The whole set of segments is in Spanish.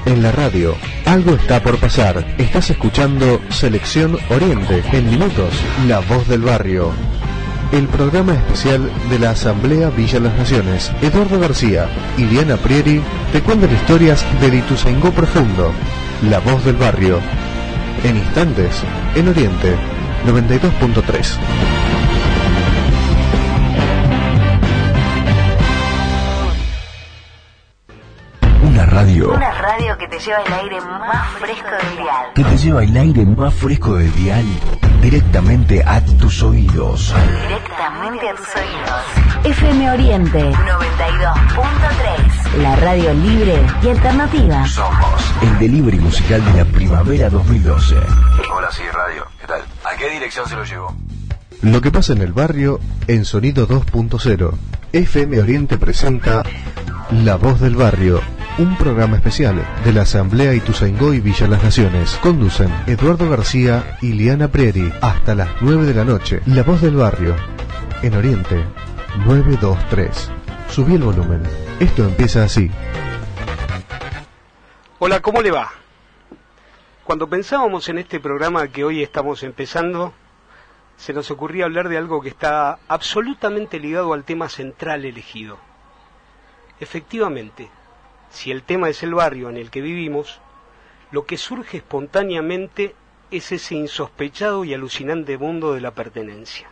En la radio, algo está por pasar. Estás escuchando Selección Oriente. En minutos, La Voz del Barrio. El programa especial de la Asamblea Villa Las Naciones. Eduardo García y Diana Prieri te cuentan historias del Ituzaingó profundo. La Voz del Barrio. En instantes, en Oriente, 92.3. Una radio que te lleva el aire más fresco del dial. Que te lleva el aire más fresco del dial directamente a tus oídos. Directamente a tus oídos. FM Oriente 92.3. La radio libre y alternativa. Somos el delivery musical de la primavera 2012. Hola, sí, radio. ¿Qué tal? ¿A qué dirección se lo llevo? Lo que pasa en el barrio en Sonido 2.0. FM Oriente presenta La Voz del Barrio, un programa especial de la Asamblea Ituzaingó y Villa Las Naciones. Conducen Eduardo García y Liana Prieri hasta las 9 de la noche. La Voz del Barrio, en Oriente, 923. Subí el volumen. Esto empieza así. Hola, ¿cómo le va? Cuando pensábamos en este programa que hoy estamos empezando, se nos ocurría hablar de algo que está absolutamente ligado al tema central elegido. Efectivamente, si el tema es el barrio en el que vivimos, lo que surge espontáneamente es ese insospechado y alucinante mundo de la pertenencia.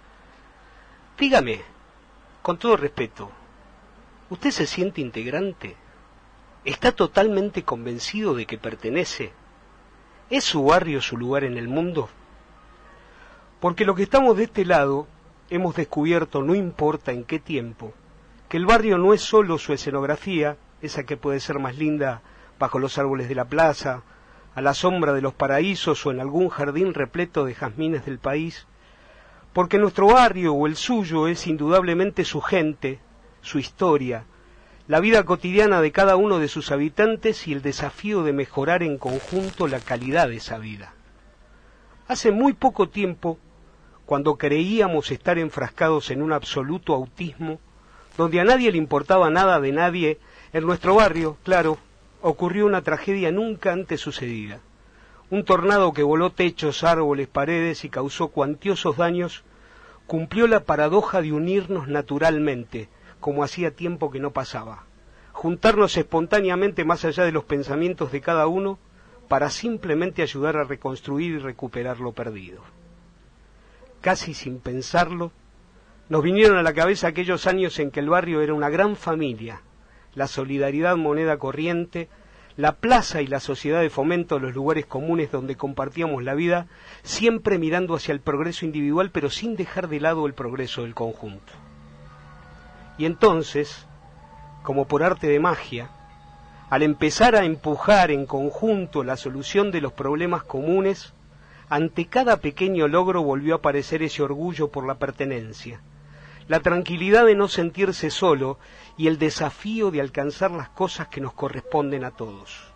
Dígame, con todo respeto, ¿usted se siente integrante? ¿Está totalmente convencido de que pertenece? ¿Es su barrio su lugar en el mundo? Porque los que estamos de este lado hemos descubierto, no importa en qué tiempo, que el barrio no es solo su escenografía, esa que puede ser más linda bajo los árboles de la plaza, a la sombra de los paraísos o en algún jardín repleto de jazmines del país, porque nuestro barrio o el suyo es indudablemente su gente, su historia, la vida cotidiana de cada uno de sus habitantes y el desafío de mejorar en conjunto la calidad de esa vida. Hace muy poco tiempo, cuando creíamos estar enfrascados en un absoluto autismo, donde a nadie le importaba nada de nadie, en nuestro barrio, claro, ocurrió una tragedia nunca antes sucedida. Un tornado que voló techos, árboles, paredes y causó cuantiosos daños, cumplió la paradoja de unirnos naturalmente, como hacía tiempo que no pasaba. Juntarnos espontáneamente más allá de los pensamientos de cada uno, para simplemente ayudar a reconstruir y recuperar lo perdido. Casi sin pensarlo, nos vinieron a la cabeza aquellos años en que el barrio era una gran familia, la solidaridad moneda corriente, la plaza y la sociedad de fomento, los lugares comunes donde compartíamos la vida, siempre mirando hacia el progreso individual, pero sin dejar de lado el progreso del conjunto. Y entonces, como por arte de magia, al empezar a empujar en conjunto la solución de los problemas comunes, ante cada pequeño logro volvió a aparecer ese orgullo por la pertenencia, la tranquilidad de no sentirse solo y el desafío de alcanzar las cosas que nos corresponden a todos.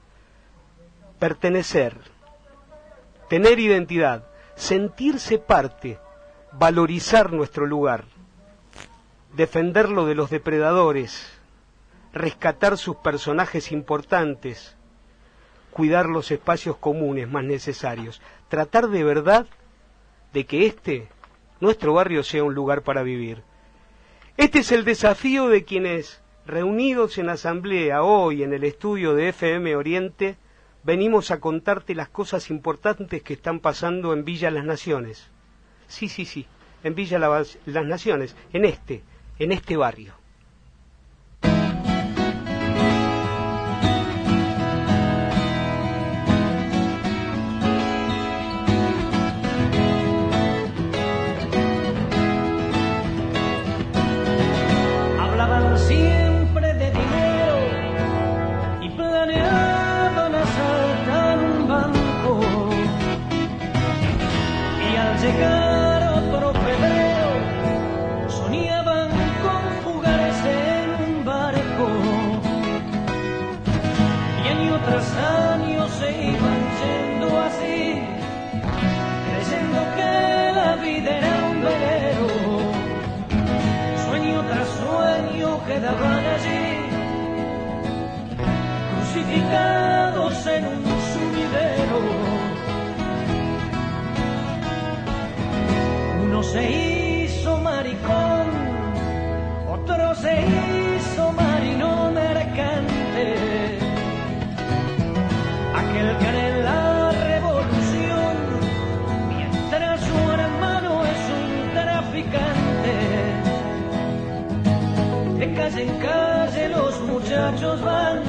Pertenecer, tener identidad, sentirse parte, valorizar nuestro lugar, defenderlo de los depredadores, rescatar sus personajes importantes, cuidar los espacios comunes más necesarios, tratar de verdad de que nuestro barrio sea un lugar para vivir. Este es el desafío de quienes, reunidos en asamblea hoy en el estudio de FM Oriente, venimos a contarte las cosas importantes que están pasando en Villa Las Naciones. Sí, en Villa Las Naciones, en este barrio. Siempre de dinero y planeaban asaltar un banco, y al llegar otro febrero soñaban con fugarse en un barco, y año tras año se iban yendo así, creyendo que la vida era un velero. Sueño tras sueño quedaban allí, sacrificados en un sumidero. Uno se hizo maricón, otro se hizo marino mercante, aquel que en la revolución, mientras su hermano es un traficante. De calle en calle los muchachos van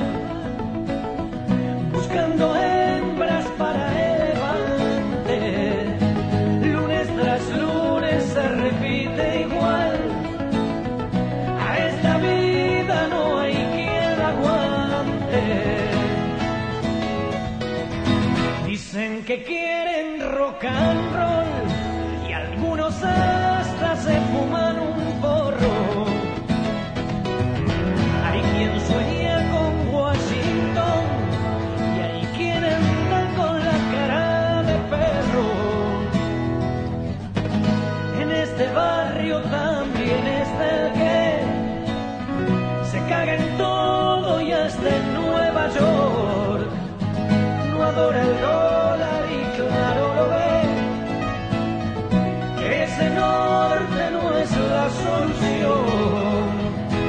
buscando hembras para levante. Lunes tras lunes se repite igual. A esta vida no hay quien aguante. Dicen que quieren rock and roll y algunos hasta se fuman un porro. Hay quien sueña con Washington y hay quien anda con la cara de perro. En este barrio también está el que se caga en todo y hasta en Nueva York. No adora el dólar y claro lo ve, que ese norte no es la solución.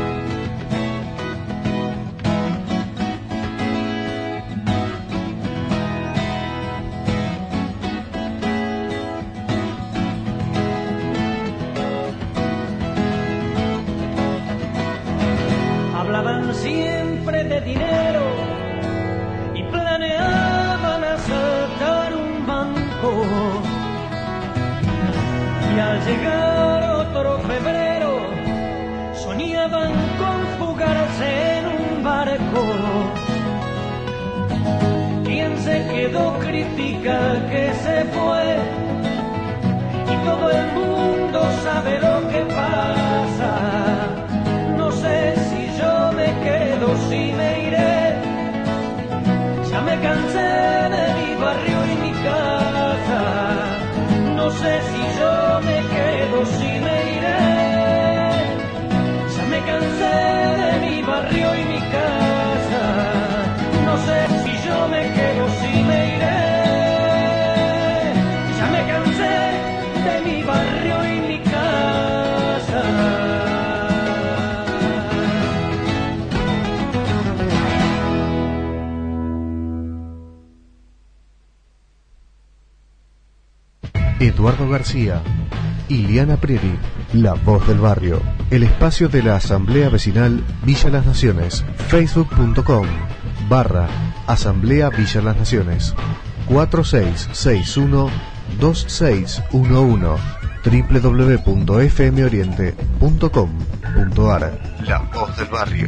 Hablaban siempre de dinero y planeaban asaltar un banco. Y al llegar otro febrero, soñaban con fugarse en un barco. Quien se quedó critica que se fue y todo el mundo sabe lo que pasa. No sé si yo me quedo, si me iré. Ya me cansé de mi barrio y mi casa. No sé si yo me quedo, si me iré. Ya me cansé de mi barrio y mi casa. No sé si yo me quedo, si me iré. Ya me cansé de mi barrio y mi casa. Eduardo García, Iliana Prieri, La Voz del Barrio, el espacio de la Asamblea Vecinal Villa Las Naciones, facebook.com/Asamblea Villa Las Naciones, 4661-2611, www.fmoriente.com.ar. La Voz del Barrio.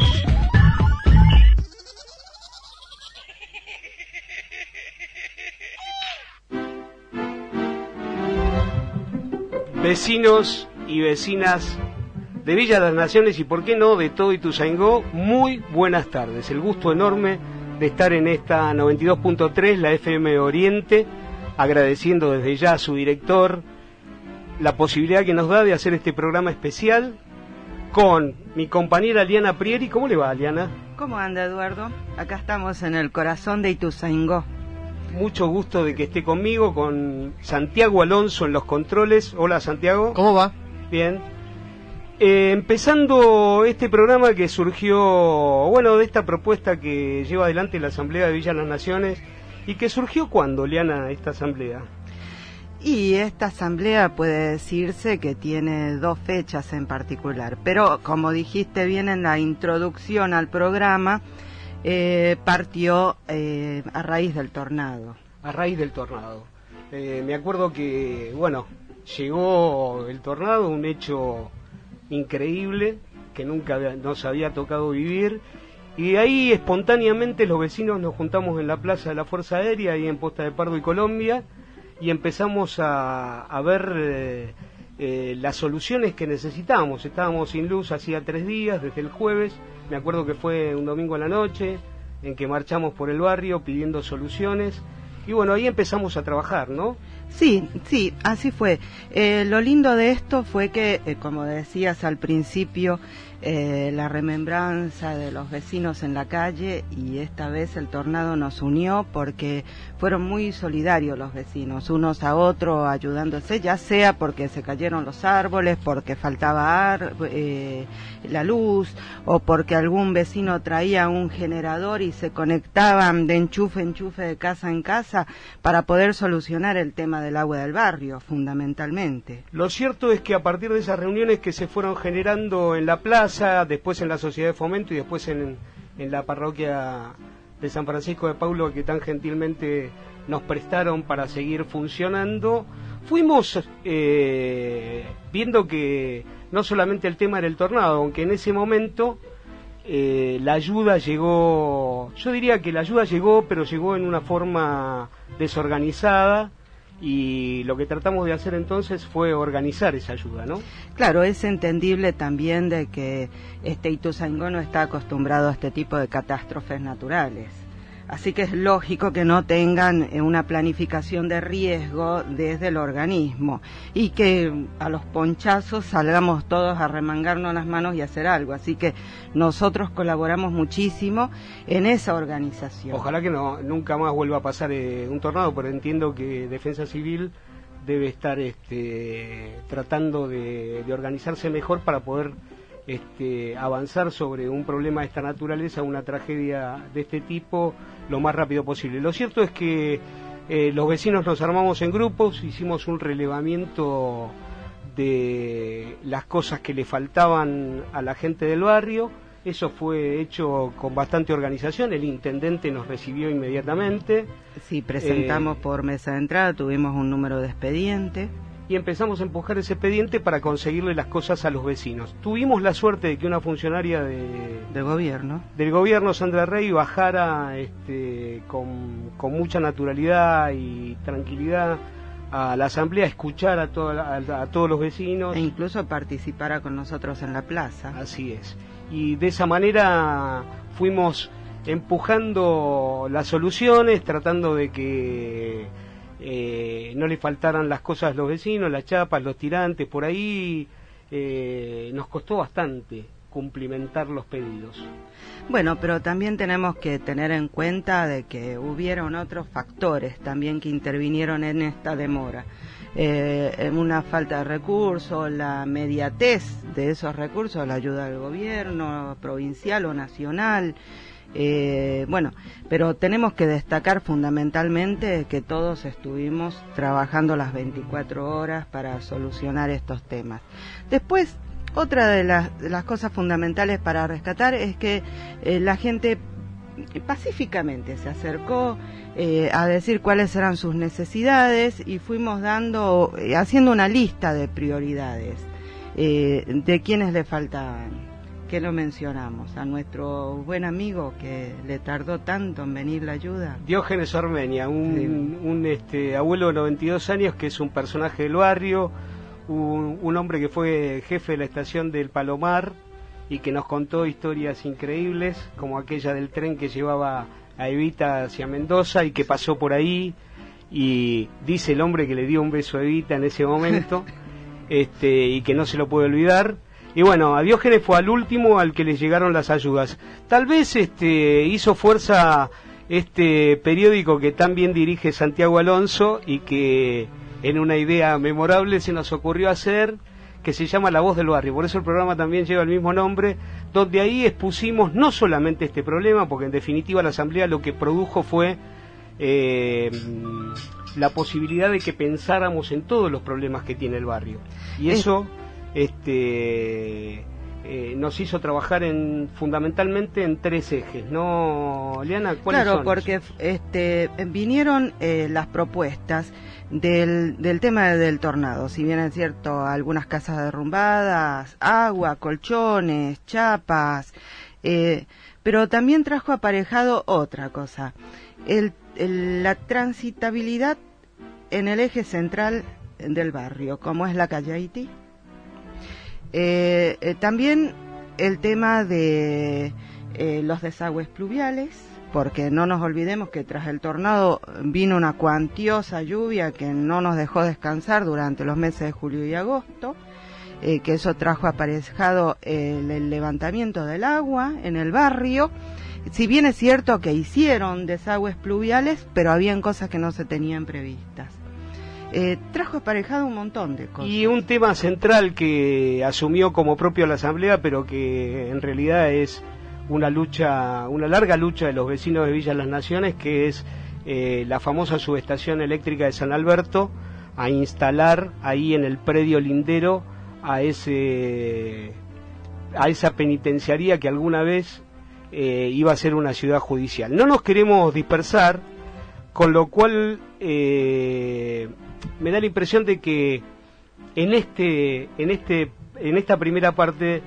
Vecinos y vecinas de Villa Las Naciones y por qué no de todo Ituzaingó, muy buenas tardes. El gusto enorme de estar en esta 92.3, la FM Oriente, agradeciendo desde ya a su director la posibilidad que nos da de hacer este programa especial con mi compañera Liana Prieri. ¿Cómo le va, Liana? ¿Cómo anda, Eduardo? Acá estamos en el corazón de Ituzaingó. Mucho gusto de que esté conmigo, con Santiago Alonso en los controles. Hola, Santiago. ¿Cómo va? Bien. Empezando este programa que surgió, bueno, de esta propuesta que lleva adelante la Asamblea de Villa Las Naciones. ¿Y que surgió cuándo, Liana, esta asamblea? Y esta asamblea puede decirse que tiene dos fechas en particular, pero como dijiste bien en la introducción al programa, partió a raíz del tornado. A raíz del tornado. Me acuerdo que, bueno, llegó el tornado, un hecho increíble que nunca nos había tocado vivir, y ahí espontáneamente los vecinos nos juntamos en la Plaza de la Fuerza Aérea, ahí en Posta de Pardo y Colombia, y empezamos a ver las soluciones que necesitábamos. Estábamos sin luz hacía 3 días, desde el jueves. Me acuerdo que fue un domingo a la noche en que marchamos por el barrio pidiendo soluciones. Y bueno, ahí empezamos a trabajar, ¿no? Sí, así fue. Lo lindo de esto fue que, como decías al principio, la remembranza de los vecinos en la calle, y esta vez el tornado nos unió porque fueron muy solidarios los vecinos, unos a otros ayudándose, ya sea porque se cayeron los árboles, porque faltaba la luz, o porque algún vecino traía un generador y se conectaban de enchufe a enchufe de casa en casa para poder solucionar el tema del agua del barrio, fundamentalmente. Lo cierto es que a partir de esas reuniones que se fueron generando en la plaza, después en la Sociedad de Fomento y después en la parroquia de San Francisco de Paulo, que tan gentilmente nos prestaron para seguir funcionando, fuimos viendo que no solamente el tema era el tornado, aunque en ese momento la ayuda llegó, yo diría que la ayuda llegó, pero llegó en una forma desorganizada, y lo que tratamos de hacer entonces fue organizar esa ayuda, ¿no? Claro, es entendible también de que Ituzaingó no está acostumbrado a este tipo de catástrofes naturales. Así que es lógico que no tengan una planificación de riesgo desde el organismo y que a los ponchazos salgamos todos a remangarnos las manos y hacer algo. Así que nosotros colaboramos muchísimo en esa organización. Ojalá que nunca más vuelva a pasar un tornado, pero entiendo que Defensa Civil debe estar tratando de organizarse mejor para poder avanzar sobre un problema de esta naturaleza, una tragedia de este tipo, lo más rápido posible. Lo cierto es que los vecinos nos armamos en grupos, hicimos un relevamiento de las cosas que le faltaban a la gente del barrio. Eso fue hecho con bastante organización, el intendente nos recibió inmediatamente. Sí, presentamos por mesa de entrada, tuvimos un número de expediente. Y empezamos a empujar ese expediente para conseguirle las cosas a los vecinos. Tuvimos la suerte de que una funcionaria del gobierno, Sandra Rey, bajara con mucha naturalidad y tranquilidad a la asamblea, a escuchar a todos los vecinos. E incluso participara con nosotros en la plaza. Así es. Y de esa manera fuimos empujando las soluciones, tratando de que no le faltaran las cosas a los vecinos, las chapas, los tirantes, por ahí nos costó bastante cumplimentar los pedidos. Bueno, pero también tenemos que tener en cuenta de que hubieron otros factores también que intervinieron en esta demora. Una falta de recursos, la mediatez de esos recursos, la ayuda del gobierno provincial o nacional. Bueno, pero tenemos que destacar fundamentalmente que todos estuvimos trabajando las 24 horas para solucionar estos temas. Después, otra de las cosas fundamentales para rescatar es que la gente pacíficamente se acercó a decir cuáles eran sus necesidades y fuimos haciendo una lista de prioridades de quienes le faltaban. Que lo mencionamos, a nuestro buen amigo que le tardó tanto en venir la ayuda. Diógenes Ormeña, un abuelo de 92 años que es un personaje del barrio, un hombre que fue jefe de la estación del Palomar y que nos contó historias increíbles, como aquella del tren que llevaba a Evita hacia Mendoza y que pasó por ahí, y dice el hombre que le dio un beso a Evita en ese momento, y que no se lo puede olvidar. Y bueno, a Diógenes fue al último al que le llegaron las ayudas. Tal vez hizo fuerza este periódico que tan bien dirige Santiago Alonso y que en una idea memorable se nos ocurrió hacer, que se llama La Voz del Barrio. Por eso el programa también lleva el mismo nombre, donde ahí expusimos no solamente este problema, porque en definitiva la asamblea lo que produjo fue la posibilidad de que pensáramos en todos los problemas que tiene el barrio. Y eso nos hizo trabajar fundamentalmente en 3 ejes, ¿no, Liana? ¿Cuáles son? Claro, porque vinieron las propuestas del tema del tornado, si bien es cierto, algunas casas derrumbadas, agua, colchones, chapas, pero también trajo aparejado otra cosa, la transitabilidad en el eje central del barrio, como es la calle Haití. También el tema de los desagües pluviales, porque no nos olvidemos que tras el tornado vino una cuantiosa lluvia que no nos dejó descansar durante los meses de julio y agosto, que eso trajo aparejado el levantamiento del agua en el barrio. Si bien es cierto que hicieron desagües pluviales, pero habían cosas que no se tenían previstas. Trajo aparejado un montón de cosas. Y un tema central que asumió como propio la Asamblea, pero que en realidad es una larga lucha de los vecinos de Villa Las Naciones, que es la famosa subestación eléctrica de San Alberto, a instalar ahí en el predio lindero a esa penitenciaría que alguna vez iba a ser una ciudad judicial. No nos queremos dispersar, con lo cual me da la impresión de que en esta primera parte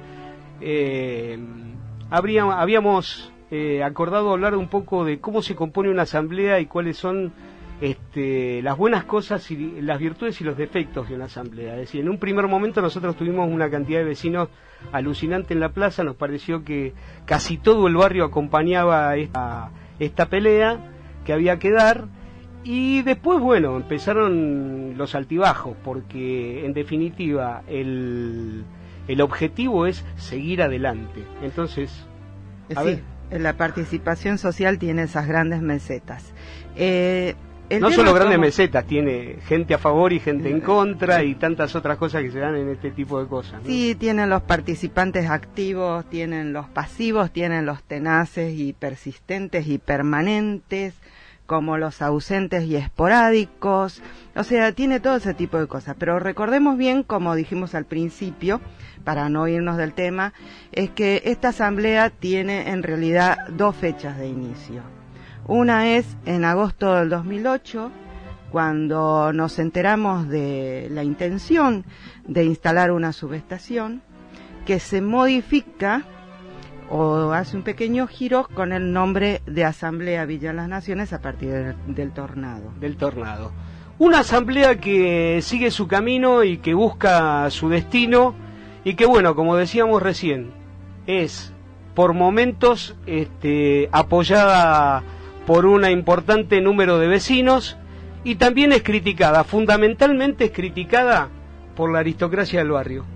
habíamos acordado hablar un poco de cómo se compone una asamblea y cuáles son las buenas cosas y las virtudes y los defectos de una asamblea. Es decir, en un primer momento nosotros tuvimos una cantidad de vecinos alucinante en la plaza, nos pareció que casi todo el barrio acompañaba esta pelea que había que dar, y después, bueno, empezaron los altibajos, porque en definitiva el objetivo es seguir adelante. Entonces, la participación social tiene esas grandes mesetas. No solo grandes mesetas, tiene gente a favor y gente en contra y tantas otras cosas que se dan en este tipo de cosas, ¿no? Sí, tienen los participantes activos, tienen los pasivos, tienen los tenaces y persistentes y permanentes, como los ausentes y esporádicos. O sea, tiene todo ese tipo de cosas. Pero recordemos bien, como dijimos al principio, para no irnos del tema, es que esta asamblea tiene en realidad 2 fechas de inicio. Una es en agosto del 2008, cuando nos enteramos de la intención de instalar una subestación que se modifica o hace un pequeño giro con el nombre de Asamblea Villa Las Naciones a partir del tornado. Una asamblea que sigue su camino y que busca su destino y que, bueno, como decíamos recién, es por momentos apoyada por un importante número de vecinos, y también es criticada, fundamentalmente es criticada por la aristocracia del barrio.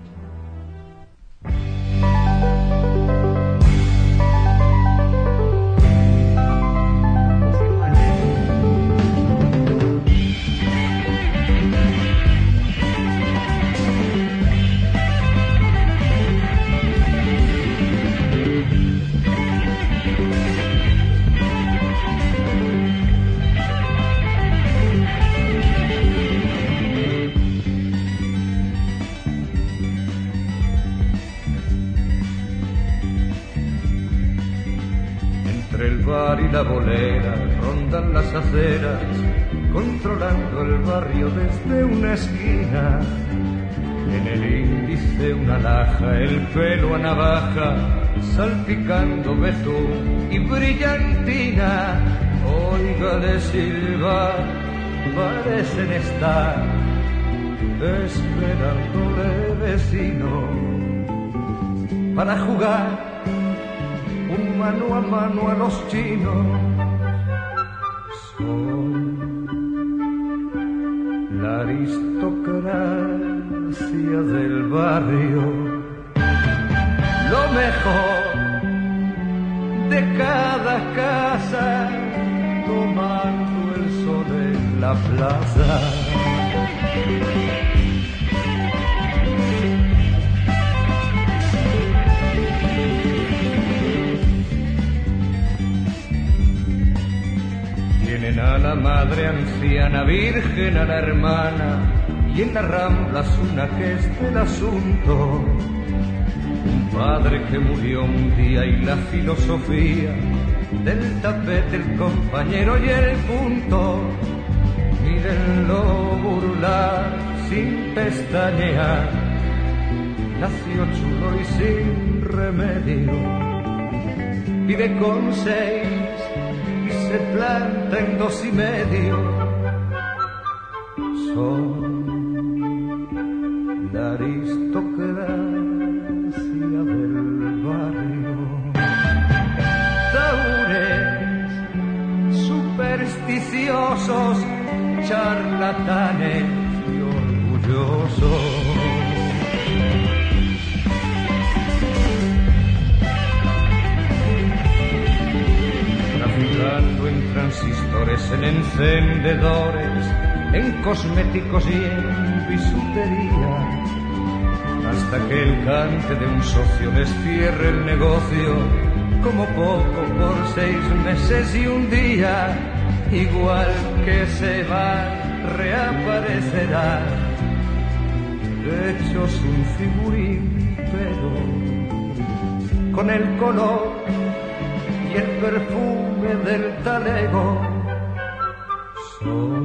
Y la bolera rondan las aceras, controlando el barrio desde una esquina. En el índice una laja, el pelo a navaja, salpicando betún y brillantina. Oiga de Silva, parecen estar esperándole vecino para jugar un mano a mano a los chinos. Son la aristocracia del barrio, lo mejor de cada casa, tomando el sol en la plaza. Tienen a la madre anciana, virgen a la hermana, y en las ramblas una que es del asunto. Un padre que murió un día y la filosofía del tapete, el compañero y el punto. Mírenlo burlar sin pestañear, nació chulo y sin remedio. Vive con 6 y se planta en 2,5. Son la aristocracia del barrio. Taures supersticiosos, charlatanes y orgullosos. trabajando en transistores, en encendedores, en cosméticos y en bisutería, hasta que el cante de un socio destierre el negocio, como poco por 6 meses y un día, igual que se va, reaparecerá, hechos un figurín, pero con el color y el perfume del talego. Son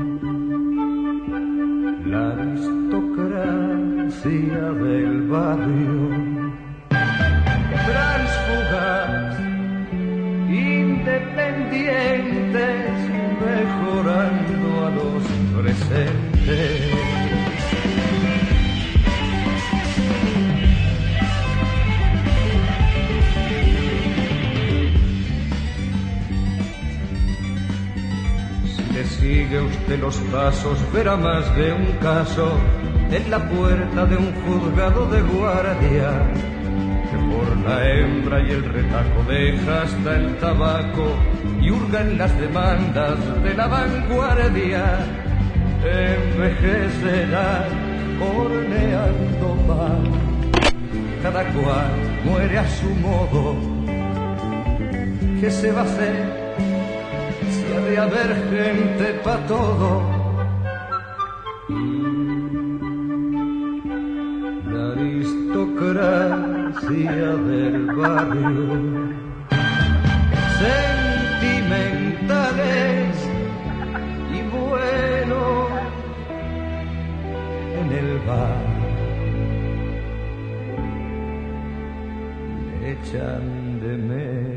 la aristocracia del barrio, tránsfugas, independientes, mejorando a los presentes. Sigue usted los pasos, verá más de un caso en la puerta de un juzgado de guardia, que por la hembra y el retaco deja hasta el tabaco y hurga en las demandas de la vanguardia. Envejecerá horneando pan, cada cual muere a su modo. ¿Qué se va a hacer? Ha de haber gente pa' todo. La aristocracia del barrio, sentimentales y buenos en el bar, le echan de menos.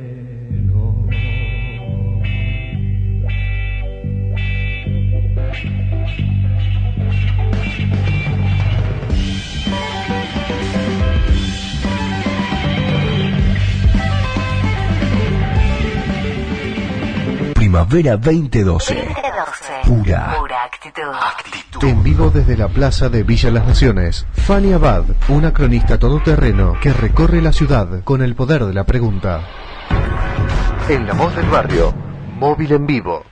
Primavera 2012. Pura actitud. En vivo desde la plaza de Villa Las Naciones, Fanny Abad, una cronista todoterreno que recorre la ciudad con el poder de la pregunta. En La Voz del Barrio, móvil en vivo.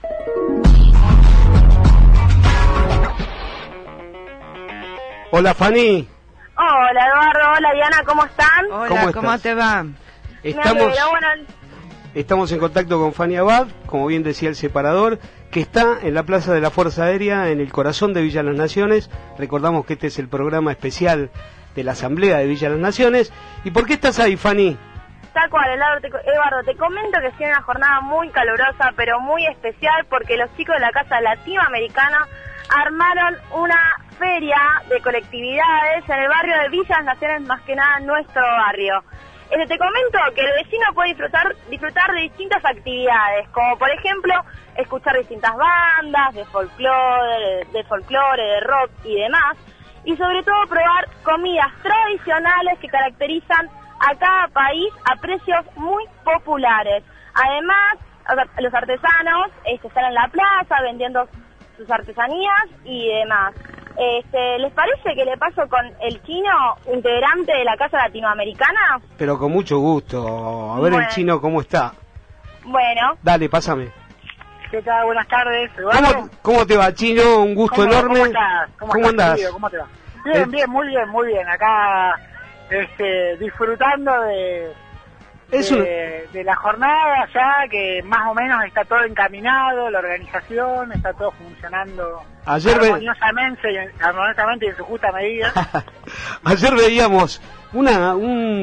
Hola, Fanny. Hola, Eduardo. Hola, Diana. ¿Cómo están? Hola, ¿cómo te va? Estamos en contacto con Fanny Abad, como bien decía el separador, que está en la Plaza de la Fuerza Aérea, en el corazón de Villa Las Naciones. Recordamos que este es el programa especial de la Asamblea de Villa Las Naciones. ¿Y por qué estás ahí, Fanny? Tal cual, Eduardo, te comento que ha sido una jornada muy calurosa, pero muy especial, porque los chicos de la Casa Latinoamericana armaron una feria de colectividades en el barrio de Villa Las Naciones, más que nada en nuestro barrio. Te comento que el vecino puede disfrutar de distintas actividades, como por ejemplo escuchar distintas bandas de folclore, de rock y demás, y sobre todo probar comidas tradicionales que caracterizan a cada país a precios muy populares. Además, los artesanos están en la plaza vendiendo sus artesanías y demás. ¿Les parece que le paso con el Chino, integrante de la Casa Latinoamericana? Pero con mucho gusto. A ver, bueno. El Chino, ¿cómo está? Bueno. Dale, pásame. ¿Qué tal? Buenas tardes. ¿Cómo te va, Chino? Un gusto enorme. ¿Cómo estás? ¿Cómo andás? ¿Cómo te va? Bien, muy bien. Acá disfrutando de la jornada ya, que más o menos está todo encaminado, la organización, está todo funcionando armoniosamente y en su justa medida. Ayer veíamos una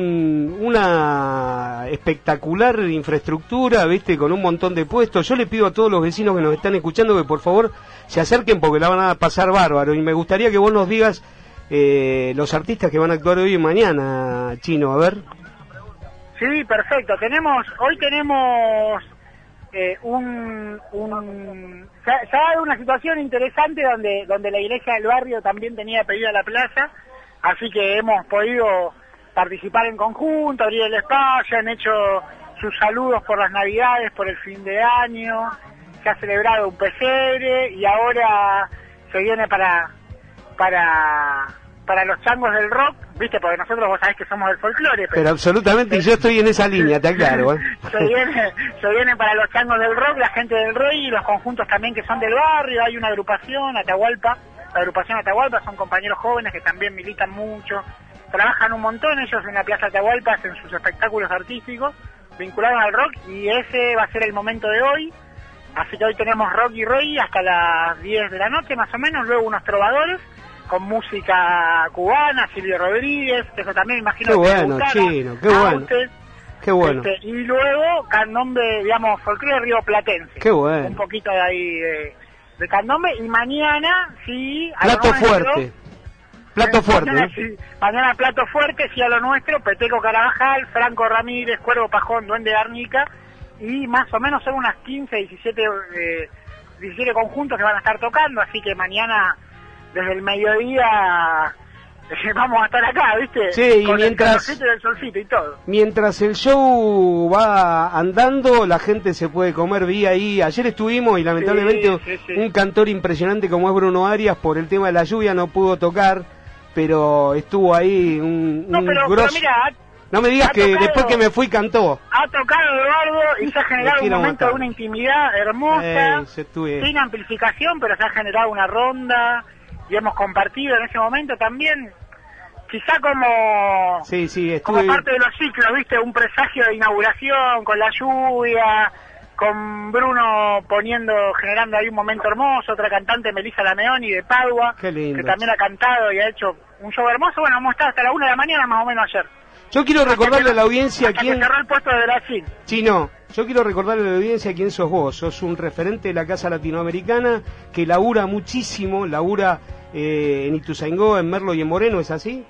espectacular infraestructura, ¿viste? Con un montón de puestos. Yo le pido a todos los vecinos que nos están escuchando que por favor se acerquen, porque la van a pasar bárbaro, y me gustaría que vos nos digas los artistas que van a actuar hoy y mañana, Chino, a ver. Sí, perfecto. Hoy tenemos se ha dado una situación interesante donde la iglesia del barrio también tenía pedida la plaza, así que hemos podido participar en conjunto, abrir el espacio, han hecho sus saludos por las Navidades, por el fin de año, se ha celebrado un pesebre y ahora se viene para para los changos del rock, viste, porque nosotros vos sabés que somos del folclore. Pero absolutamente, y yo estoy en esa línea, te aclaro. Se viene para los changos del rock, la gente del reggae y los conjuntos también que son del barrio. Hay una agrupación, Atahualpa, la agrupación Atahualpa, son compañeros jóvenes que también militan mucho, trabajan un montón ellos en la Plaza Atahualpa, hacen sus espectáculos artísticos vinculados al rock, y ese va a ser el momento de hoy. Así que hoy tenemos rock y reggae hasta las 10 de la noche más o menos, luego unos trovadores con música cubana, Silvio Rodríguez, que eso también imagino qué que bueno, gustara, Chino, qué bueno. Qué bueno. Y luego candombe, digamos, folclore rioplatense. Qué bueno. Un poquito de ahí de candombe, y mañana sí... Plato fuerte. Plato fuerte. Mañana plato fuerte, sí a lo nuestro, Peteco Carabajal, Franco Ramírez, Cuervo Pajón, Duende Garnica, y más o menos son unas 15, 17 conjuntos que van a estar tocando, así que mañana desde el mediodía vamos a estar acá, ¿viste? Sí, con y mientras el solcito y todo. Mientras el show va andando, la gente se puede comer vía ahí. Ayer estuvimos y lamentablemente sí. Un cantor impresionante como es Bruno Arias, por el tema de la lluvia no pudo tocar, pero estuvo ahí un grosso. Pero mira, no me digas que tocado, después que me fui cantó. Ha tocado Eduardo y se ha generado un momento de una intimidad hermosa, sin amplificación, pero se ha generado una ronda y hemos compartido en ese momento también, quizá como como parte de los ciclos, ¿viste? Un presagio de inauguración con la lluvia, con Bruno generando ahí un momento hermoso, otra cantante, Melissa Lameoni de Padua, que también ha cantado y ha hecho un show hermoso. Bueno, hemos estado hasta la 1 de la mañana más o menos ayer. Yo quiero recordarle a la audiencia quién cerró el puesto de Brasil. Chino, yo quiero recordarle a la audiencia quién sos vos. Sos un referente de la Casa Latinoamericana que labura muchísimo, en Ituzaingó, en Merlo y en Moreno, ¿es así?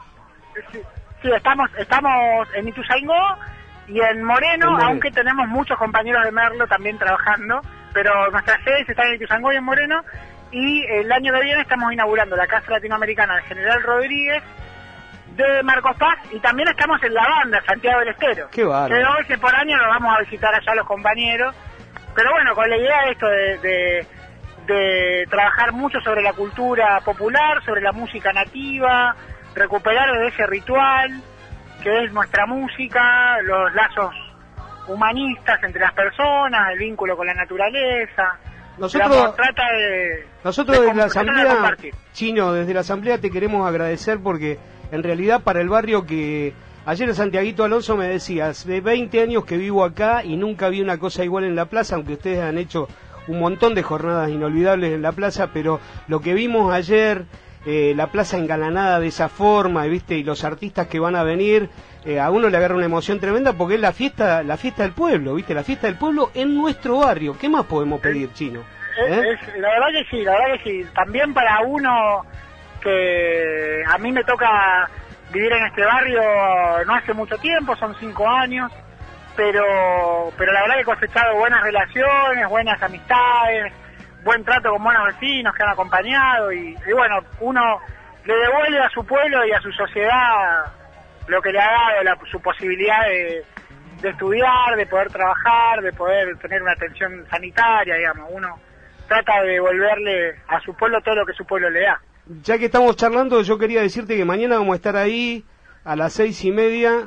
Sí, estamos en Ituzaingó y en Moreno, aunque tenemos muchos compañeros de Merlo también trabajando, pero nuestras sedes están en Ituzaingó y en Moreno, y el año que viene estamos inaugurando la Casa Latinoamericana de General Rodríguez, de Marcos Paz, y también estamos en la banda Santiago del Estero. Qué bárbaro. Que 12 por año nos vamos a visitar allá los compañeros, pero bueno, con la idea de esto de trabajar mucho sobre la cultura popular, sobre la música nativa, recuperar de ese ritual que es nuestra música, los lazos humanistas entre las personas, el vínculo con la naturaleza. Nosotros desde la Asamblea, Chino, desde la Asamblea te queremos agradecer porque en realidad para el barrio que... Ayer Santiaguito Alonso me decía, hace 20 años que vivo acá y nunca vi una cosa igual en la plaza, aunque ustedes han hecho un montón de jornadas inolvidables en la plaza, pero lo que vimos ayer, la plaza engalanada de esa forma, ¿viste? Y los artistas que van a venir, a uno le agarra una emoción tremenda porque es la fiesta del pueblo, ¿viste? La fiesta del pueblo en nuestro barrio. ¿Qué más podemos pedir, Chino? La verdad que sí. También para uno que a mí me toca vivir en este barrio no hace mucho tiempo, son 5 años, pero la verdad que he cosechado buenas relaciones, buenas amistades, buen trato con buenos vecinos que han acompañado y bueno, uno le devuelve a su pueblo y a su sociedad lo que le ha dado, su posibilidad de estudiar, de poder trabajar, de poder tener una atención sanitaria, digamos. Uno trata de devolverle a su pueblo todo lo que su pueblo le da. Ya que estamos charlando, yo quería decirte que mañana vamos a estar ahí a las 6:30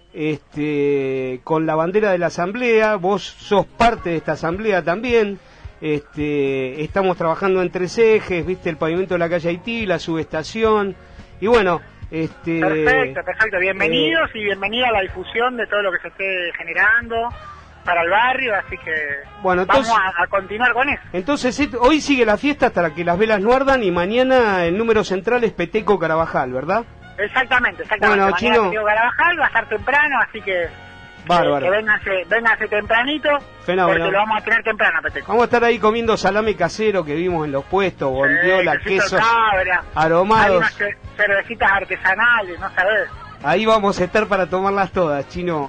con la bandera de la Asamblea. Vos sos parte de esta Asamblea también. Estamos trabajando en 3 ejes, viste, el pavimento de la calle Haití, la subestación, y bueno, Perfecto, bienvenidos y bienvenida a la difusión de todo lo que se esté generando para el barrio, así que bueno, entonces, vamos a continuar con eso. Entonces, hoy sigue la fiesta hasta que las velas no ardan y mañana el número central es Peteco Carabajal, ¿verdad? Exactamente. Bueno, mañana Chino, Peteco Carabajal va a estar temprano, así que bárbaro. Que vénganse tempranito, fenómeno. Porque lo vamos a tener temprano, Peteco. Vamos a estar ahí comiendo salame casero que vimos en los puestos, bondiola, quesos cabra, aromados. Hay unas cervecitas artesanales, no sabés. Ahí vamos a estar para tomarlas todas, Chino.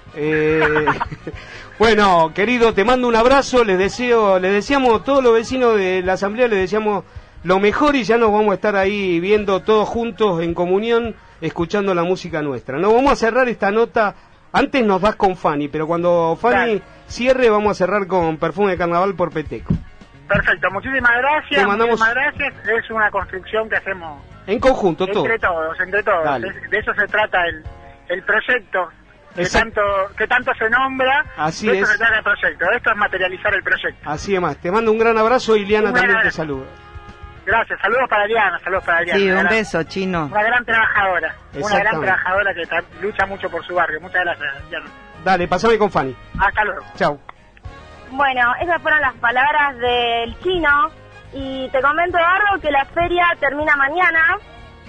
Bueno, querido, te mando un abrazo, les deseamos, todos los vecinos de la Asamblea, les deseamos lo mejor y ya nos vamos a estar ahí viendo todos juntos en comunión, escuchando la música nuestra. Nos vamos a cerrar esta nota, antes nos das con Fanny, pero cuando Fanny cierre vamos a cerrar con Perfume de Carnaval por Peteco. Perfecto, muchísimas gracias. Te mandamos... Muchísimas gracias, es una construcción que hacemos En conjunto, entre todos. Dale. De eso se trata el proyecto que tanto se nombra. Así de eso es. se trata el proyecto. Esto es materializar el proyecto. Así es más. Te mando un gran abrazo y Liana también te saluda. Gracias, saludos para Diana. Sí, un beso, Chino. Una gran trabajadora, que lucha mucho por su barrio. Muchas gracias, Diana. Dale, pasame con Fanny. Hasta luego. Chau. Bueno, esas fueron las palabras del Chino. Y te comento, Eduardo, que la feria termina mañana.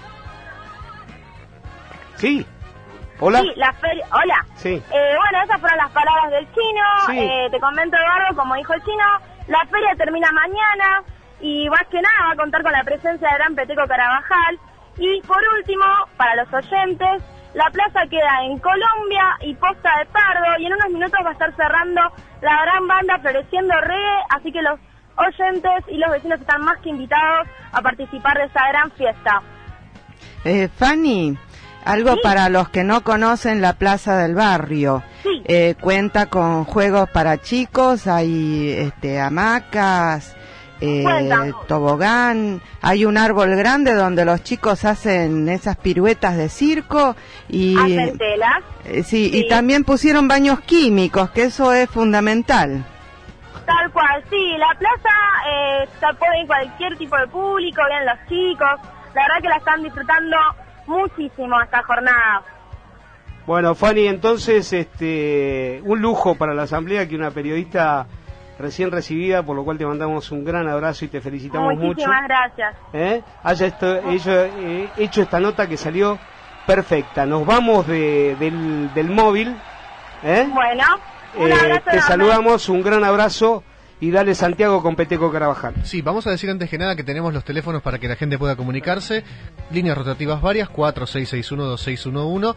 Sí. Hola. Sí, la feria. Hola. Sí. Bueno, esas fueron las palabras del Chino. Sí. Te comento, Eduardo, como dijo el Chino, la feria termina mañana. Y más que nada va a contar con la presencia de Gran Peteco Carabajal. Y por último, para los oyentes, la plaza queda en Colombia y Posta de Pardo. Y en unos minutos va a estar cerrando la gran banda Floreciendo Reggae. Así que los oyentes y los vecinos están más que invitados a participar de esa gran fiesta. Fanny, algo ¿Sí? para los que no conocen la Plaza del Barrio. Sí. Cuenta con juegos para chicos, hay hamacas, tobogán, hay un árbol grande donde los chicos hacen esas piruetas de circo y hacen telas. Sí, y también pusieron baños químicos, que eso es fundamental. Tal cual, sí, la plaza puede ir cualquier tipo de público, vienen los chicos, la verdad que la están disfrutando muchísimo esta jornada. Bueno, Fanny, entonces un lujo para la asamblea que una periodista recién recibida, por lo cual te mandamos un gran abrazo y te felicitamos Muchísimas mucho. Gracias. Haya hecho esta nota que salió perfecta. Nos vamos del móvil. Bueno, un abrazo. Te saludamos, un gran abrazo. Y dale, Santiago, con Peteco Carabajal. Sí, vamos a decir antes que nada que tenemos los teléfonos para que la gente pueda comunicarse. Líneas rotativas varias, 46612611,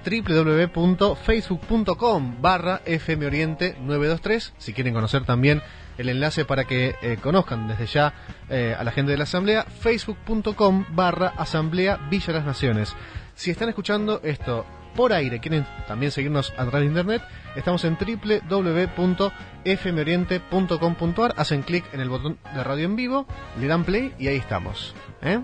www.facebook.com/FM Oriente 923. Si quieren conocer también el enlace para que conozcan desde ya a la gente de la Asamblea, facebook.com/Asamblea Villa Las Naciones. Si están escuchando esto por aire, quieren también seguirnos a través de internet, estamos en www.fmoriente.com.ar, hacen clic en el botón de radio en vivo, le dan play y ahí estamos.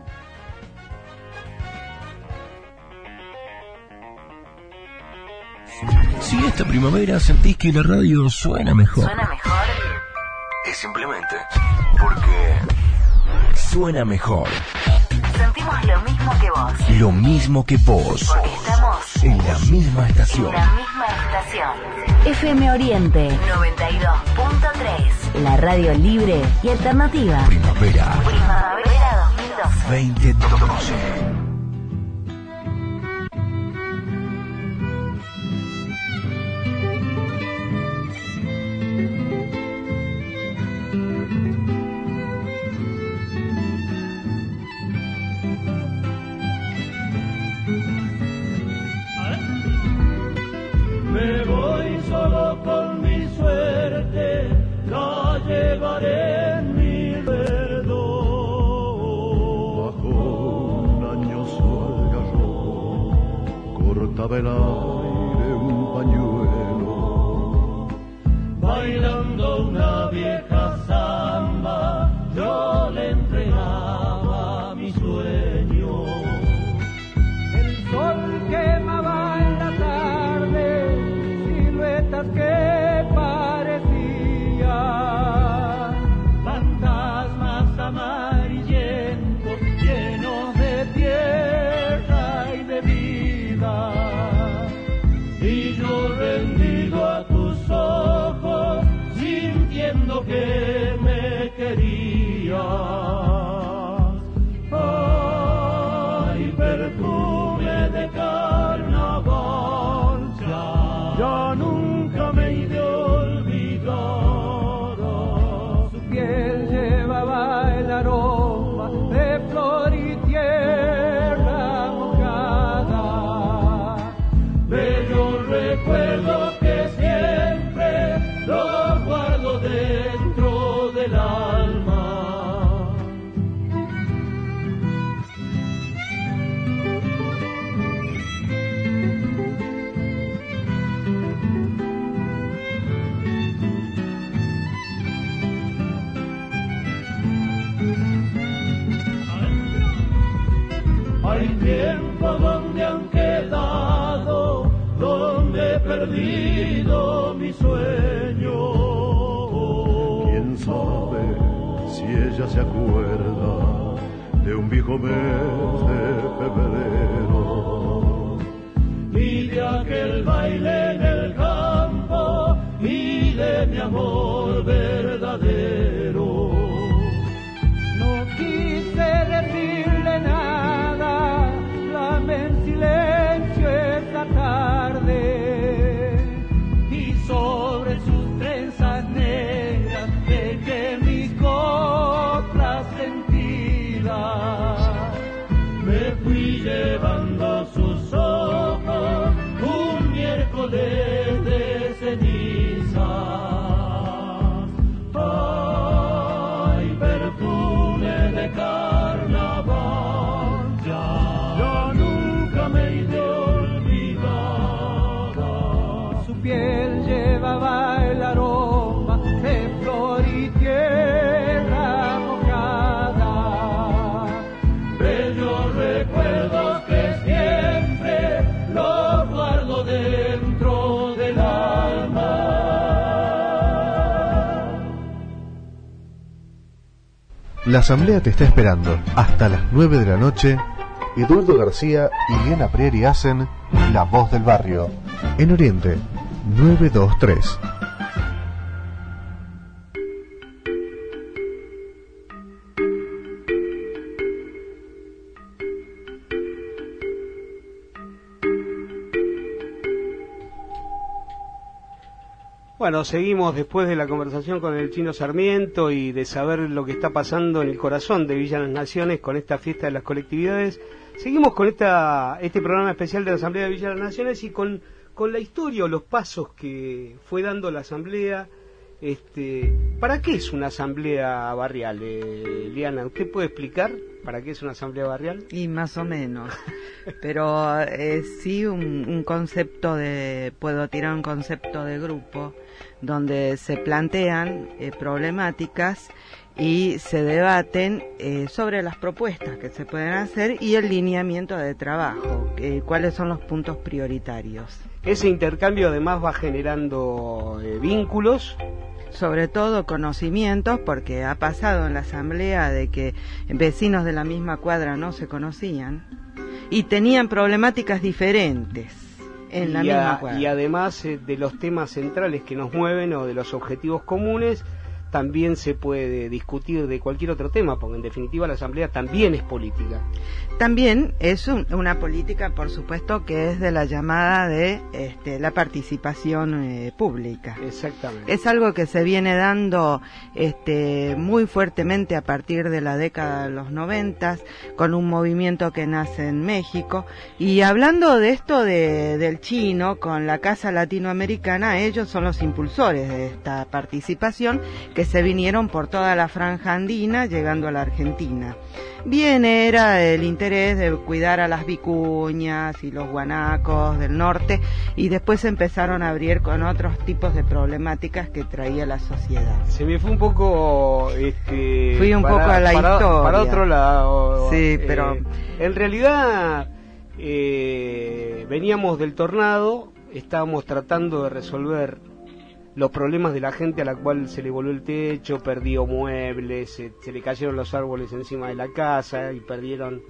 Si esta primavera sentís que la radio suena mejor, Es simplemente porque suena mejor. sentimos lo mismo que vos. Lo mismo que vos. Porque estamos En la misma estación. en la misma estación. FM Oriente 92.3. La radio libre y alternativa. Primavera Primavera 2012. 2012. Me voy solo con mi suerte, la llevaré en mi verdor. Bajo un añoso algarrobo cortaba el aire un pañuelo. Bailando una vieja samba, yo le entregaba mi sueño. El sol quemaba en la tarde, siluetas que parecían fantasmas amarillentos, llenos de tierra y de vida. Y yo rendido a tus ojos, sintiendo que me querías. Ay, perfume de carnaval, ya nunca me he de olvidar. Su piel llevaba el aroma de flor y tierra mojada. Bello recuerdo que siempre lo guardo dentro del alma. tiempo donde han quedado, donde he perdido mi sueño. ¿Quién sabe si ella se acuerda de un viejo mes de febrero? Y de aquel baile en el campo, y de mi amor verdadero. No quise decirle nada, clamé en silencio esa tarde, y sobre sus trenzas negras dejé mis coplas sentidas. Me fui llevando sus ojos un miércoles de ceniza. Ay, perfume de carnaval, ya nunca me iré olvidada. Su piel llevaba el aroma de flor y tierra mojada. Bellos recuerdos que siempre los guardo dentro del alma. La asamblea te está esperando hasta las 9 de la noche. Eduardo García y Liana Prieri hacen La Voz del Barrio en Oriente 923. Bueno, seguimos después de la conversación con el Chino Sarmiento y de saber lo que está pasando en el corazón de Villa Las Naciones con esta fiesta de las colectividades. Seguimos con este programa especial de la Asamblea de Villa Las Naciones y con la historia o los pasos que fue dando la Asamblea. ¿Para qué es una asamblea barrial, Liana? ¿Usted puede explicar para qué es una asamblea barrial? Y más o menos, pero sí un concepto puedo tirar un concepto de grupo, donde se plantean problemáticas y se debaten sobre las propuestas que se pueden hacer y el lineamiento de trabajo, cuáles son los puntos prioritarios. Ese intercambio además va generando vínculos, sobre todo conocimientos, porque ha pasado en la asamblea de que vecinos de la misma cuadra no se conocían y tenían problemáticas diferentes en la misma cuadra. Y además de los temas centrales que nos mueven o de los objetivos comunes, también se puede discutir de cualquier otro tema, porque en definitiva la asamblea también es política. También es una política, por supuesto, que es de la llamada de la participación pública. Exactamente. Es algo que se viene dando muy fuertemente a partir de la década de los 90, con un movimiento que nace en México. Y hablando de esto del chino, con la Casa Latinoamericana, ellos son los impulsores de esta participación, que se vinieron por toda la franja andina, llegando a la Argentina. Bien, era el interés de cuidar a las vicuñas y los guanacos del norte, y después empezaron a abrir con otros tipos de problemáticas que traía la sociedad. Se me fue un poco... Fui un poco a la historia. Para otro lado. Sí, pero... en realidad, veníamos del tornado, estábamos tratando de resolver los problemas de la gente a la cual se le voló el techo, perdió muebles, se le cayeron los árboles encima de la casa y perdieron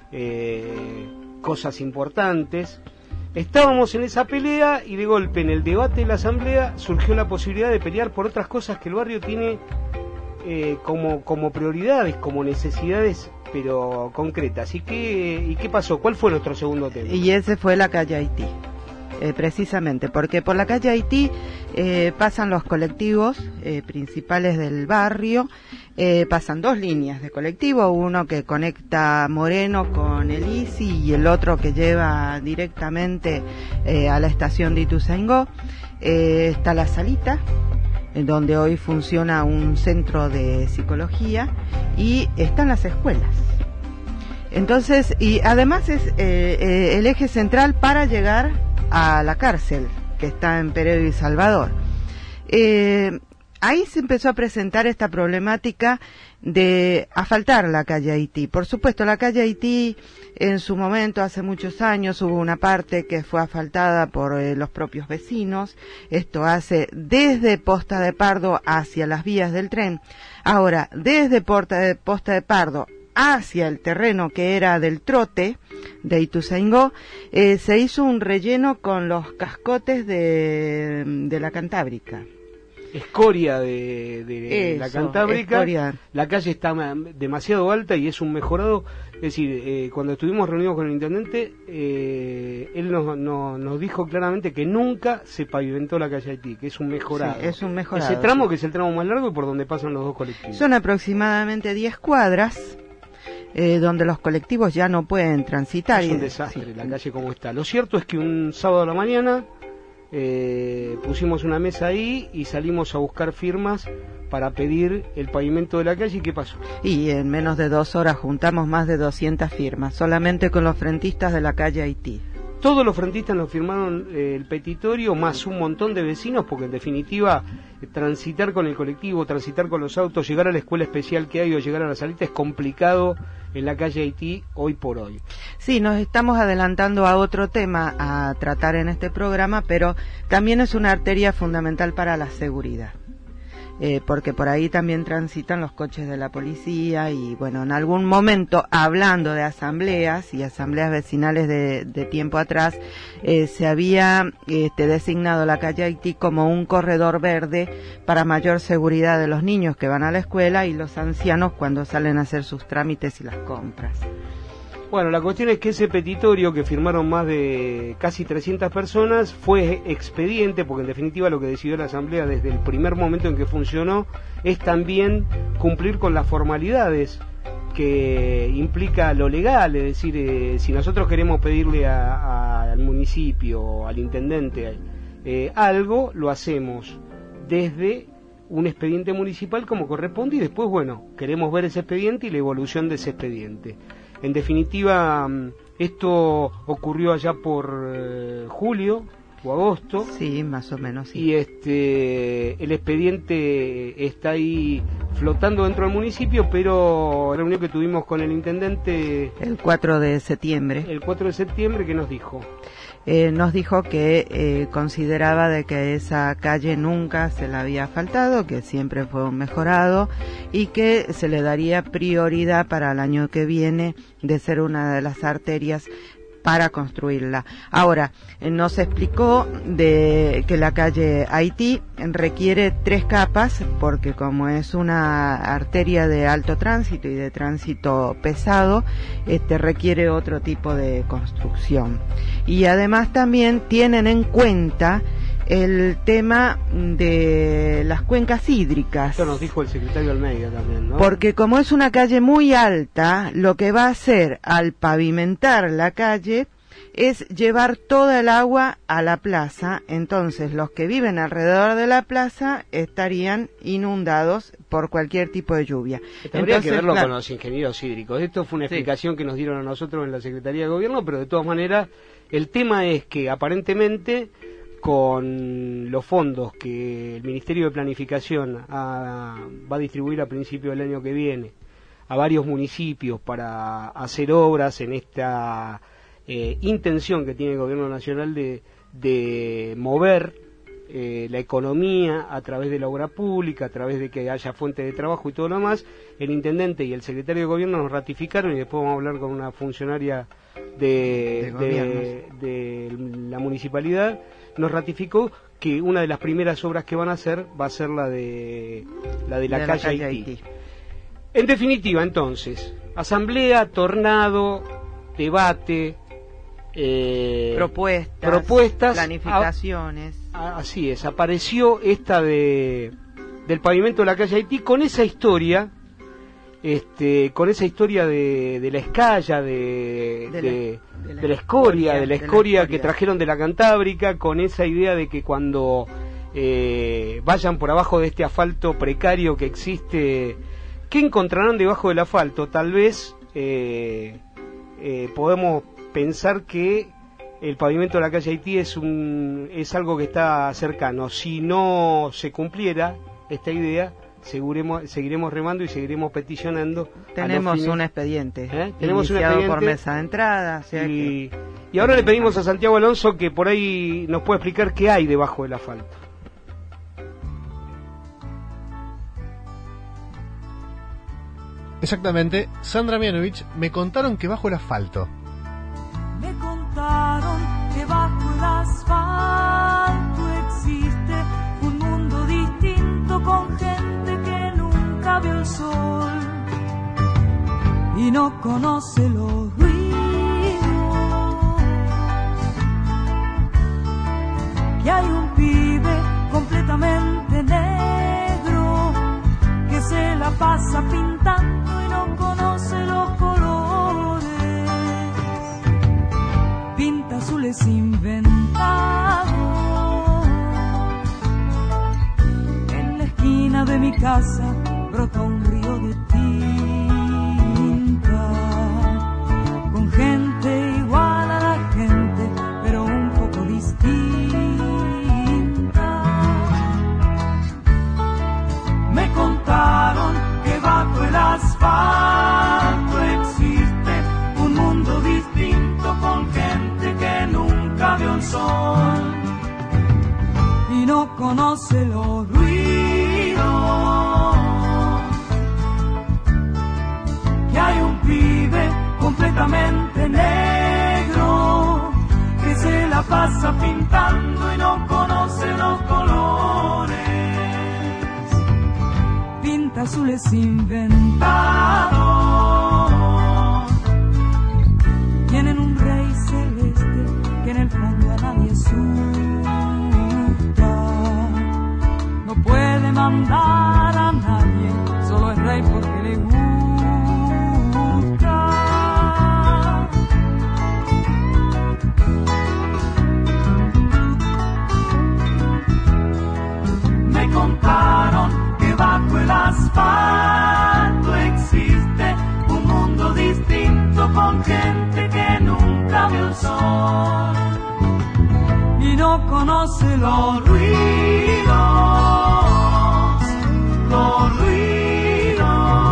cosas importantes. Estábamos en esa pelea y de golpe en el debate de la asamblea surgió la posibilidad de pelear por otras cosas que el barrio tiene como prioridades, como necesidades, pero concretas. ¿Y qué pasó? ¿Cuál fue nuestro segundo tema? Y ese fue la calle Haití. Precisamente, porque por la calle Haití pasan los colectivos principales del barrio, pasan dos líneas de colectivo, uno que conecta Moreno con el ICI y el otro que lleva directamente a la estación de Ituzaingó. Está la salita, en donde hoy funciona un centro de psicología, y están las escuelas. Entonces, y además es el eje central para llegar a la cárcel que está en Peredo y Salvador. ahí se empezó a presentar esta problemática de asfaltar la calle Haití. Por supuesto, la calle Haití en su momento, hace muchos años, hubo una parte que fue asfaltada por los propios vecinos. Esto hace desde Posta de Pardo hacia las vías del tren. Ahora, desde Posta de Pardo hacia el terreno que era del trote de Ituzaingó, se hizo un relleno con los cascotes de la Cantábrica. Escoria de la Cantábrica. Escoria. La calle está demasiado alta y es un mejorado. Es decir, cuando estuvimos reunidos con el intendente, él nos dijo claramente que nunca se pavimentó la calle Haití, que es un mejorado. Sí, es un mejorado. Ese tramo, que es el tramo más largo y por donde pasan los dos colectivos. Son aproximadamente 10 cuadras. Donde los colectivos ya no pueden transitar. Es un desastre la calle como está. Lo cierto es que un sábado a la mañana pusimos una mesa ahí y salimos a buscar firmas para pedir el pavimento de la calle. ¿Y qué pasó? Y en menos de 2 horas juntamos más de 200 firmas, solamente con los frentistas de la calle Haití. Todos los frentistas nos firmaron el petitorio, más un montón de vecinos, porque en definitiva transitar con el colectivo, transitar con los autos, llegar a la escuela especial que hay o llegar a la salita es complicado en la calle Haití hoy por hoy. Sí, nos estamos adelantando a otro tema a tratar en este programa, pero también es una arteria fundamental para la seguridad. Porque por ahí también transitan los coches de la policía y bueno, en algún momento, hablando de asambleas y asambleas vecinales de tiempo atrás, se había designado la calle Haití como un corredor verde para mayor seguridad de los niños que van a la escuela y los ancianos cuando salen a hacer sus trámites y las compras. Bueno, la cuestión es que ese petitorio, que firmaron más de casi 300 personas, fue expediente, porque en definitiva lo que decidió la Asamblea desde el primer momento en que funcionó es también cumplir con las formalidades que implica lo legal. Es decir, si nosotros queremos pedirle al municipio, al intendente, algo, lo hacemos desde un expediente municipal como corresponde y después, bueno, queremos ver ese expediente y la evolución de ese expediente. En definitiva, esto ocurrió allá por julio o agosto. Sí, más o menos, sí. Y el expediente está ahí flotando dentro del municipio, pero la reunión que tuvimos con el intendente... El 4 de septiembre. El 4 de septiembre, ¿qué nos dijo? Nos dijo que consideraba de que esa calle nunca se la había asfaltado, que siempre fue un mejorado y que se le daría prioridad para el año que viene de ser una de las arterias para construirla. Ahora, nos explicó de que la calle Haití requiere 3 capas, porque como es una arteria de alto tránsito y de tránsito pesado, requiere otro tipo de construcción. Y además también tienen en cuenta el tema de las cuencas hídricas. Esto nos dijo el secretario Almeida también, ¿no? Porque como es una calle muy alta, lo que va a hacer al pavimentar la calle es llevar toda el agua a la plaza. Entonces los que viven alrededor de la plaza estarían inundados por cualquier tipo de lluvia. Habría que verlo con los ingenieros hídricos. Esto fue una explicación que nos dieron a nosotros en la Secretaría de Gobierno, pero de todas maneras el tema es que aparentemente con los fondos que el Ministerio de Planificación va a distribuir a principio del año que viene a varios municipios para hacer obras en esta intención que tiene el Gobierno Nacional de mover la economía a través de la obra pública, a través de que haya fuentes de trabajo y todo lo demás, el Intendente y el Secretario de Gobierno nos ratificaron, y después vamos a hablar con una funcionaria de la municipalidad, nos ratificó que una de las primeras obras que van a hacer va a ser la de la calle Haití. En definitiva, entonces, asamblea, tornado, debate, propuestas, planificaciones. Así es, apareció esta del pavimento de la calle Haití con esa historia, de la escalla, de la escoria que trajeron de la Cantábrica, con esa idea de que cuando vayan por abajo de este asfalto precario que existe, ¿qué encontrarán debajo del asfalto? Tal vez podemos pensar que el pavimento de la calle Haití es algo que está cercano. Si no se cumpliera esta idea, seguiremos remando y seguiremos peticionando. Tenemos un expediente. Tenemos un expediente por mesa de entrada. O sea y ahora le pedimos a Santiago Alonso que por ahí nos pueda explicar qué hay debajo del asfalto. Exactamente, Sandra Mianovich, me contaron que bajo el asfalto. Me contaron que bajo el asfalto existe un mundo distinto con gente que nunca vio el sol y no conoce los ruidos. Que hay un pibe completamente negro que se la pasa pintando y no conoce los colores. Pinta azules inventados. En la esquina de mi casa brota un río de tinta, con gente igual a la gente, pero un poco distinta. Me contaron que bajo el asfalto existe un mundo distinto con gente que nunca vio el sol y no conoce los ruidos. Que hay un pibe completamente negro que se la pasa pintando y no conoce los colores. Pinta azules inventados. Tienen un rey celeste que en el fondo a nadie asusta. No puede mandar a nadie, solo es rey porque le gusta. Me contaron que bajo el asfalto existe un mundo distinto con gente que nunca vio el sol y no conoce los ruidos, los ruidos,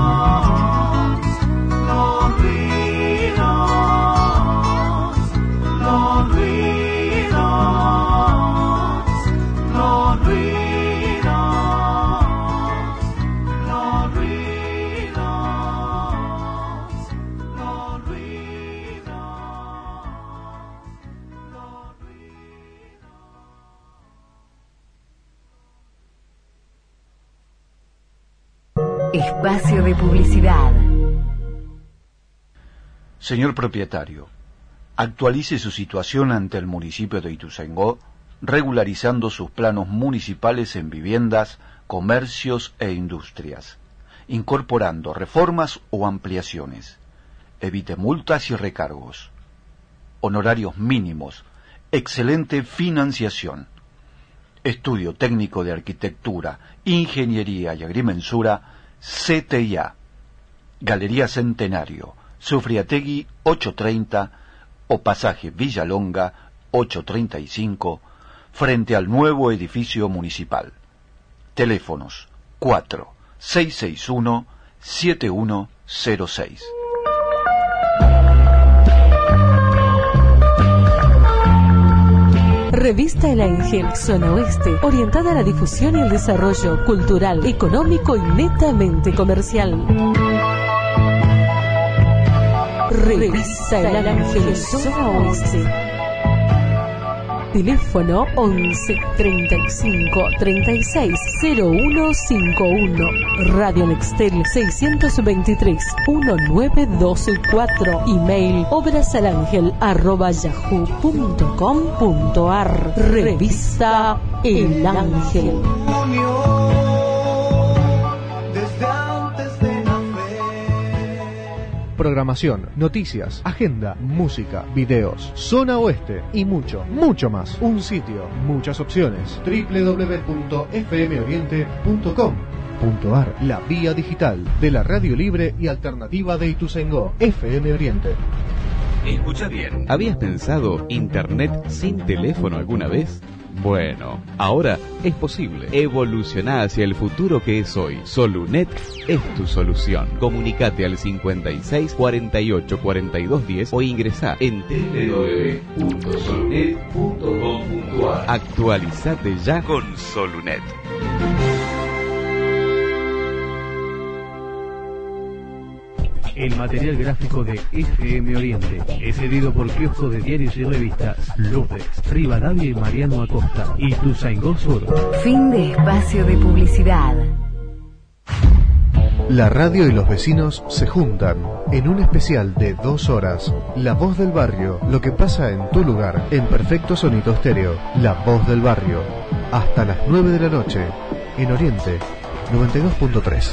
los ruidos, los ruidos, los ruidos. Espacio de publicidad. Señor propietario, actualice su situación ante el municipio de Ituzaingó, regularizando sus planos municipales en viviendas, comercios e industrias, incorporando reformas o ampliaciones. Evite multas y recargos. Honorarios mínimos. Excelente financiación. Estudio técnico de arquitectura, ingeniería y agrimensura, CTIA. Galería Centenario, Sufriategui 830 o Pasaje Villalonga 835, frente al nuevo edificio municipal. Teléfonos 4-661-7106. Revista El Ángel, Zona Oeste, orientada a la difusión y el desarrollo cultural, económico y netamente comercial. Revista El Ángel, Zona Oeste. Teléfono 11 35 36 0151. Radio Nextel 623 1924. Email obrasalangel@yahoo.com.ar. Revista El Ángel. Programación, noticias, agenda, música, videos, Zona Oeste y mucho, mucho más. Un sitio, muchas opciones. www.fmoriente.com.ar. La vía digital de la radio libre y alternativa de Ituzaingó, FM Oriente. Escucha bien. ¿Habías pensado internet sin teléfono alguna vez? Bueno, ahora es posible. Evolucioná hacia el futuro que es hoy. Solunet es tu solución. Comunicate al 56 48 42 10 o ingresá en www.solunet.com.ar. Actualizate ya con Solunet. El material gráfico de FM Oriente es cedido por Kiosco de Diarios y Revistas López, Rivadavia y Mariano Acosta, Ituzaingó Sur. Fin de espacio de publicidad. La radio y los vecinos se juntan en un especial de 2 horas. La Voz del Barrio, lo que pasa en tu lugar, en perfecto sonido estéreo. La Voz del Barrio, hasta las 9 de la noche, en Oriente 92.3.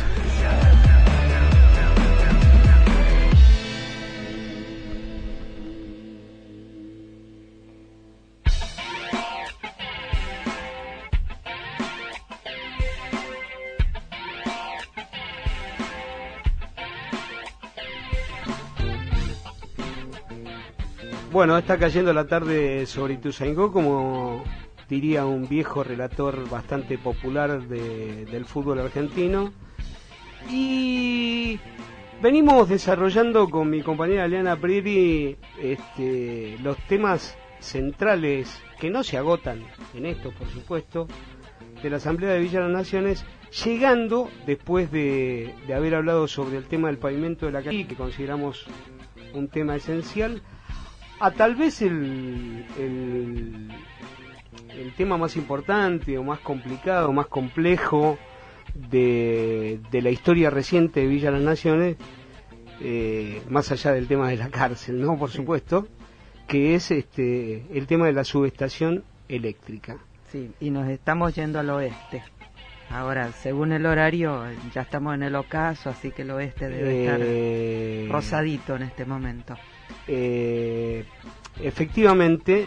Bueno, está cayendo la tarde sobre Ituzaingó, como diría un viejo relator bastante popular del fútbol argentino. Y venimos desarrollando con mi compañera Leana Prieri los temas centrales que no se agotan en esto, por supuesto, de la Asamblea de Villa de las Naciones, llegando, después de haber hablado sobre el tema del pavimento de la calle, que consideramos un tema esencial, a tal vez el tema más importante o más complicado, más complejo de la historia reciente de Villa de las Naciones, más allá del tema de la cárcel, ¿no? Por supuesto, que es el tema de la subestación eléctrica. Sí, y nos estamos yendo al oeste. Ahora, según el horario, ya estamos en el ocaso, así que el oeste debe estar rosadito en este momento. Efectivamente,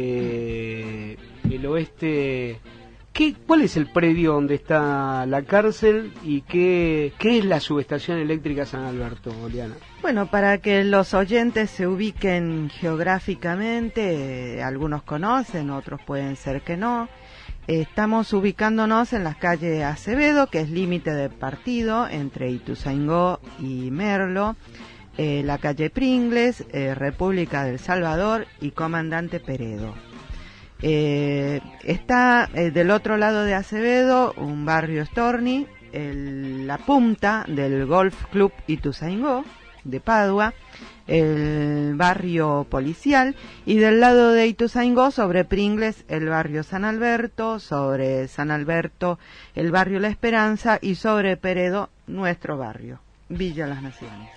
el oeste. ¿Cuál es el predio donde está la cárcel y qué es la subestación eléctrica San Alberto, Oliana? Bueno, para que los oyentes se ubiquen geográficamente, algunos conocen, otros pueden ser que no. Estamos ubicándonos en las calles Acevedo, que es límite de partido entre Ituzaingó y Merlo, la calle Pringles, República del Salvador y Comandante Peredo. Está del otro lado de Acevedo un barrio Storni, la punta del Golf Club Ituzaingó de Padua, el barrio Policial, y del lado de Ituzaingó, sobre Pringles, el barrio San Alberto, sobre San Alberto el barrio La Esperanza y sobre Peredo nuestro barrio, Villa Las Naciones.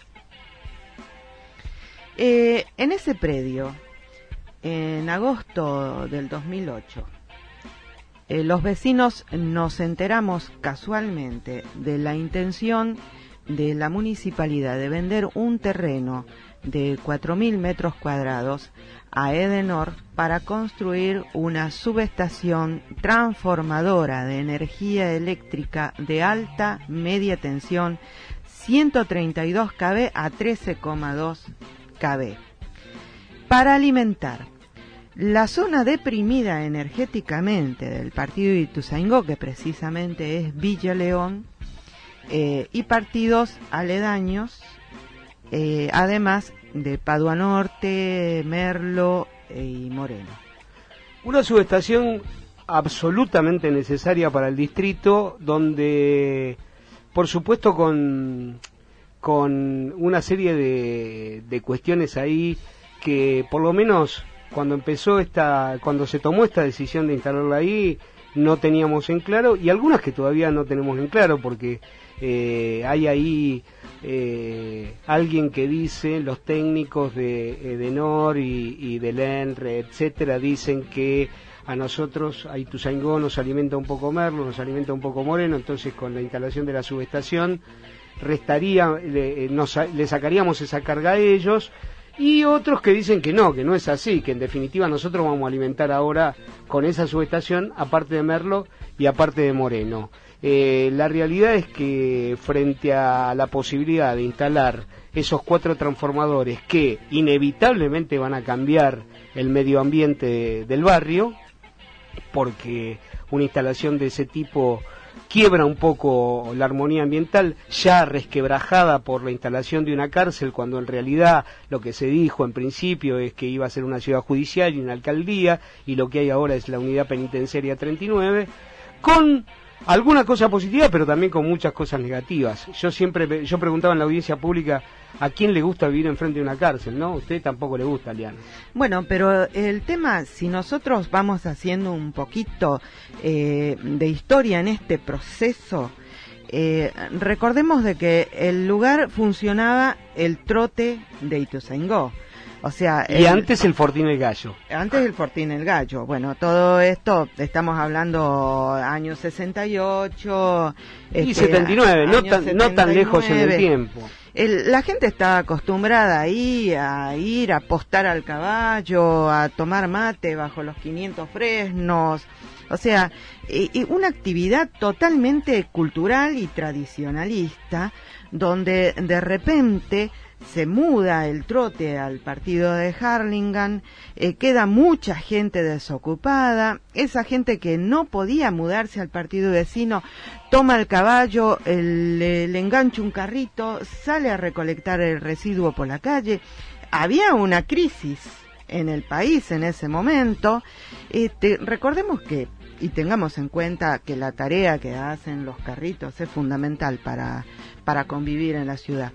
En ese predio, en agosto del 2008, los vecinos nos enteramos casualmente de la intención de la municipalidad de vender un terreno de 4.000 metros cuadrados a Edenor para construir una subestación transformadora de energía eléctrica de alta media tensión 132 kV a 13,2 kV para alimentar la zona deprimida energéticamente del partido de Ituzaingó, que precisamente es Villa León, y partidos aledaños, además de Padua Norte, Merlo y Moreno. Una subestación absolutamente necesaria para el distrito, donde, por supuesto, con una serie de cuestiones ahí que, por lo menos, cuando se tomó esta decisión de instalarla ahí, no teníamos en claro, y algunas que todavía no tenemos en claro, porque hay ahí alguien que dice, los técnicos de Edenor y del ENRE, etcétera, dicen que a nosotros, a Ituzaingó, nos alimenta un poco Merlo, nos alimenta un poco Moreno, entonces con la instalación de la subestación le sacaríamos esa carga a ellos, y otros que dicen que no es así, que en definitiva nosotros vamos a alimentar ahora con esa subestación, aparte de Merlo y aparte de Moreno. La realidad es que frente a la posibilidad de instalar esos 4 transformadores que inevitablemente van a cambiar el medio ambiente del barrio, porque una instalación de ese tipo quiebra un poco la armonía ambiental, ya resquebrajada por la instalación de una cárcel, cuando en realidad lo que se dijo en principio es que iba a ser una ciudad judicial y una alcaldía, y lo que hay ahora es la unidad penitenciaria 39, con alguna cosa positiva, pero también con muchas cosas negativas. Yo preguntaba en la audiencia pública a quién le gusta vivir enfrente de una cárcel, ¿no? Usted tampoco le gusta, Liana. Bueno, pero el tema, si nosotros vamos haciendo un poquito de historia en este proceso, recordemos de que el lugar funcionaba el trote de Ituzaingó. O sea, antes el Fortín el Gallo. Antes el Fortín el Gallo. Bueno, todo esto, estamos hablando años 68... Y 79, no tan lejos en el tiempo. La gente está acostumbrada ahí a ir a apostar al caballo, a tomar mate bajo los 500 fresnos. O sea, una actividad totalmente cultural y tradicionalista, donde de repente se muda el trote al partido de Harlingen, queda mucha gente desocupada, esa gente que no podía mudarse al partido vecino, toma el caballo, le engancha un carrito, sale a recolectar el residuo por la calle. Había una crisis en el país en ese momento. Recordemos que, y tengamos en cuenta que la tarea que hacen los carritos es fundamental para convivir en la ciudad.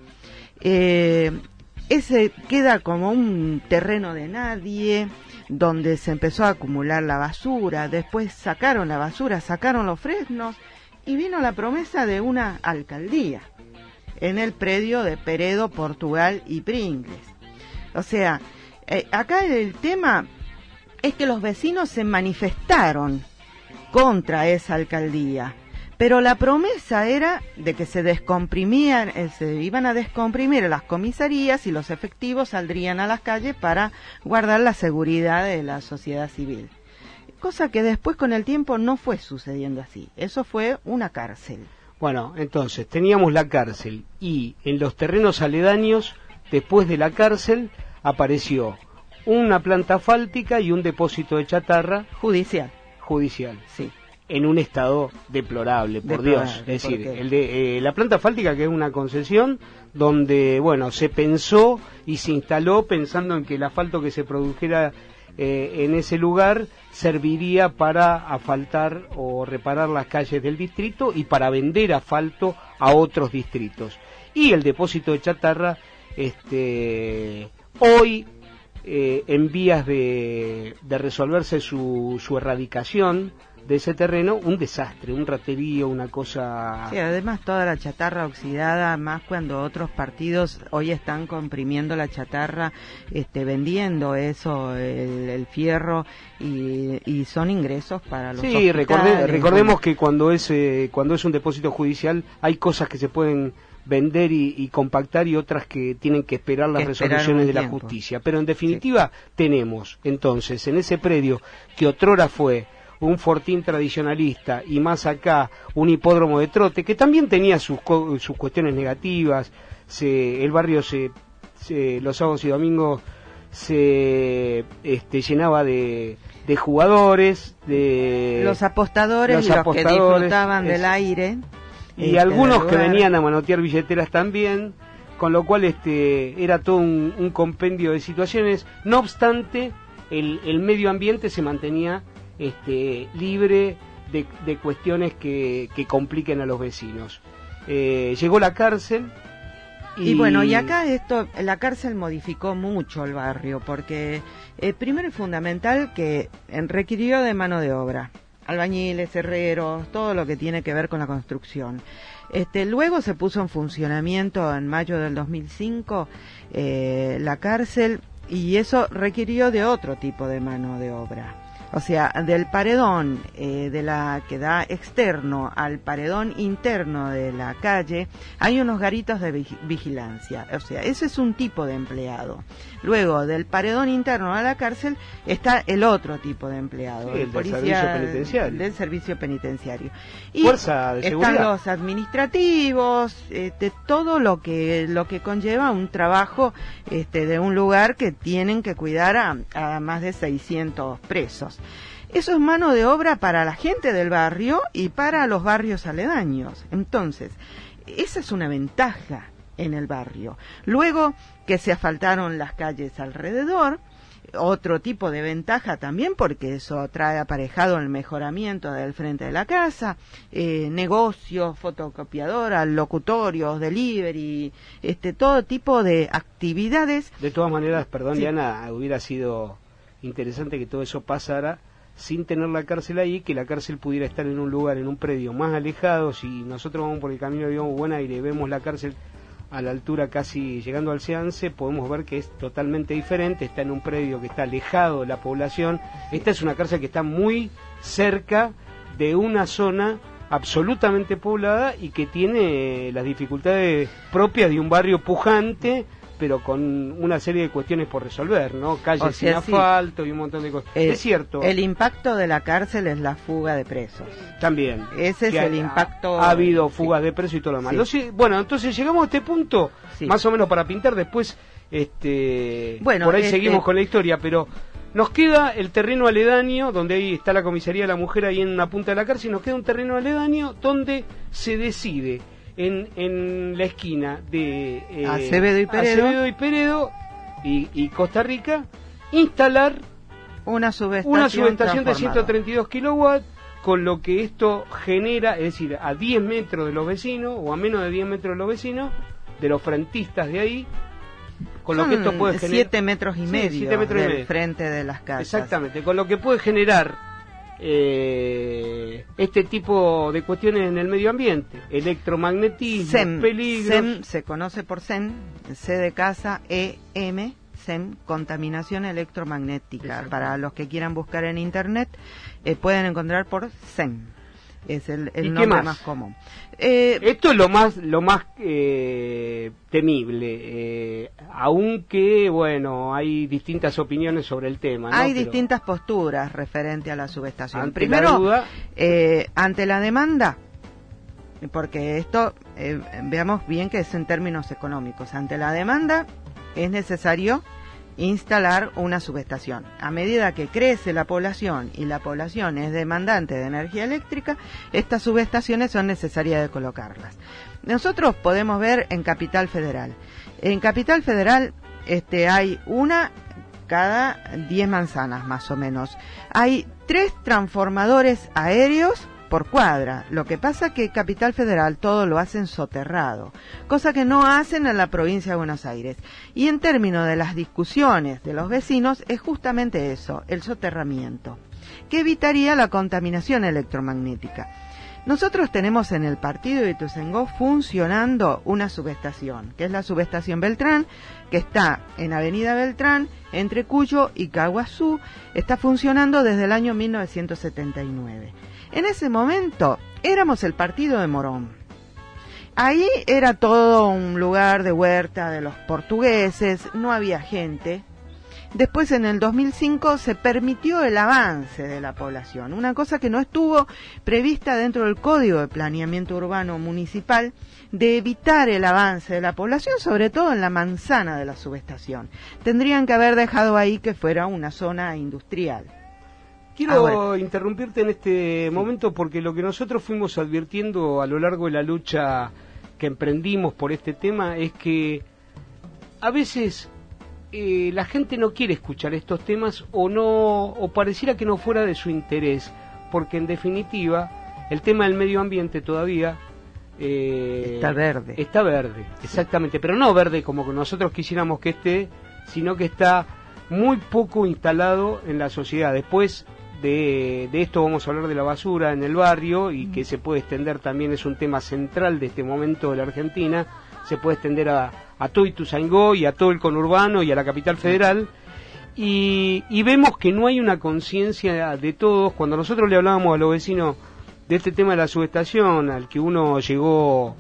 Ese queda como un terreno de nadie, donde se empezó a acumular la basura, después sacaron la basura, sacaron los fresnos, y vino la promesa de una alcaldía en el predio de Peredo, Portugal y Pringles. O sea, acá el tema es que los vecinos se manifestaron contra esa alcaldía, pero la promesa era de que se iban a descomprimir las comisarías y los efectivos saldrían a las calles para guardar la seguridad de la sociedad civil. Cosa que después con el tiempo no fue sucediendo así. Eso fue una cárcel. Bueno, entonces teníamos la cárcel y en los terrenos aledaños, después de la cárcel, apareció una planta asfáltica y un depósito de chatarra judicial, sí, en un estado deplorable, por Dios. Es decir, la planta asfáltica, que es una concesión donde, bueno, se pensó y se instaló pensando en que el asfalto que se produjera en ese lugar serviría para asfaltar o reparar las calles del distrito y para vender asfalto a otros distritos. Y el depósito de chatarra, hoy en vías de resolverse su erradicación de ese terreno, un desastre, un raterío, una cosa... Sí, además toda la chatarra oxidada, más cuando otros partidos hoy están comprimiendo la chatarra, vendiendo eso, el fierro, y son ingresos para los hospitales. Recordemos que cuando es un depósito judicial hay cosas que se pueden vender y compactar y otras que tienen que esperar las resoluciones de la justicia. Pero en definitiva tenemos entonces en ese predio que otrora fue un fortín tradicionalista y más acá un hipódromo de trote que también tenía sus cuestiones negativas. El barrio los sábados y domingos se llenaba de jugadores, de los apostadores, los que disfrutaban del aire, y algunos que venían a manotear billeteras también, con lo cual era todo un compendio de situaciones. No obstante, el medio ambiente se mantenía libre de cuestiones que compliquen a los vecinos. Llegó la cárcel y bueno, y acá la cárcel modificó mucho el barrio, porque primero es fundamental que requirió de mano de obra, albañiles, herreros, todo lo que tiene que ver con la construcción. Luego se puso en funcionamiento en mayo del 2005 la cárcel, y eso requirió de otro tipo de mano de obra. O sea, del paredón de la que da externo al paredón interno de la calle, hay unos garitos de vigilancia. O sea, ese es un tipo de empleado. Luego, del paredón interno a la cárcel, está el otro tipo de empleado, sí, del servicio penitenciario. Y fuerza de seguridad. Están los administrativos, todo lo que conlleva un trabajo de un lugar que tienen que cuidar a más de 600 presos. Eso es mano de obra para la gente del barrio y para los barrios aledaños. Entonces, esa es una ventaja en el barrio. Luego que se asfaltaron las calles alrededor, otro tipo de ventaja también, porque eso trae aparejado el mejoramiento del frente de la casa, negocios, fotocopiadoras, locutorios, delivery, todo tipo de actividades. De todas maneras, perdón, Sí. Diana, hubiera sido interesante que todo eso pasara sin tener la cárcel ahí, que la cárcel pudiera estar en un lugar, en un predio más alejado. Si nosotros vamos por el camino de Buen Aire y vemos la cárcel a la altura casi llegando al Seance, podemos ver que es totalmente diferente, está en un predio que está alejado de la población. Esta es una cárcel que está muy cerca de una zona absolutamente poblada y que tiene las dificultades propias de un barrio pujante, pero con una serie de cuestiones por resolver, ¿no? Calles sin asfalto y un montón de cosas. Es cierto. El impacto de la cárcel es la fuga de presos. También. Ese es el impacto. Ha habido fugas de presos y todo lo demás. Sí. Bueno, entonces llegamos a este punto, Sí. más o menos para pintar después, Bueno, por ahí seguimos con la historia, pero nos queda el terreno aledaño, donde ahí está la comisaría de la mujer, ahí en una punta de la cárcel, nos queda un terreno aledaño donde se decide en la esquina de Acevedo y Peredo y Costa Rica instalar una subestación de 132 kilowatts, con lo que esto genera, es decir, a 10 metros de los vecinos o a menos de 10 metros de los vecinos, de los frentistas de ahí, con lo que esto puede generar 7 metros y medio del frente de las casas. Exactamente, con lo que puede generar este tipo de cuestiones en el medio ambiente, electromagnetismo, peligros. SEM se conoce por SEM, C de casa, EM, SEM, contaminación electromagnética. Para los que quieran buscar en internet, pueden encontrar por SEM. Es el nombre más común. Esto es lo más temible, aunque bueno, hay distintas opiniones sobre el tema, ¿no? Hay distintas posturas referente a la subestación. Ante Primero, la duda, ante la demanda, porque esto veamos bien que es en términos económicos. Ante la demanda es necesario instalar una subestación. A medida que crece la población y la población es demandante de energía eléctrica, estas subestaciones son necesarias de colocarlas. Nosotros podemos ver en Capital Federal. En Capital Federal hay una cada 10 manzanas más o menos. Hay 3 transformadores aéreos por cuadra. Lo que pasa que Capital Federal todo lo hacen soterrado, cosa que no hacen en la provincia de Buenos Aires. Y en términos de las discusiones de los vecinos es justamente eso, el soterramiento, que evitaría la contaminación electromagnética. Nosotros tenemos en el partido de Ituzaingó funcionando una subestación, que es la subestación Beltrán, que está en Avenida Beltrán, entre Cuyo y Caguazú. Está funcionando desde el año 1979. En ese momento éramos el partido de Morón. Ahí era todo un lugar de huerta de los portugueses, no había gente. Después, en el 2005, se permitió el avance de la población, una cosa que no estuvo prevista dentro del Código de Planeamiento Urbano Municipal, de evitar el avance de la población, sobre todo en la manzana de la subestación. Tendrían que haber dejado ahí que fuera una zona industrial. Quiero interrumpirte en este momento porque lo que nosotros fuimos advirtiendo a lo largo de la lucha que emprendimos por este tema es que a veces la gente no quiere escuchar estos temas o pareciera que no fuera de su interés, porque en definitiva el tema del medio ambiente todavía está verde. Está verde, exactamente, pero no verde como que nosotros quisiéramos que esté, sino que está muy poco instalado en la sociedad. Después de esto vamos a hablar de la basura en el barrio y que se puede extender también, es un tema central de este momento de la Argentina, se puede extender a todo Ituzaingó y a todo el conurbano y a la Capital Federal, y vemos que no hay una conciencia de todos. Cuando nosotros le hablábamos a los vecinos de este tema de la subestación, al que uno llegó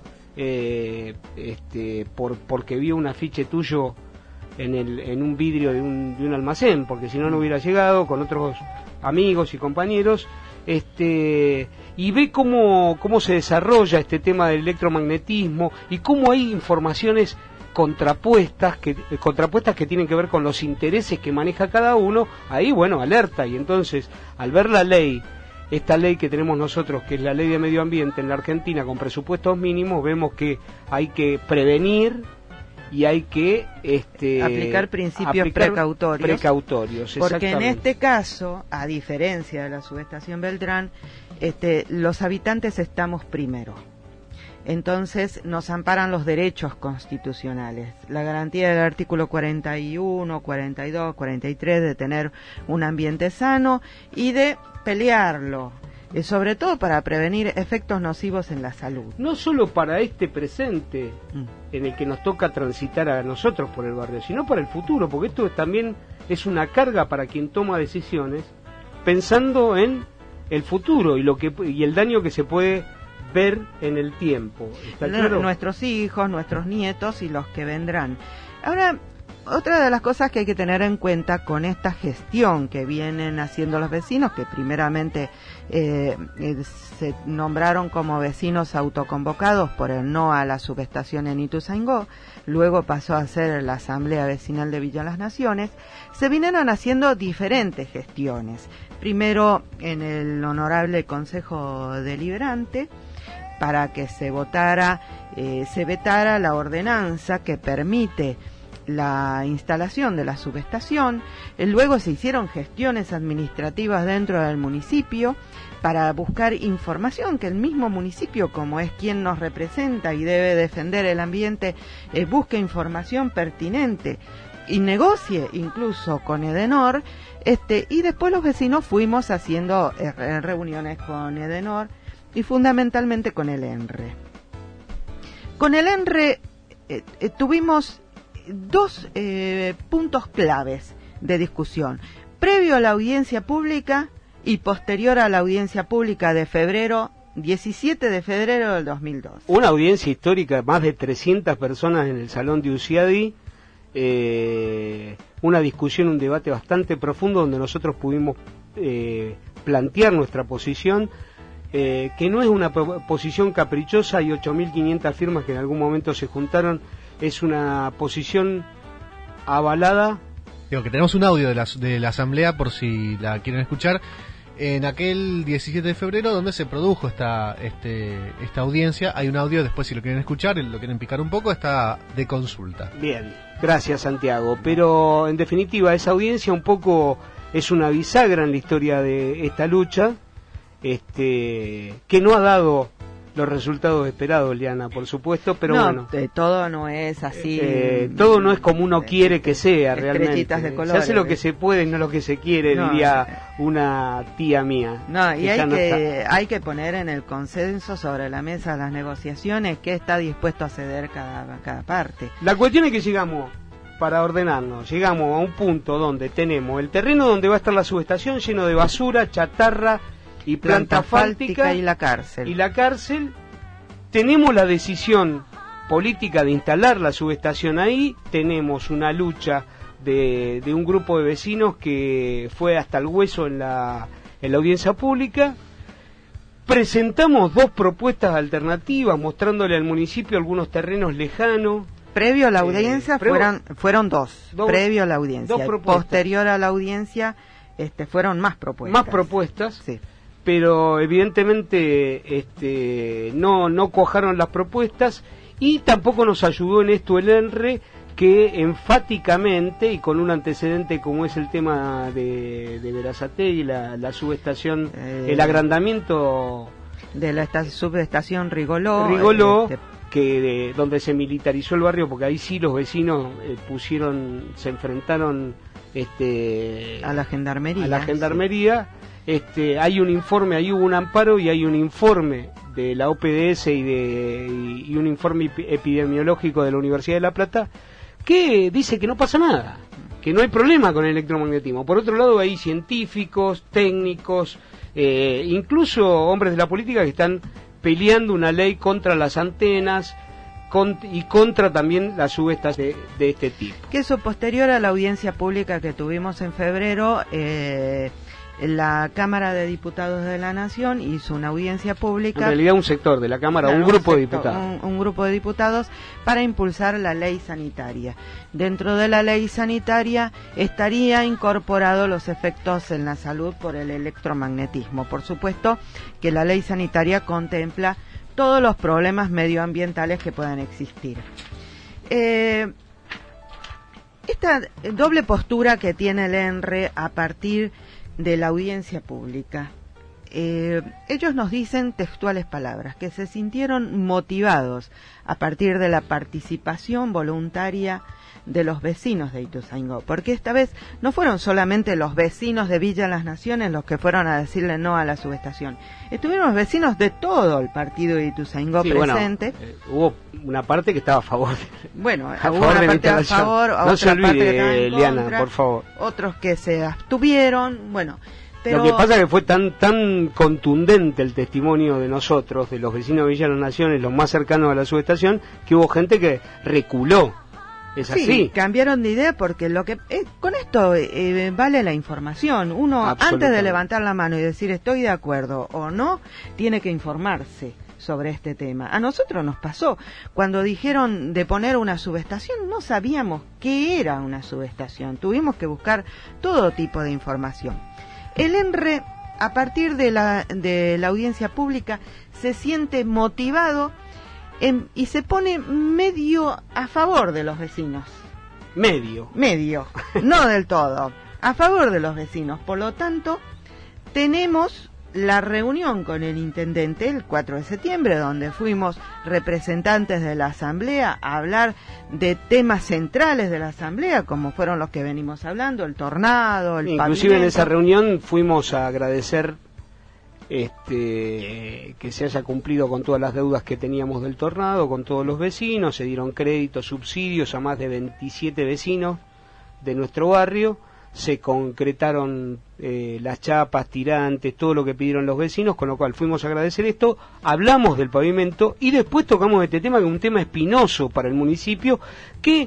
porque vio un afiche tuyo en un vidrio de un almacén, porque si no, no hubiera llegado, con otros amigos y compañeros, y ve cómo se desarrolla este tema del electromagnetismo y cómo hay informaciones contrapuestas que tienen que ver con los intereses que maneja cada uno, ahí bueno, alerta. Y entonces, al ver la ley, esta ley que tenemos nosotros, que es la ley de medio ambiente en la Argentina, con presupuestos mínimos, vemos que hay que prevenir y hay que aplicar principios precautorios, porque en este caso, a diferencia de la subestación Beltrán, los habitantes estamos primero. Entonces nos amparan los derechos constitucionales, la garantía del artículo 41, 42, 43 de tener un ambiente sano y de pelearlo, sobre todo para prevenir efectos nocivos en la salud. No solo para este presente en el que nos toca transitar a nosotros por el barrio, sino para el futuro, porque esto también es una carga para quien toma decisiones pensando en el futuro y el daño que se puede ver en el tiempo. ¿Está claro? Nuestros hijos, nuestros nietos y los que vendrán. Ahora, otra de las cosas que hay que tener en cuenta con esta gestión que vienen haciendo los vecinos, que primeramente se nombraron como vecinos autoconvocados por el no a la subestación en Ituzaingó, luego pasó a ser la Asamblea Vecinal de Villa Las Naciones, se vinieron haciendo diferentes gestiones. Primero en el Honorable Consejo Deliberante, para que se vetara la ordenanza que permite la instalación de la subestación. Luego se hicieron gestiones administrativas dentro del municipio para buscar información, que el mismo municipio, como es quien nos representa y debe defender el ambiente, busque información pertinente y negocie incluso con Edenor, y después los vecinos fuimos haciendo reuniones con Edenor y fundamentalmente con el ENRE. Con el ENRE tuvimos dos puntos claves de discusión, previo a la audiencia pública y posterior a la audiencia pública de 17 de febrero del 2002. Una audiencia histórica, más de 300 personas en el Salón de Uciadi, una discusión, un debate bastante profundo donde nosotros pudimos plantear nuestra posición, que no es una posición caprichosa. Hay 8.500 firmas que en algún momento se juntaron. Es una posición avalada. Digo que tenemos un audio de la asamblea por si la quieren escuchar. En aquel 17 de febrero donde se produjo esta audiencia, hay un audio, después si lo quieren escuchar, lo quieren picar un poco, está de consulta. Bien, gracias Santiago. Pero en definitiva esa audiencia un poco es una bisagra en la historia de esta lucha, que no ha dado los resultados esperados, Liana, por supuesto, pero bueno, todo no es así, todo no es como uno quiere que sea realmente. De colores, se hace lo que se puede, no lo que se quiere, diría una tía mía. No, y hay que poner en el consenso sobre la mesa las negociaciones que está dispuesto a ceder cada parte. La cuestión es que llegamos, para ordenarnos, llegamos a un punto donde tenemos el terreno donde va a estar la subestación lleno de basura, chatarra y planta asfáltica y la cárcel. Tenemos la decisión política de instalar la subestación ahí. Tenemos una lucha de un grupo de vecinos que fue hasta el hueso en la audiencia pública. Presentamos dos propuestas alternativas mostrándole al municipio algunos terrenos lejanos. Previo a la audiencia fueron dos. Previo a la audiencia. Posterior a la audiencia fueron más propuestas. Sí. Pero evidentemente no cuajaron las propuestas y tampoco nos ayudó en esto el ENRE, que enfáticamente y con un antecedente como es el tema de Berazategui, la subestación, el agrandamiento de la subestación Rigoló, donde se militarizó el barrio, porque ahí sí los vecinos se enfrentaron a la gendarmería. Hay un informe, ahí hubo un amparo y hay un informe de la OPDS y un informe epidemiológico de la Universidad de La Plata que dice que no pasa nada, que no hay problema con el electromagnetismo. Por otro lado hay científicos, técnicos, incluso hombres de la política que están peleando una ley contra las antenas y contra también las subestaciones de este tipo. Que eso posterior a la audiencia pública que tuvimos en febrero, la Cámara de Diputados de la Nación hizo una audiencia pública. En realidad un sector de la Cámara, claro, un grupo de diputados. Un grupo de diputados para impulsar la ley sanitaria. Dentro de la ley sanitaria estaría incorporado los efectos en la salud por el electromagnetismo. Por supuesto que la ley sanitaria contempla todos los problemas medioambientales que puedan existir. Esta doble postura que tiene el ENRE a partir de la audiencia pública, ellos nos dicen textuales palabras, que se sintieron motivados a partir de la participación voluntaria de los vecinos de Ituzaingó, porque esta vez no fueron solamente los vecinos de Villa Las Naciones los que fueron a decirle no a la subestación, estuvieron los vecinos de todo el partido de Ituzaingó presente. Bueno, hubo una parte que estaba a favor. Hubo una parte a favor, no otra se olvide, parte que estaba en Liana, contra, por favor. Otros que se abstuvieron, bueno. Pero... Lo que pasa es que fue tan contundente el testimonio de nosotros, de los vecinos de Villa Las Naciones, los más cercanos a la subestación, que hubo gente que reculó. Es así. Sí, cambiaron de idea porque lo que con esto vale la información. Uno, antes de levantar la mano y decir estoy de acuerdo o no, tiene que informarse sobre este tema. A nosotros nos pasó. Cuando dijeron de poner una subestación, no sabíamos qué era una subestación. Tuvimos que buscar todo tipo de información. El ENRE, a partir de la audiencia pública, se siente motivado y se pone medio a favor de los vecinos. Medio, no del todo, a favor de los vecinos. Por lo tanto, tenemos la reunión con el intendente el 4 de septiembre, donde fuimos representantes de la asamblea a hablar de temas centrales de la asamblea, como fueron los que venimos hablando, el tornado, el pavimento. Inclusive en esa reunión fuimos a agradecer que se haya cumplido con todas las deudas que teníamos del tornado, con todos los vecinos, se dieron créditos, subsidios a más de 27 vecinos de nuestro barrio, se concretaron las chapas, tirantes, todo lo que pidieron los vecinos, con lo cual fuimos a agradecer esto, hablamos del pavimento y después tocamos este tema, que es un tema espinoso para el municipio, que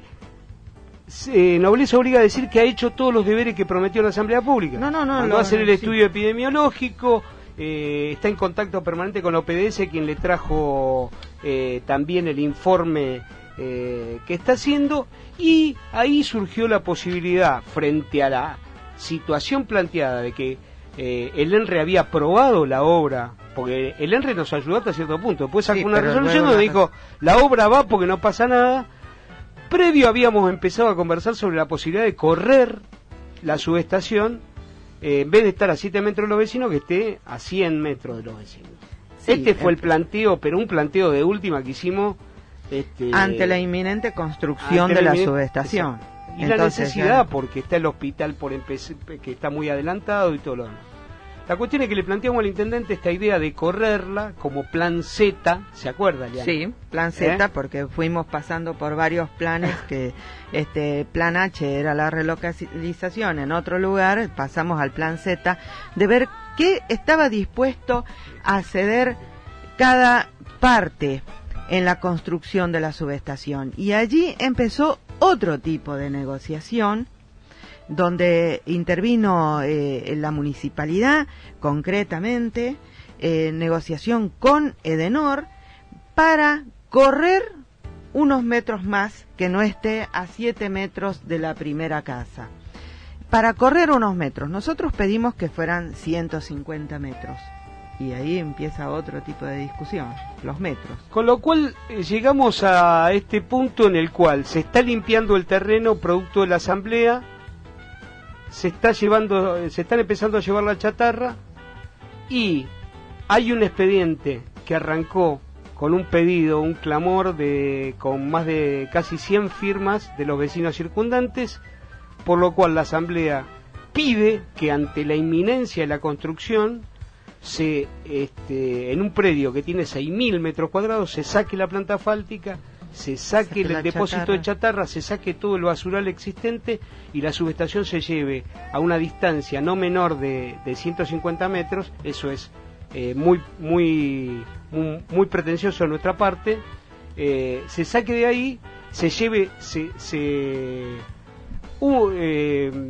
Nobleza obliga a decir que ha hecho todos los deberes que prometió la Asamblea Pública. Mandó a hacer el estudio epidemiológico, está en contacto permanente con la OPDS, quien le trajo también el informe que está haciendo, y ahí surgió la posibilidad, frente a la situación planteada de que el ENRE había aprobado la obra, porque el ENRE nos ayudó hasta cierto punto, después sacó una resolución donde dijo la obra va porque no pasa nada. Previo habíamos empezado a conversar sobre la posibilidad de correr la subestación, en vez de estar a 7 metros de los vecinos, que esté a 100 metros de los vecinos. Este fue el planteo, pero un planteo de última que hicimos ante la inminente construcción de la subestación. Y entonces, la necesidad, porque está el hospital que está muy adelantado y todo lo demás. La cuestión es que le planteamos al intendente esta idea de correrla como plan Z, ¿se acuerda, Liana? Sí, plan Z, porque fuimos pasando por varios planes, que plan H era la relocalización en otro lugar, pasamos al plan Z, de ver qué estaba dispuesto a ceder cada parte en la construcción de la subestación. Y allí empezó otro tipo de negociación, donde intervino la municipalidad, concretamente, negociación con Edenor, para correr unos metros más, que no esté a 7 metros de la primera casa. Para correr unos metros, nosotros pedimos que fueran 150 metros. Y ahí empieza otro tipo de discusión, los metros. Con lo cual llegamos a este punto en el cual se está limpiando el terreno producto de la asamblea, se están empezando a llevar la chatarra, y hay un expediente que arrancó con un pedido, un clamor con más de casi 100 firmas de los vecinos circundantes, por lo cual la asamblea pide que ante la inminencia de la construcción en un predio que tiene 6.000 metros cuadrados se saque la planta asfáltica, se saque el depósito de chatarra, se saque todo el basural existente y la subestación se lleve a una distancia no menor de 150 metros, eso es muy pretencioso de nuestra parte, se saque de ahí, se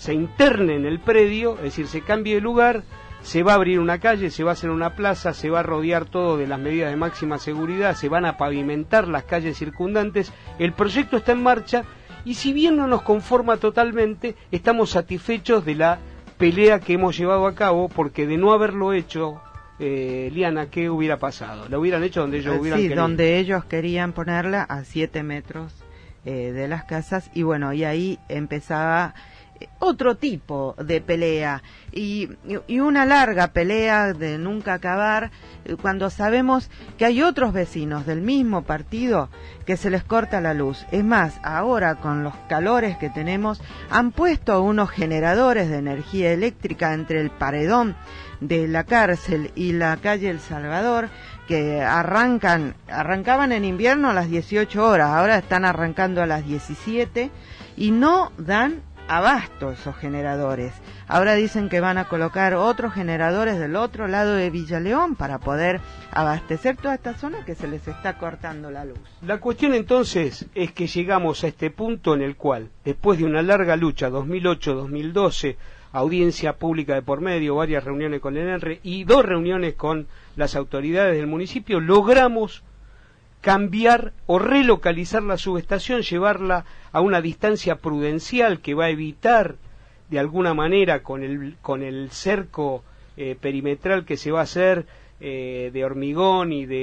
se interne en el predio, es decir, se cambie de lugar, se va a abrir una calle, se va a hacer una plaza, se va a rodear todo de las medidas de máxima seguridad, se van a pavimentar las calles circundantes, el proyecto está en marcha y si bien no nos conforma totalmente, estamos satisfechos de la pelea que hemos llevado a cabo, porque de no haberlo hecho, Liana, ¿qué hubiera pasado? ¿Lo hubieran hecho donde ellos hubieran querido? Sí, donde ellos querían ponerla, a 7 metros de las casas, y bueno, y ahí empezaba otro tipo de pelea y una larga pelea de nunca acabar, cuando sabemos que hay otros vecinos del mismo partido que se les corta la luz. Es más, ahora con los calores que tenemos, han puesto unos generadores de energía eléctrica entre el paredón de la cárcel y la calle El Salvador, que arrancaban en invierno a las 18 horas, ahora están arrancando a las 17 y no dan abasto esos generadores. Ahora dicen que van a colocar otros generadores del otro lado de Villa León para poder abastecer toda esta zona que se les está cortando la luz. La cuestión entonces es que llegamos a este punto en el cual, después de una larga lucha, 2008-2012, audiencia pública de por medio, varias reuniones con el ENRE y 2 reuniones con las autoridades del municipio, logramos cambiar o relocalizar la subestación, llevarla a una distancia prudencial que va a evitar de alguna manera con el cerco perimetral que se va a hacer de hormigón y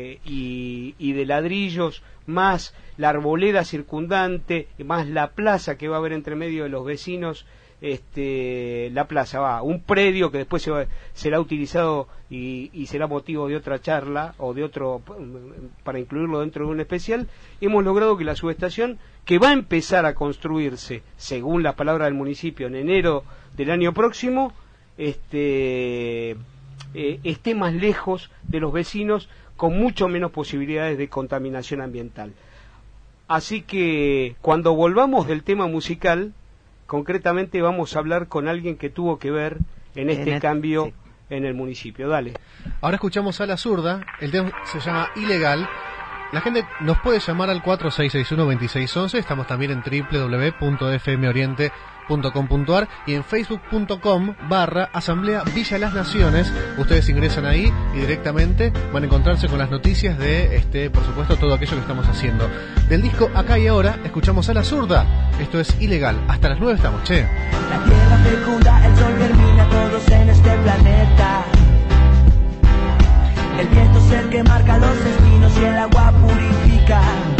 de ladrillos, más la arboleda circundante, más la plaza que va a haber entre medio de los vecinos. La plaza un predio que después será utilizado y será motivo de otra charla o de otro, para incluirlo dentro de un especial. Hemos logrado que la subestación, que va a empezar a construirse según las palabras del municipio en enero del año próximo, esté más lejos de los vecinos, con mucho menos posibilidades de contaminación ambiental. Así que cuando volvamos del tema musical, concretamente vamos a hablar con alguien que tuvo que ver en este cambio en el municipio. Dale. Ahora escuchamos a La Zurda, el tema se llama Ilegal. La gente nos puede llamar al 4661-2611, estamos también en www.fmoriente.com.ar y en facebook.com/Asamblea Villa Las Naciones. Ustedes ingresan ahí y directamente van a encontrarse con las noticias de, por supuesto, todo aquello que estamos haciendo. Del disco Acá y Ahora, escuchamos a La Zurda. Esto es Ilegal. Hasta las 9 estamos, che. La tierra fecunda, el sol germina, todos en este planeta. El viento es el que marca los destinos y el agua purifica.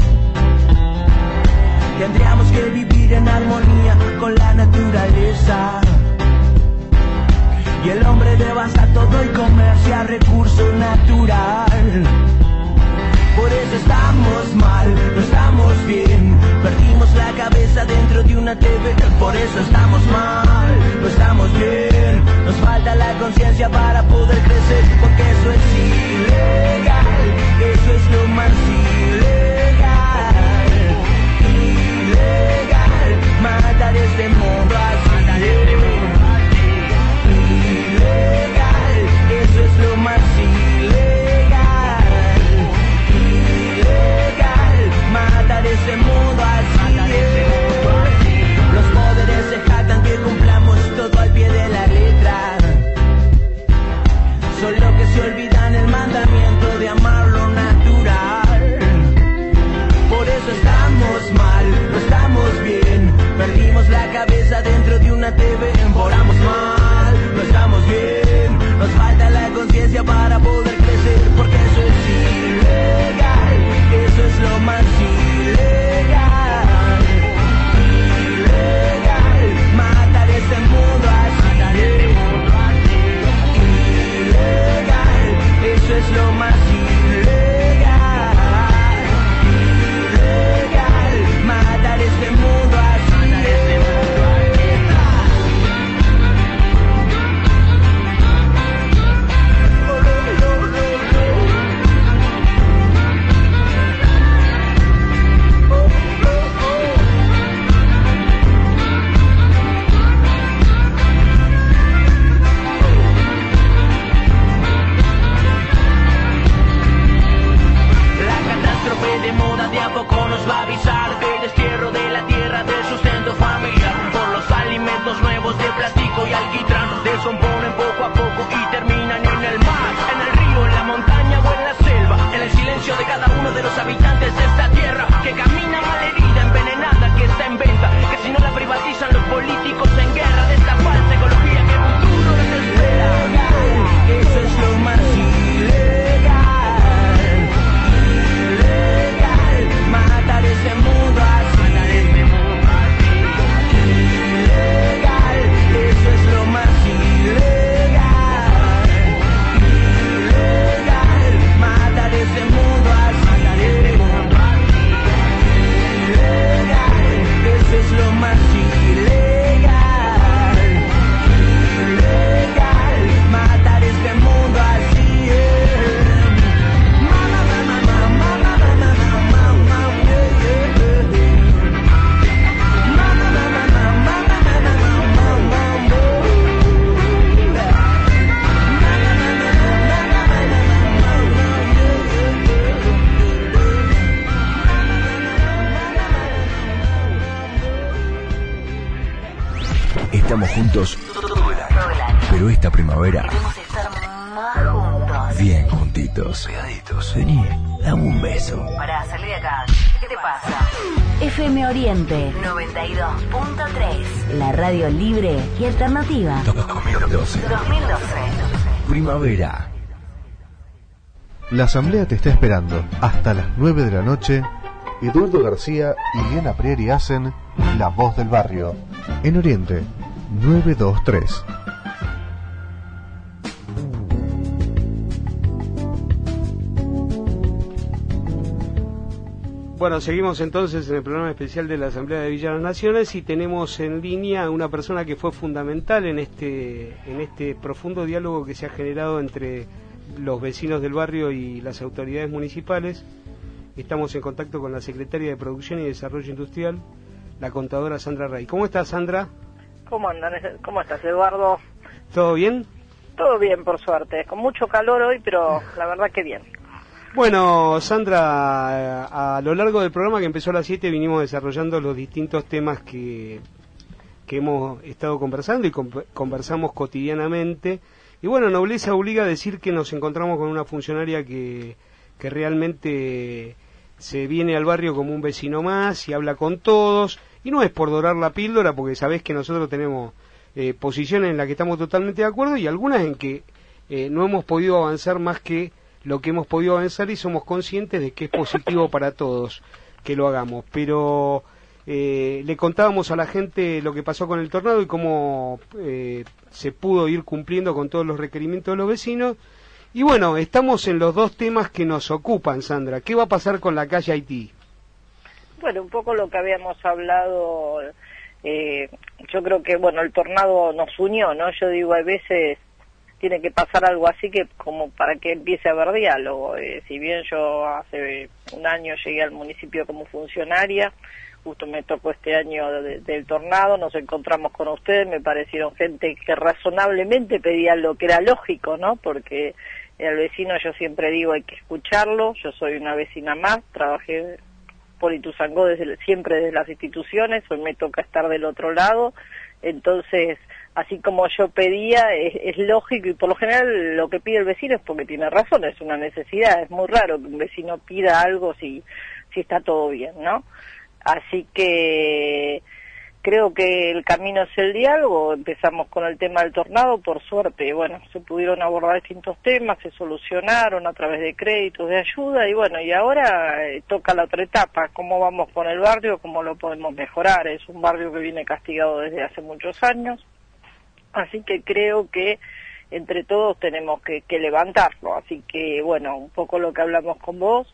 Tendríamos que vivir en armonía con la naturaleza. Y el hombre devasta todo y comercia recurso natural. Por eso estamos mal, no estamos bien. Perdimos la cabeza dentro de una TV. Por eso estamos mal, no estamos bien. Nos falta la conciencia para poder crecer. Porque eso es ilegal, eso es lo más ilegal. Ilegal, matar este mundo así. Ilegal, eso es lo más ilegal. Ilegal, matar este mundo así. Los poderes se jactan que cumplamos todo al pie de la letra. Solo que se olvidan el mandamiento de amar lo natural. clavos de platico y alquitrán descomponen poco a poco y terminan en el mar, en el río, en la montaña o en la selva, en el silencio de cada uno de los habitantes de esta tierra que camina malherida, envenenada, que está en venta, que si no la privatizan los políticos en guerra de esta falsa ecología que futuro les espera. Eso es lo más ilegal, ilegal, matar ese mundo así, ilegal, eso es lo más ilegal, ilegal, matar ese mundo así, ilegal, eso es lo más ilegal, ilegal, matar este mundo así. Estamos juntos pero esta primavera queremos estar más juntos. bien juntitos, pegaditos. Vení, dame un beso. Para salir de acá, ¿qué te pasa? FM Oriente 92.3, la radio libre y alternativa. 2012. Primavera. La asamblea te está esperando hasta las 9 de la noche. Eduardo García y Diana Prieri hacen La Voz del Barrio en Oriente 923. Bueno, seguimos entonces en el programa especial de la Asamblea de Villa de las Naciones y tenemos en línea a una persona que fue fundamental en este profundo diálogo que se ha generado entre los vecinos del barrio y las autoridades municipales. Estamos en contacto con la secretaria de Producción y Desarrollo Industrial, la contadora Sandra Rey. ¿Cómo estás, Sandra? ¿Cómo andan? ¿Cómo estás, Eduardo? ¿Todo bien? Todo bien, por suerte. Con mucho calor hoy, pero la verdad que bien. Bueno, Sandra, a lo largo del programa que empezó a las 7 vinimos desarrollando los distintos temas que hemos estado conversando y conversamos cotidianamente. Y bueno, nobleza obliga a decir que nos encontramos con una funcionaria que realmente se viene al barrio como un vecino más y habla con todos. Y no es por dorar la píldora, porque sabés que nosotros tenemos posiciones en las que estamos totalmente de acuerdo y algunas en que no hemos podido avanzar más que lo que hemos podido avanzar y somos conscientes de que es positivo para todos que lo hagamos. Pero le contábamos a la gente lo que pasó con el tornado y cómo se pudo ir cumpliendo con todos los requerimientos de los vecinos. Y bueno, estamos en los dos temas que nos ocupan, Sandra. ¿Qué va a pasar con la calle Haití? Bueno, un poco lo que habíamos hablado, yo creo que, bueno, el tornado nos unió, ¿no? Yo digo, a veces tiene que pasar algo así que como para que empiece a haber diálogo. Si bien yo hace un año llegué al municipio como funcionaria, justo me tocó este año del tornado, nos encontramos con ustedes, me parecieron gente que razonablemente pedía lo que era lógico, ¿no? Porque al vecino yo siempre digo hay que escucharlo, yo soy una vecina más, trabajé por Ituzaingó siempre desde las instituciones, hoy me toca estar del otro lado, entonces así como yo pedía, es lógico y por lo general lo que pide el vecino es porque tiene razón, es una necesidad, es muy raro que un vecino pida algo si está todo bien, ¿no? Así que creo que el camino es el diálogo, empezamos con el tema del tornado, por suerte, bueno, se pudieron abordar distintos temas, se solucionaron a través de créditos de ayuda y bueno, y ahora toca la otra etapa, cómo vamos con el barrio, cómo lo podemos mejorar, es un barrio que viene castigado desde hace muchos años, así que creo que entre todos tenemos que levantarlo, así que bueno, un poco lo que hablamos con vos,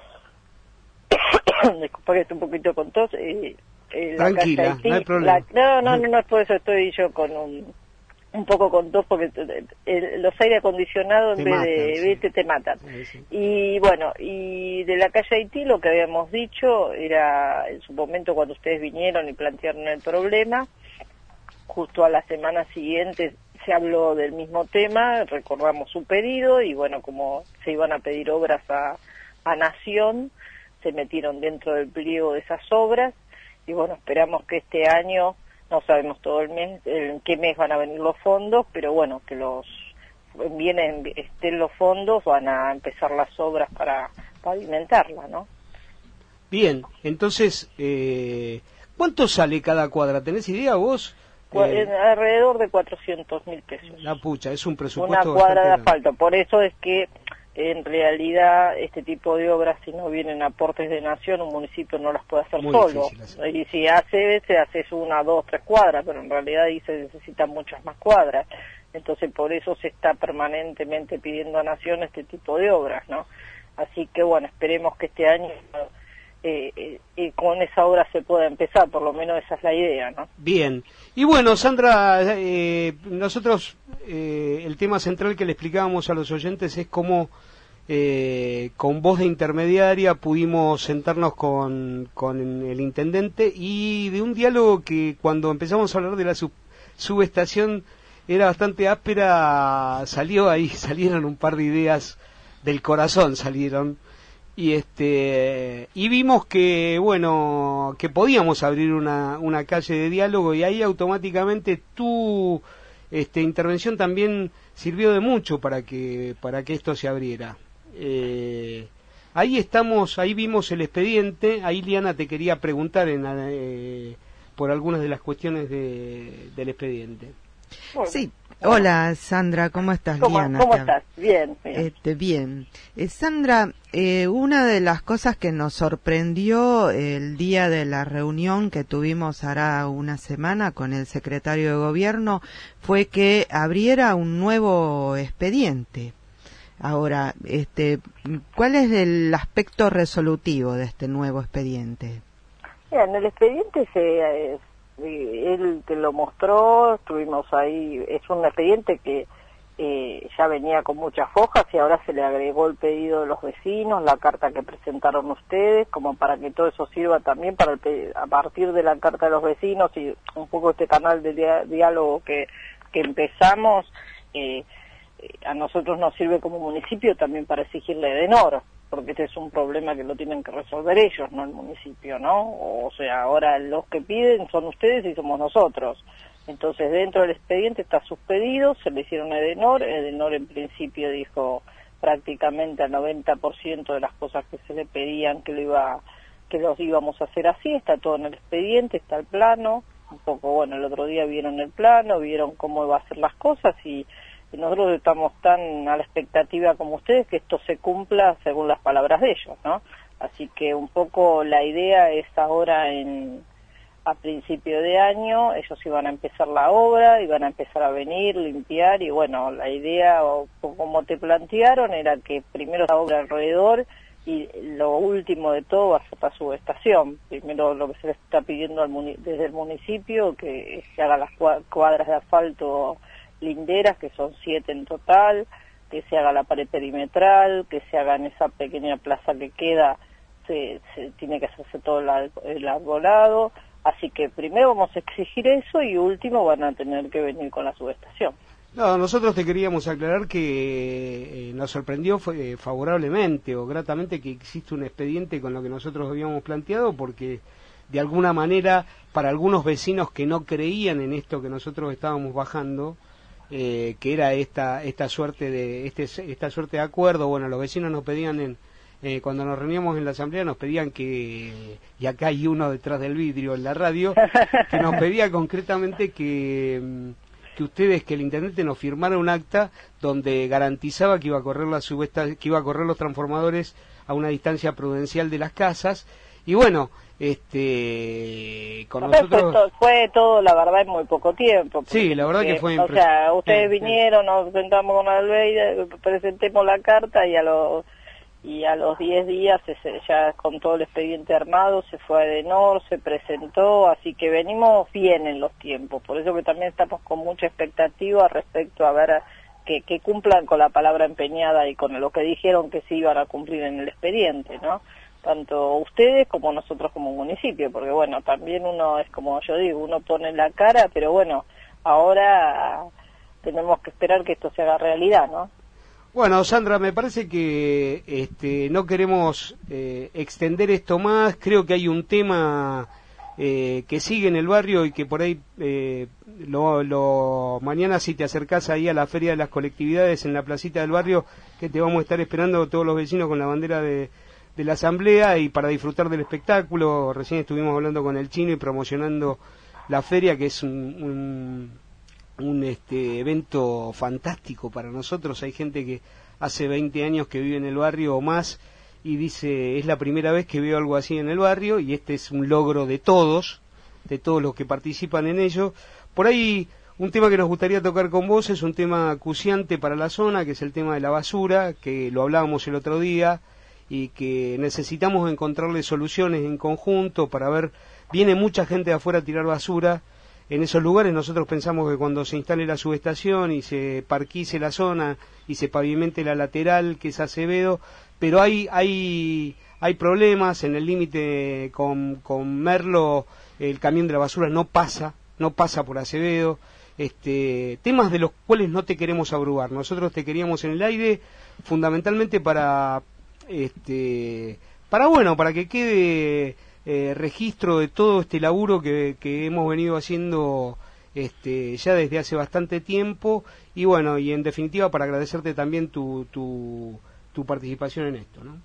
disculpa que estoy un poquito con tos, tranquila, no hay problema. No, es por eso estoy yo con un poco con tos, porque los aire acondicionados en vez de te matan. Sí. Y bueno, y de la calle Haití lo que habíamos dicho era, en su momento cuando ustedes vinieron y plantearon el problema, justo a la semana siguiente se habló del mismo tema, recordamos su pedido y bueno, como se iban a pedir obras a Nación, se metieron dentro del pliego de esas obras y bueno, esperamos que este año no sabemos todo el mes, en qué mes van a venir los fondos, pero bueno, que estén los fondos, van a empezar las obras para pavimentarla, ¿no? Bien, entonces, ¿cuánto sale cada cuadra? ¿Tenés idea vos? Alrededor de 400.000 pesos. La pucha, es un presupuesto. Una cuadra de asfalto, por eso es que en realidad este tipo de obras, si no vienen aportes de nación, un municipio no las puede hacer solo. Y si se hace 1, 2, 3 cuadras, pero en realidad ahí se necesitan muchas más cuadras. Entonces por eso se está permanentemente pidiendo a nación este tipo de obras, ¿no? Así que bueno, esperemos que este año con esa obra se pueda empezar, por lo menos esa es la idea, ¿no? Bien. Y bueno, Sandra, nosotros el tema central que le explicábamos a los oyentes es cómo con voz de intermediaria pudimos sentarnos con el intendente y de un diálogo que cuando empezamos a hablar de la subestación era bastante áspera, salieron un par de ideas del corazón, y vimos que bueno, que podíamos abrir una calle de diálogo, y ahí automáticamente tu intervención también sirvió de mucho para que esto se abriera. Ahí vimos el expediente. Ahí, Liana, te quería preguntar por algunas de las cuestiones del expediente. Sí. Hola, Sandra, ¿cómo estás? Liana, ¿Cómo estás? Bien. Bien. Sandra, una de las cosas que nos sorprendió el día de la reunión que tuvimos hará una semana con el secretario de Gobierno fue que abriera un nuevo expediente. Ahora, ¿cuál es el aspecto resolutivo de este nuevo expediente? Bien, el expediente él te lo mostró, estuvimos ahí, es un expediente que ya venía con muchas hojas y ahora se le agregó el pedido de los vecinos, la carta que presentaron ustedes, como para que todo eso sirva también a partir de la carta de los vecinos y un poco este canal de diálogo que empezamos, a nosotros nos sirve como municipio también para exigirle Edenor, porque este es un problema que lo tienen que resolver ellos, no el municipio, ¿no? O sea, ahora los que piden son ustedes y somos nosotros. Entonces, dentro del expediente está sus pedidos, se le hicieron a Edenor en principio dijo prácticamente al 90% de las cosas que se le pedían que los íbamos a hacer así, está todo en el expediente, está el plano, un poco, bueno, el otro día vieron el plano, vieron cómo iba a hacer las cosas y nosotros estamos tan a la expectativa como ustedes que esto se cumpla según las palabras de ellos, ¿no? Así que un poco la idea es ahora a principio de año, ellos iban a empezar la obra, iban a empezar a venir, limpiar y bueno, la idea, como te plantearon, era que primero la obra alrededor y lo último de todo va a ser la subestación. Primero lo que se le está pidiendo desde el municipio, que se haga las cuadras de asfalto linderas, que son 7 en total, que se haga la pared perimetral, que se haga en esa pequeña plaza que queda, se tiene que hacerse todo el arbolado, así que primero vamos a exigir eso y último van a tener que venir con la subestación. No, nosotros te queríamos aclarar que nos sorprendió favorablemente o gratamente que existe un expediente con lo que nosotros habíamos planteado, porque de alguna manera para algunos vecinos que no creían en esto que nosotros estábamos bajando, que era esta suerte de acuerdo. Bueno, los vecinos nos pedían cuando nos reuníamos en la asamblea nos pedían y acá hay uno detrás del vidrio en la radio, que nos pedía concretamente que el intendente nos firmara un acta donde garantizaba que iba a correr que iba a correr los transformadores a una distancia prudencial de las casas. Y bueno, con nosotros fue todo, la verdad, en muy poco tiempo. Sí, la verdad que fue impresionante. O sea, ustedes vinieron, nos sentamos con Albeida, presentemos la carta y a los 10 días ya con todo el expediente armado se fue a Edenor, se presentó, así que venimos bien en los tiempos. Por eso que también estamos con mucha expectativa respecto a ver que cumplan con la palabra empeñada y con lo que dijeron que se iban a cumplir en el expediente, ¿no? Tanto ustedes como nosotros como municipio, porque bueno, también uno es como yo digo, uno pone la cara, pero bueno, ahora tenemos que esperar que esto se haga realidad, ¿no? Bueno, Sandra, me parece que no queremos extender esto más. Creo que hay un tema que sigue en el barrio y que por ahí mañana si te acercás ahí a la Feria de las Colectividades en la placita del barrio, que te vamos a estar esperando todos los vecinos con la bandera de la asamblea y para disfrutar del espectáculo. Recién estuvimos hablando con el Chino y promocionando la feria, que es un evento fantástico para nosotros. Hay gente que hace 20 años que vive en el barrio o más y dice, es la primera vez que veo algo así en el barrio, y este es un logro de todos los que participan en ello. Por ahí un tema que nos gustaría tocar con vos es un tema acuciante para la zona, que es el tema de la basura, que lo hablábamos el otro día y que necesitamos encontrarle soluciones en conjunto para ver, viene mucha gente de afuera a tirar basura en esos lugares. Nosotros pensamos que cuando se instale la subestación y se parquice la zona y se pavimente la lateral, que es Acevedo, pero hay problemas en el límite con Merlo. El camión de la basura no pasa por Acevedo, temas de los cuales no te queremos abrumar. Nosotros te queríamos en el aire fundamentalmente para que quede registro de todo este laburo que hemos venido haciendo ya desde hace bastante tiempo, y bueno, y en definitiva para agradecerte también tu participación en esto, ¿no?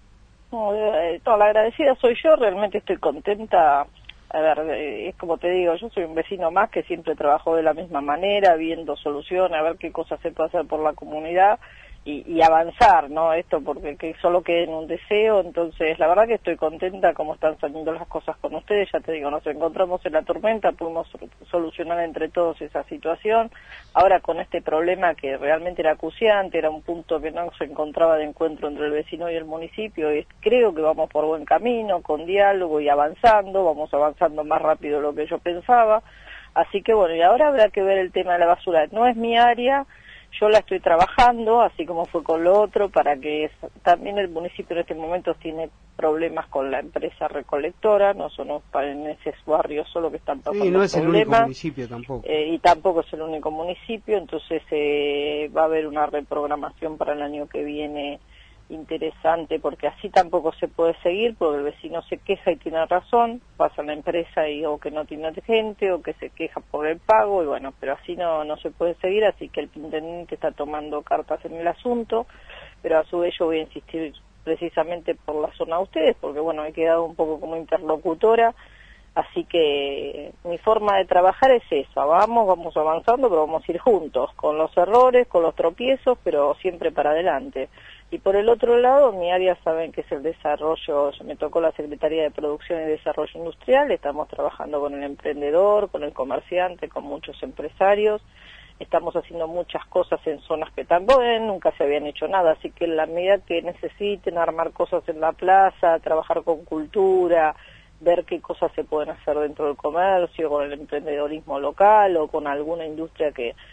No, la agradecida soy yo, realmente estoy contenta. A ver, es como te digo, yo soy un vecino más que siempre trabajó de la misma manera, viendo soluciones, a ver qué cosas se puede hacer por la comunidad y avanzar, ¿no? Esto porque que solo quede en un deseo. Entonces la verdad que estoy contenta como están saliendo las cosas con ustedes. Ya te digo, nos encontramos en la tormenta, pudimos solucionar entre todos esa situación. Ahora con este problema que realmente era acuciante, era un punto que no se encontraba de encuentro entre el vecino y el municipio, y creo que vamos por buen camino, con diálogo y avanzando, vamos avanzando más rápido de lo que yo pensaba. Así que bueno, y ahora habrá que ver el tema de la basura. No es mi área, yo la estoy trabajando, así como fue con lo otro, para que también el municipio en este momento tiene problemas con la empresa recolectora, no son en ese barrio solo que están pasando problemas. Sí, no es el único municipio tampoco. Y tampoco es el único municipio, entonces va a haber una reprogramación para el año que viene interesante, porque así tampoco se puede seguir, porque el vecino se queja y tiene razón, pasa a la empresa o que no tiene gente, o que se queja por el pago, y bueno, pero así no se puede seguir, así que el intendente está tomando cartas en el asunto, pero a su vez yo voy a insistir precisamente por la zona de ustedes, porque bueno, he quedado un poco como interlocutora, así que mi forma de trabajar es esa, vamos avanzando, pero vamos a ir juntos, con los errores, con los tropiezos, pero siempre para adelante. Y por el otro lado, mi área saben que es el desarrollo, me tocó la Secretaría de Producción y Desarrollo Industrial, estamos trabajando con el emprendedor, con el comerciante, con muchos empresarios, estamos haciendo muchas cosas en zonas que también nunca se habían hecho nada, así que en la medida que necesiten armar cosas en la plaza, trabajar con cultura, ver qué cosas se pueden hacer dentro del comercio, con el emprendedorismo local o con alguna industria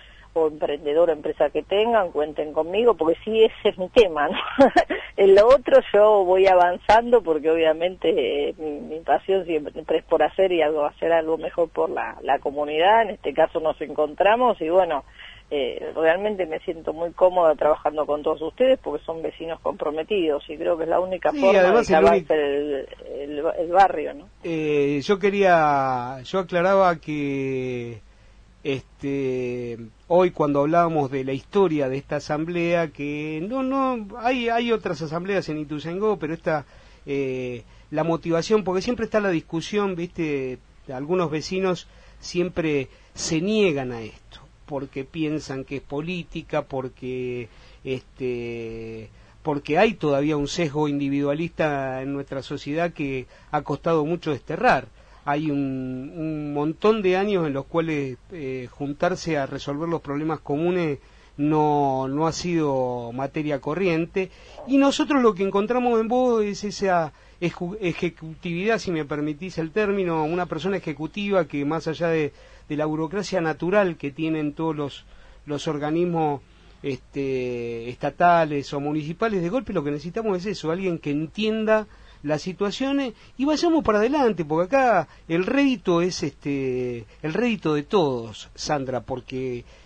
o emprendedor o empresa que tengan, cuenten conmigo, porque sí, ese es mi tema, ¿no? En lo otro yo voy avanzando porque obviamente mi pasión siempre es por hacer hacer algo mejor por la comunidad. En este caso nos encontramos y bueno, realmente me siento muy cómoda trabajando con todos ustedes porque son vecinos comprometidos y creo que es la única forma de que avance el barrio, ¿no? Yo aclaraba que hoy cuando hablábamos de la historia de esta asamblea, que hay otras asambleas en Ituzaingó, pero la motivación, porque siempre está la discusión, viste, algunos vecinos siempre se niegan a esto, porque piensan que es política, porque hay todavía un sesgo individualista en nuestra sociedad que ha costado mucho desterrar. Hay un montón de años en los cuales juntarse a resolver los problemas comunes no ha sido materia corriente, y nosotros lo que encontramos en vos es esa ejecutividad, si me permitís el término, una persona ejecutiva que más allá de la burocracia natural que tienen todos los organismos estatales o municipales, de golpe lo que necesitamos es eso, alguien que entienda las situaciones y vayamos para adelante, porque acá el rédito es el rédito de todos, Sandra, porque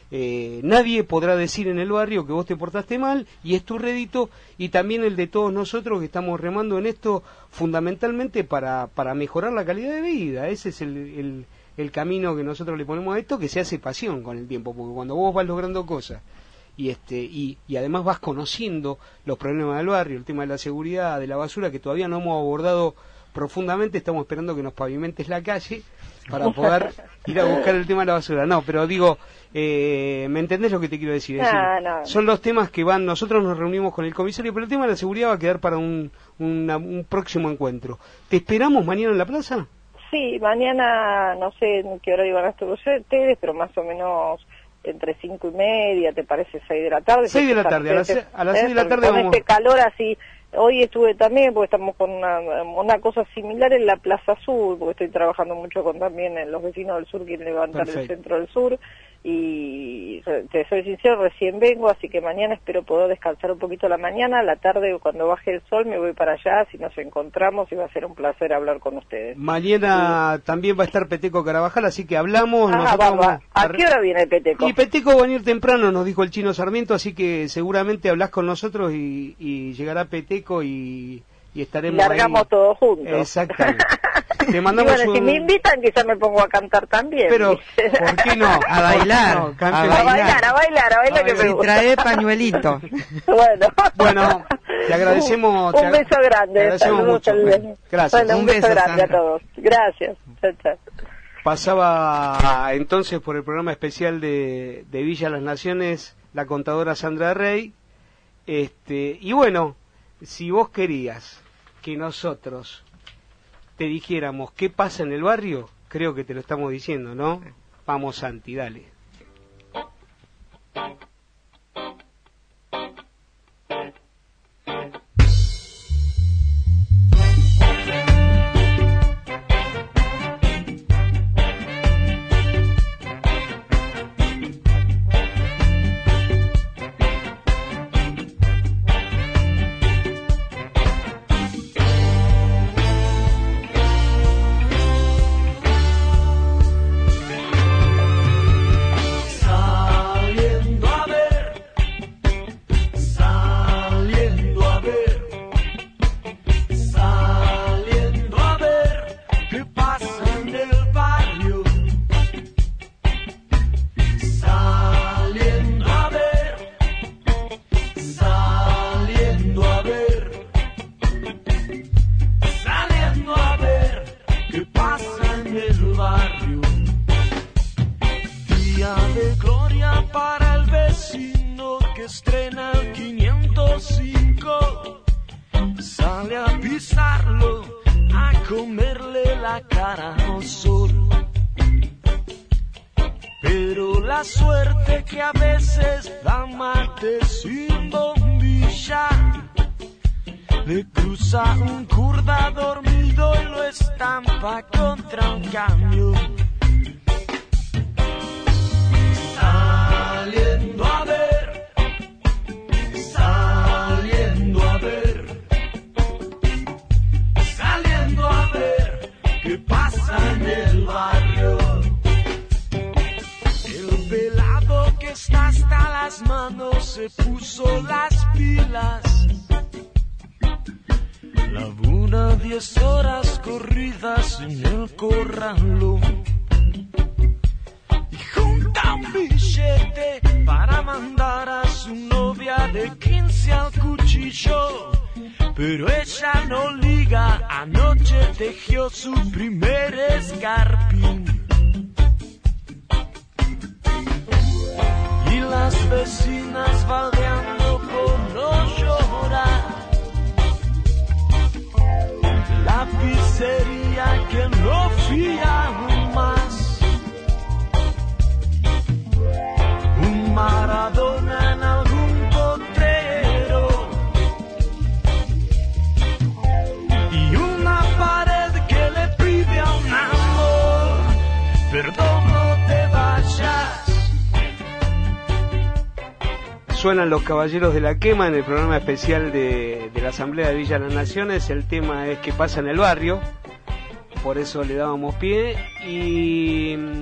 nadie podrá decir en el barrio que vos te portaste mal, y es tu rédito y también el de todos nosotros que estamos remando en esto fundamentalmente para mejorar la calidad de vida. Ese es el camino que nosotros le ponemos a esto, que se hace pasión con el tiempo, porque cuando vos vas logrando cosas y además vas conociendo los problemas del barrio, el tema de la seguridad, de la basura, que todavía no hemos abordado profundamente, estamos esperando que nos pavimentes la calle para poder ir a buscar el tema de la basura. No, pero digo, ¿me entendés lo que te quiero decir? Es decir, son los temas que van, nosotros nos reunimos con el comisario, pero el tema de la seguridad va a quedar para un próximo encuentro. ¿Te esperamos mañana en la plaza? Sí, mañana, no sé en qué hora iban a estar ustedes, pero más o menos entre 5:30, ¿te parece? 6 de la tarde. 6 de la tarde, a las 6 de la tarde con vamos. Este calor así. Hoy estuve también, porque estamos con una cosa similar en la Plaza Sur, porque estoy trabajando mucho con también en los vecinos del sur, quieren levantar el centro del sur, y te soy sincero, recién vengo, así que mañana espero poder descansar un poquito la mañana. A la tarde, cuando baje el sol, me voy para allá, si nos encontramos, y va a ser un placer hablar con ustedes. Mañana también va a estar Peteco Carabajal, así que hablamos. ¿A qué hora viene Peteco? Y Peteco va a venir temprano, nos dijo el Chino Sarmiento, así que seguramente hablás con nosotros y llegará Peteco y estaremos largamos ahí. Todos juntos. Exactamente. Te mandamos y bueno, si me invitan, quizás me pongo a cantar también. Pero, ¿por qué no? A bailar. No, a bailar que me gusta. Trae pañuelito. Bueno, te agradecemos. Un beso grande. Te agradecemos mucho. Gracias. Bueno, un beso grande a todos. Gracias. Chao. Pasaba entonces por el programa especial de Villa Las Naciones la contadora Sandra Rey. Y bueno, si vos querías que nosotros te dijéramos qué pasa en el barrio, creo que te lo estamos diciendo, ¿no? Vamos, Santi, dale. Suenan los Caballeros de la Quema en el programa especial de la Asamblea de Villa Las Naciones. El tema es qué pasa en el barrio, por eso le dábamos pie. Y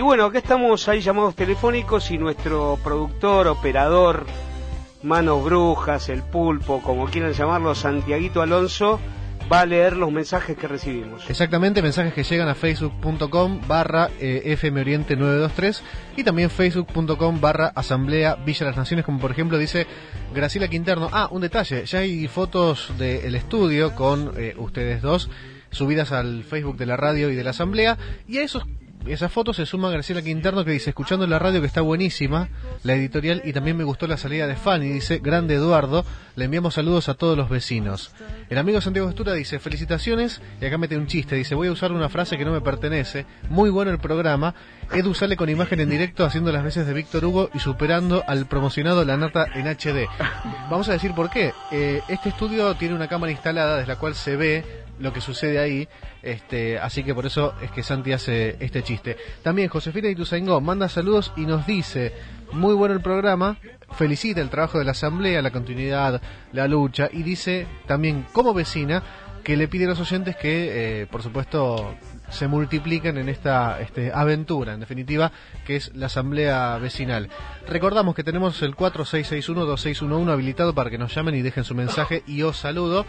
bueno, acá estamos, hay llamados telefónicos y nuestro productor, operador, manos brujas, el pulpo, como quieran llamarlo, Santiaguito Alonso, va a leer los mensajes que recibimos. Exactamente, mensajes que llegan a facebook.com/FM Oriente 923 y también facebook.com/Asamblea Villa Las Naciones, como por ejemplo dice Graciela Quinterno. Un detalle, ya hay fotos del estudio con ustedes dos subidas al Facebook de la radio y de la Asamblea, y a esas fotos se suma Graciela Quinterno, que dice: escuchando la radio, que está buenísima la editorial, y también me gustó la salida de Fanny, dice grande Eduardo, le enviamos saludos a todos los vecinos. El amigo Santiago Estura dice: felicitaciones, y acá mete un chiste, dice: voy a usar una frase que no me pertenece, muy bueno el programa, Edu sale con imagen en directo haciendo las veces de Víctor Hugo y superando al promocionado La Nata en HD. Vamos a decir por qué. Este estudio tiene una cámara instalada desde la cual se ve lo que sucede ahí, así que por eso es que Santi hace este chiste. También Josefina Ituzaingó manda saludos y nos dice: muy bueno el programa, felicita el trabajo de la Asamblea, la continuidad, la lucha, y dice también, como vecina, que le pide a los oyentes que, por supuesto, se multipliquen en esta aventura, en definitiva, que es la Asamblea Vecinal. Recordamos que tenemos el 4661-2611 habilitado para que nos llamen y dejen su mensaje y os saludo.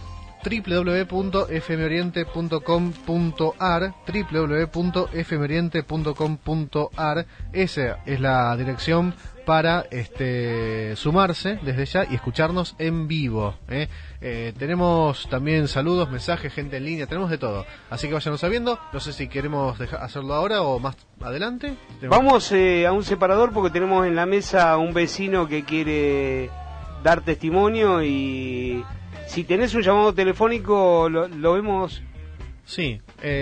www.fmoriente.com.ar www.fmoriente.com.ar. Esa es la dirección para sumarse desde ya y escucharnos en vivo. Tenemos también saludos, mensajes, gente en línea, tenemos de todo, así que váyanos sabiendo. No sé si queremos hacerlo ahora o más adelante. Vamos a un separador porque tenemos en la mesa a un vecino que quiere dar testimonio, y si tenés un llamado telefónico, lo vemos. Sí,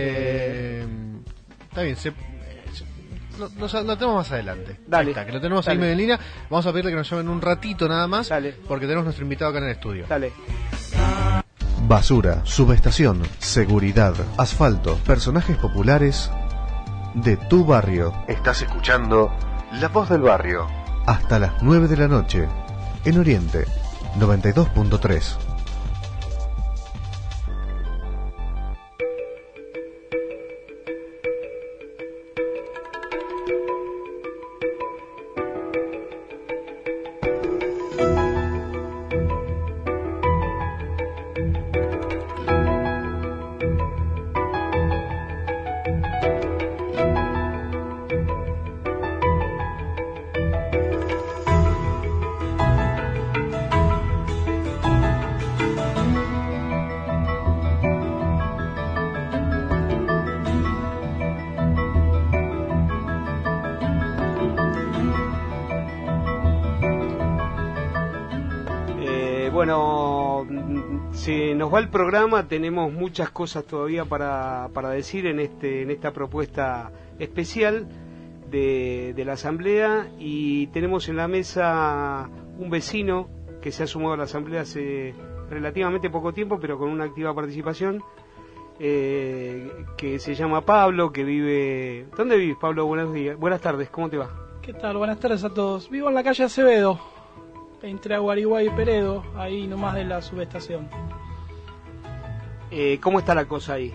está bien, lo tenemos más adelante. Dale. Ahí está, que lo tenemos ahí medio en línea. Vamos a pedirle que nos llamen un ratito nada más. Dale. Porque tenemos nuestro invitado acá en el estudio. Dale. Basura, subestación, seguridad, asfalto, personajes populares de tu barrio. Estás escuchando La Voz del Barrio. Hasta las 9 de la noche, en Oriente 92.3. Bueno, se nos va el programa, tenemos muchas cosas todavía para decir en esta propuesta especial de la Asamblea, y tenemos en la mesa un vecino que se ha sumado a la Asamblea hace relativamente poco tiempo, pero con una activa participación, que se llama Pablo, que vive... ¿Dónde vives, Pablo? Buenas tardes, ¿cómo te va? ¿Qué tal? Buenas tardes a todos. Vivo en la calle Acevedo, entre Aguariguay y Peredo, ahí nomás de la subestación. ¿Cómo está la cosa ahí?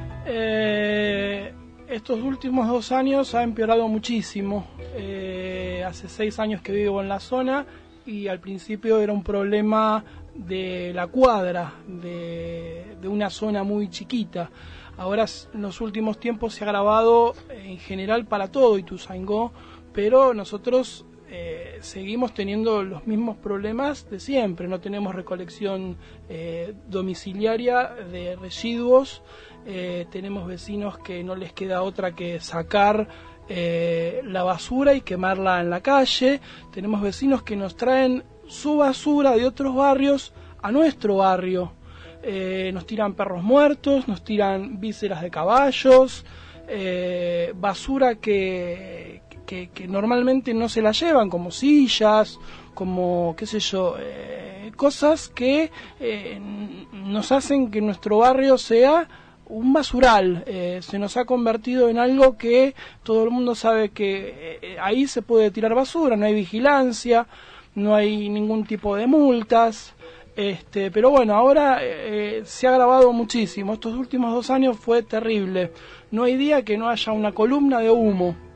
Estos últimos 2 años ha empeorado muchísimo. Hace 6 años que vivo en la zona, y al principio era un problema de la cuadra, de una zona muy chiquita. Ahora en los últimos tiempos se ha agravado en general para todo Ituzaingó, pero nosotros seguimos teniendo los mismos problemas de siempre. No tenemos recolección domiciliaria de residuos, tenemos vecinos que no les queda otra que sacar la basura y quemarla en la calle, tenemos vecinos que nos traen su basura de otros barrios a nuestro barrio, nos tiran perros muertos, nos tiran vísceras de caballos, basura que normalmente no se la llevan, como sillas, como qué sé yo, cosas que nos hacen que nuestro barrio sea un basural. Se nos ha convertido en algo que todo el mundo sabe que ahí se puede tirar basura, no hay vigilancia, no hay ningún tipo de multas, pero bueno, ahora se ha agravado muchísimo. Estos últimos 2 años fue terrible. No hay día que no haya una columna de humo.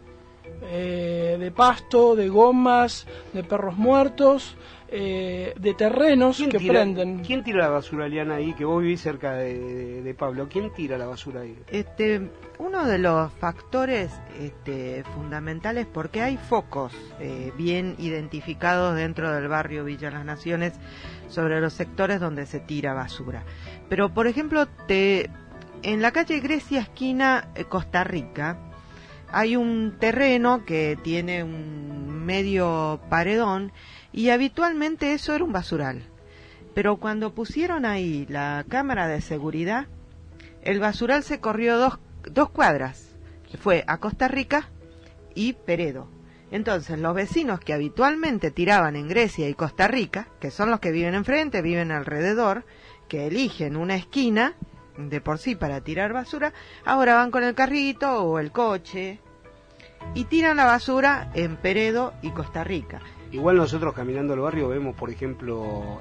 de pasto, de gomas, de perros muertos, de terrenos que prenden. ¿Quién tira la basura, Liana, ahí? Que vos vivís cerca de Pablo. ¿Quién tira la basura ahí? Uno de los factores fundamentales, porque hay focos bien identificados dentro del barrio Villa Las Naciones sobre los sectores donde se tira basura. Pero, por ejemplo, en la calle Grecia, esquina Costa Rica, hay un terreno que tiene un medio paredón y habitualmente eso era un basural. Pero cuando pusieron ahí la cámara de seguridad, el basural se corrió dos cuadras. Fue a Costa Rica y Peredo. Entonces los vecinos que habitualmente tiraban en Grecia y Costa Rica, que son los que viven enfrente, viven alrededor, que eligen una esquina de por sí para tirar basura, ahora van con el carrito o el coche y tiran la basura en Peredo y Costa Rica. Igual nosotros caminando el barrio vemos, por ejemplo,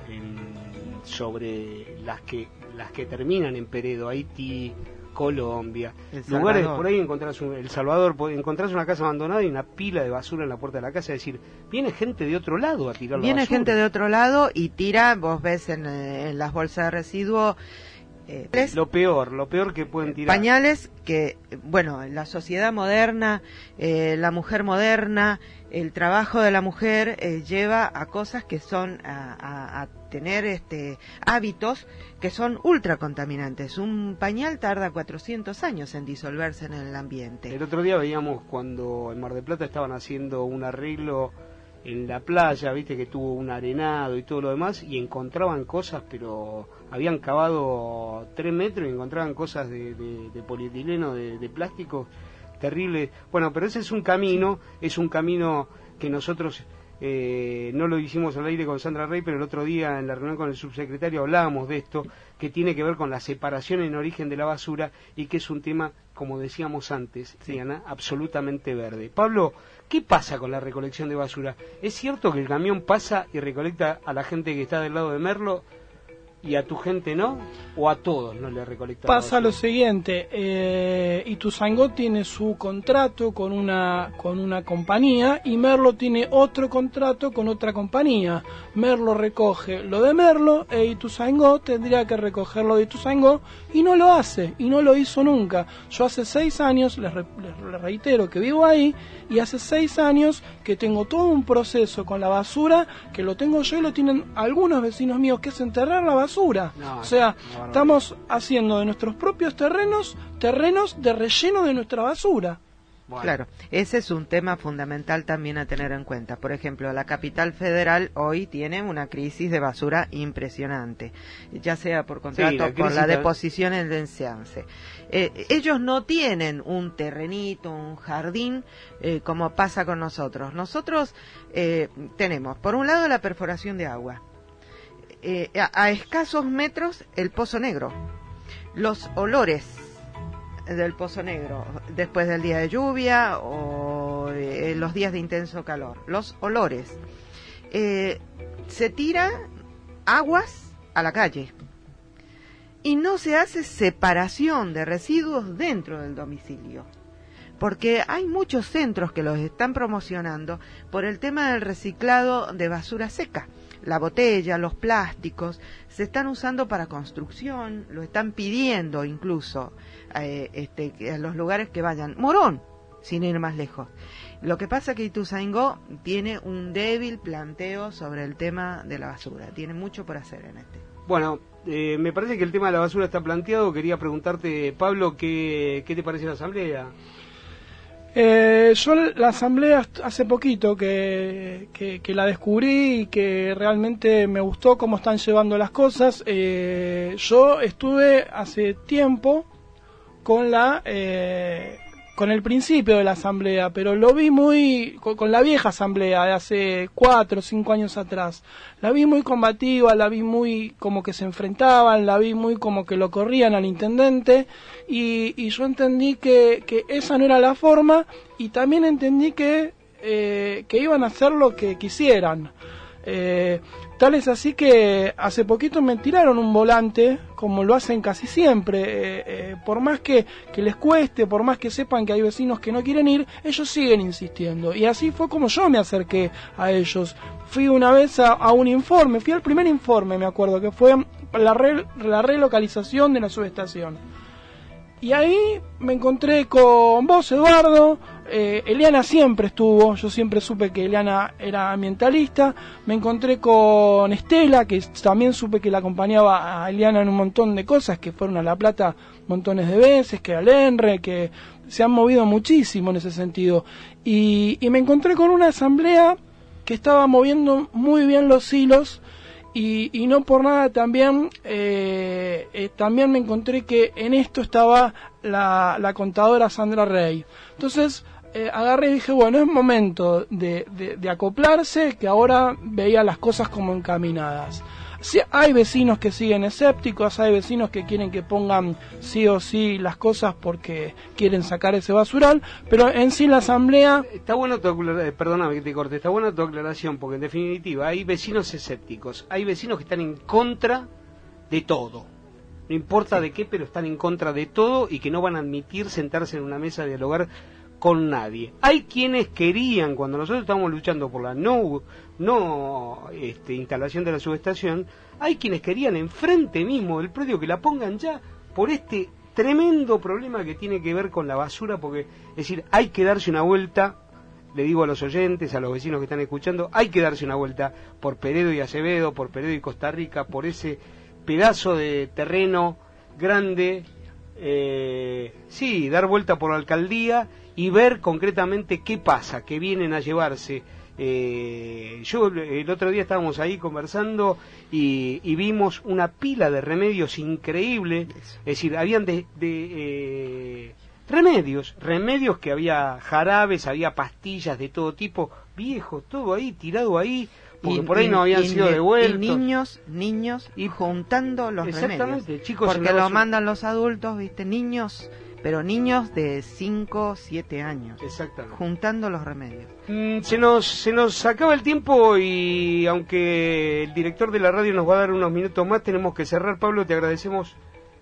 sobre las que terminan en Peredo, Haití, Colombia, lugares por ahí encontrás El Salvador, encontrás una casa abandonada y una pila de basura en la puerta de la casa, es decir, viene gente de otro lado a tirar la basura. Viene gente de otro lado y tira, vos ves en las bolsas de residuos lo peor que pueden tirar. Pañales que, bueno, la sociedad moderna, la mujer moderna, el trabajo de la mujer lleva a cosas que son a tener hábitos que son ultra contaminantes. Un pañal tarda 400 años en disolverse en el ambiente. El otro día veíamos cuando en Mar del Plata estaban haciendo un arreglo en la playa, viste que tuvo un arenado y todo lo demás, y encontraban cosas, pero habían cavado 3 metros y encontraban cosas de polietileno, de plástico, terrible. Bueno, pero ese es un camino que nosotros no lo hicimos al aire con Sandra Rey, pero el otro día en la reunión con el subsecretario hablábamos de esto, que tiene que ver con la separación en origen de la basura y que es un tema, como decíamos antes, Diana, absolutamente verde. Pablo, ¿qué pasa con la recolección de basura? ¿Es cierto que el camión pasa y recolecta a la gente que está del lado de Merlo y a tu gente no? ¿O a todos no le recolecta? Pasa lo siguiente, Ituzaingó tiene su contrato con una compañía y Merlo tiene otro contrato con otra compañía. Merlo recoge lo de Merlo e Ituzaingó tendría que recoger lo de Ituzaingó y no lo hace, y no lo hizo nunca. Yo hace 6 años, les reitero que vivo ahí, y hace 6 años que tengo todo un proceso con la basura, que lo tengo yo y lo tienen algunos vecinos míos, que es enterrar la basura. O sea, estamos haciendo de nuestros propios terrenos de relleno de nuestra basura. Bueno. Claro, ese es un tema fundamental también a tener en cuenta. Por ejemplo, la capital federal hoy tiene una crisis de basura impresionante, ya sea por contrato, por la deposición en el enseance. Ellos no tienen un terrenito, un jardín, como pasa con nosotros. Nosotros tenemos, por un lado, la perforación de agua. A escasos metros, el Pozo Negro. Los olores del Pozo Negro después del día de lluvia o los días de intenso calor, los olores, se tira aguas a la calle y no se hace separación de residuos dentro del domicilio, porque hay muchos centros que los están promocionando por el tema del reciclado de basura seca. La botella, los plásticos, se están usando para construcción, lo están pidiendo incluso a los lugares que vayan. Morón, sin ir más lejos. Lo que pasa es que Ituzaingó tiene un débil planteo sobre el tema de la basura, tiene mucho por hacer en este. Bueno, me parece que el tema de la basura está planteado. Quería preguntarte, Pablo, ¿qué te parece la asamblea? Yo la asamblea hace poquito que la descubrí y que realmente me gustó cómo están llevando las cosas. Yo estuve hace tiempo con el principio de la asamblea, pero lo vi muy con la vieja asamblea de hace 4 o 5 años atrás. La vi muy combativa, la vi muy como que se enfrentaban, la vi muy como que lo corrían al intendente, y yo entendí que esa no era la forma, y también entendí que iban a hacer lo que quisieran. Tal es así que hace poquito me tiraron un volante, como lo hacen casi siempre, por más que les cueste, por más que sepan que hay vecinos que no quieren ir, ellos siguen insistiendo. Y así fue como yo me acerqué a ellos. Fui una vez a un informe, fui al primer informe, me acuerdo, que fue la relocalización de la subestación. Y ahí me encontré con vos, Eduardo. Eliana siempre estuvo, yo siempre supe que Eliana era ambientalista. Me encontré con Estela, que también supe que la acompañaba a Eliana en un montón de cosas, que fueron a La Plata montones de veces, que al ENRE, que se han movido muchísimo en ese sentido. Y me encontré con una asamblea que estaba moviendo muy bien los hilos. Y no por nada también me encontré que en esto estaba la contadora Sandra Rey. Entonces agarré y dije, bueno, es momento de acoplarse, que ahora veía las cosas como encaminadas. Sí, hay vecinos que siguen escépticos, hay vecinos que quieren que pongan sí o sí las cosas porque quieren sacar ese basural, pero en sí la asamblea... Está bueno perdóname que te corte, está buena tu aclaración, porque en definitiva hay vecinos escépticos, hay vecinos que están en contra de todo, no importa de qué, pero están en contra de todo y que no van a admitir sentarse en una mesa de dialogar con nadie. Hay quienes querían, cuando nosotros estábamos luchando por la instalación de la subestación, hay quienes querían enfrente mismo del predio que la pongan ya por este tremendo problema que tiene que ver con la basura, porque, es decir, hay que darse una vuelta, le digo a los oyentes, a los vecinos que están escuchando, hay que darse una vuelta por Peredo y Acevedo, por Peredo y Costa Rica, por ese pedazo de terreno grande, dar vuelta por la alcaldía y ver concretamente qué pasa, que vienen a llevarse. Yo el otro día estábamos ahí conversando y vimos una pila de remedios increíble, es decir, habían remedios que había jarabes, había pastillas de todo tipo, viejos, todo ahí, tirado ahí, porque por ahí no habían sido devueltos. Y niños y juntando los remedios, chicos, porque lo mandan los adultos, viste, niños, pero niños de 5, 7 años. Exactamente. Juntando los remedios. Se nos acaba el tiempo y aunque el director de la radio nos va a dar unos minutos más, tenemos que cerrar. Pablo, te agradecemos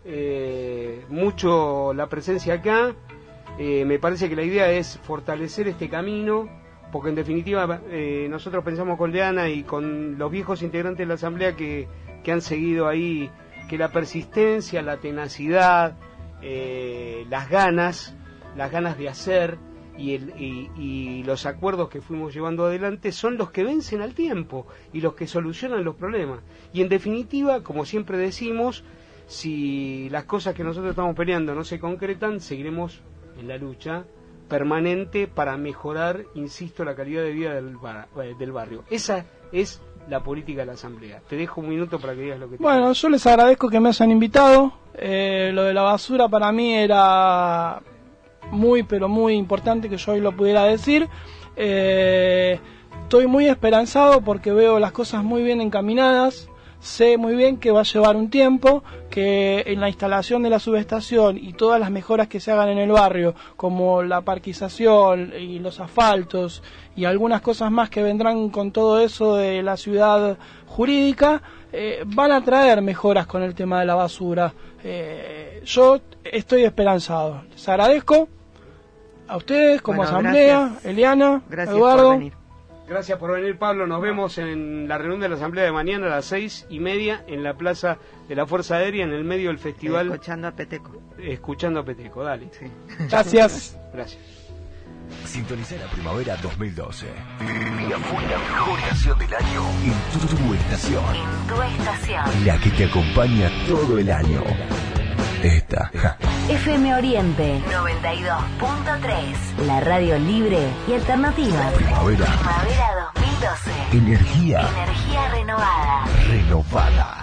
mucho la presencia acá. Me parece que la idea es fortalecer este camino, porque en definitiva nosotros pensamos con Leana y con los viejos integrantes de la Asamblea que han seguido ahí, que la persistencia, la tenacidad, las ganas de hacer y los acuerdos que fuimos llevando adelante son los que vencen al tiempo y los que solucionan los problemas. Y en definitiva, como siempre decimos, si las cosas que nosotros estamos peleando no se concretan, seguiremos en la lucha permanente para mejorar, insisto, la calidad de vida del barrio. Esa es la política de la Asamblea. Te dejo un minuto para que digas lo que te Bueno, yo les agradezco que me hayan invitado. Lo de la basura para mí era muy, pero muy importante que yo hoy lo pudiera decir. Estoy muy esperanzado porque veo las cosas muy bien encaminadas. Sé muy bien que va a llevar un tiempo, que en la instalación de la subestación y todas las mejoras que se hagan en el barrio, como la parquización y los asfaltos y algunas cosas más que vendrán con todo eso de la ciudad jurídica, van a traer mejoras con el tema de la basura. Yo estoy esperanzado. Les agradezco a ustedes como Asamblea, gracias. Eliana, gracias, Eduardo. por venir. Gracias por venir, Pablo. Nos vemos en la reunión de la Asamblea de mañana a las 6:30 en la Plaza de la Fuerza Aérea, en el medio del festival. Escuchando a Peteco. Escuchando a Peteco, dale. Sí. Gracias. Gracias. Sintoniza la primavera 2012. La fue la mejor estación del año en tu estación. En tu estación. La que te acompaña todo el año. Esta. FM Oriente 92.3. La radio libre y alternativa. Primavera. Primavera 2012. Energía. Energía renovada. Renovada.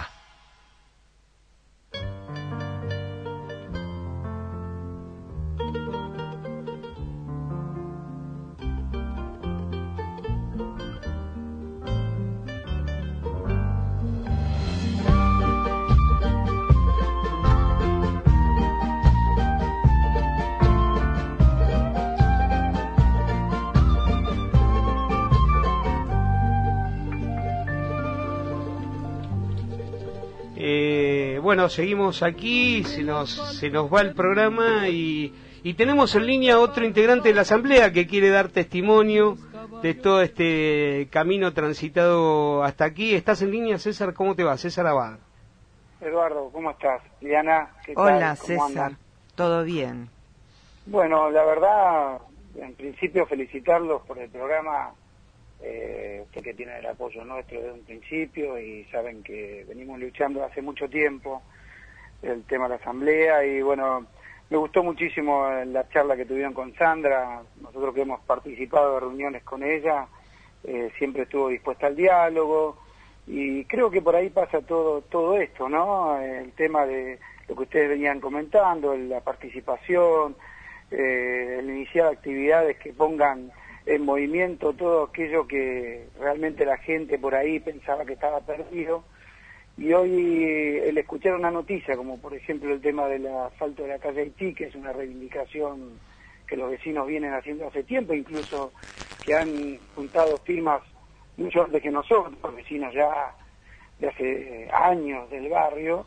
Bueno, seguimos aquí, se nos va el programa y tenemos en línea otro integrante de la Asamblea que quiere dar testimonio de todo este camino transitado hasta aquí. ¿Estás en línea, César? ¿Cómo te va? César Abad. Eduardo, ¿cómo estás? Diana, ¿qué tal? Hola, ¿Cómo César. andan? ¿Todo bien? Bueno, la verdad, en principio felicitarlos por el programa, usted que tiene el apoyo nuestro desde un principio y saben que venimos luchando hace mucho tiempo el tema de la Asamblea y bueno, me gustó muchísimo la charla que tuvieron con Sandra, nosotros que hemos participado de reuniones con ella, siempre estuvo dispuesta al diálogo y creo que por ahí pasa todo esto, ¿no? El tema de lo que ustedes venían comentando, la participación, el iniciar actividades que pongan en movimiento todo aquello que realmente la gente por ahí pensaba que estaba perdido. Y hoy el escuchar una noticia, como por ejemplo el tema del asfalto de la calle Haití, que es una reivindicación que los vecinos vienen haciendo hace tiempo, incluso que han juntado firmas mucho antes que nosotros, vecinos ya de hace años del barrio,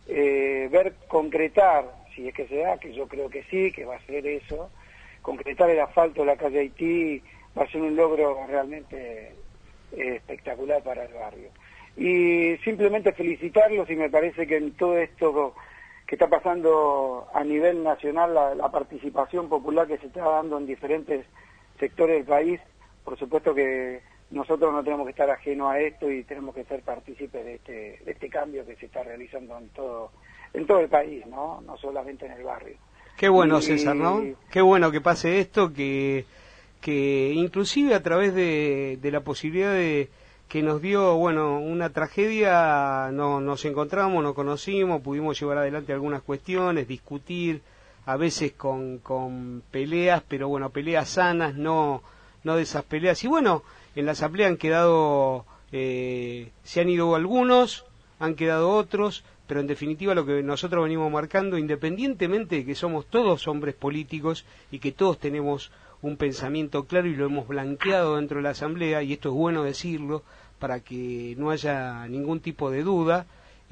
ver concretar, si es que se da, que yo creo que sí, que va a ser eso, concretar el asfalto de la calle Haití va a ser un logro realmente espectacular para el barrio. Y simplemente felicitarlos y me parece que en todo esto que está pasando a nivel nacional, la participación popular que se está dando en diferentes sectores del país, por supuesto que nosotros no tenemos que estar ajenos a esto y tenemos que ser partícipes de este cambio que se está realizando en todo el país, no solamente en el barrio. Qué bueno, César, ¿no? Qué bueno que pase esto, que inclusive a través de la posibilidad de que nos dio, bueno, una tragedia, nos encontramos, nos conocimos, pudimos llevar adelante algunas cuestiones, discutir, a veces con peleas, pero bueno, peleas sanas, no de esas peleas. Y bueno, en la Asamblea han quedado, se han ido algunos, han quedado otros, pero en definitiva lo que nosotros venimos marcando, independientemente de que somos todos hombres políticos y que todos tenemos un pensamiento claro y lo hemos blanqueado dentro de la Asamblea, y esto es bueno decirlo para que no haya ningún tipo de duda,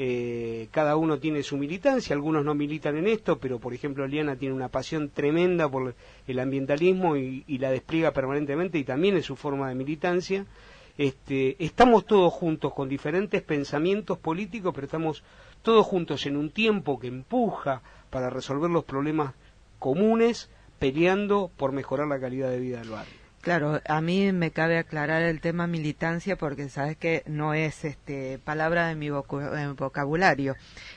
cada uno tiene su militancia, algunos no militan en esto, pero por ejemplo Liana tiene una pasión tremenda por el ambientalismo y la despliega permanentemente y también es su forma de militancia. Estamos todos juntos con diferentes pensamientos políticos, pero estamos todos juntos en un tiempo que empuja para resolver los problemas comunes, peleando por mejorar la calidad de vida del barrio. Claro, a mí me cabe aclarar el tema militancia porque sabes que no es palabra de mi vocabulario.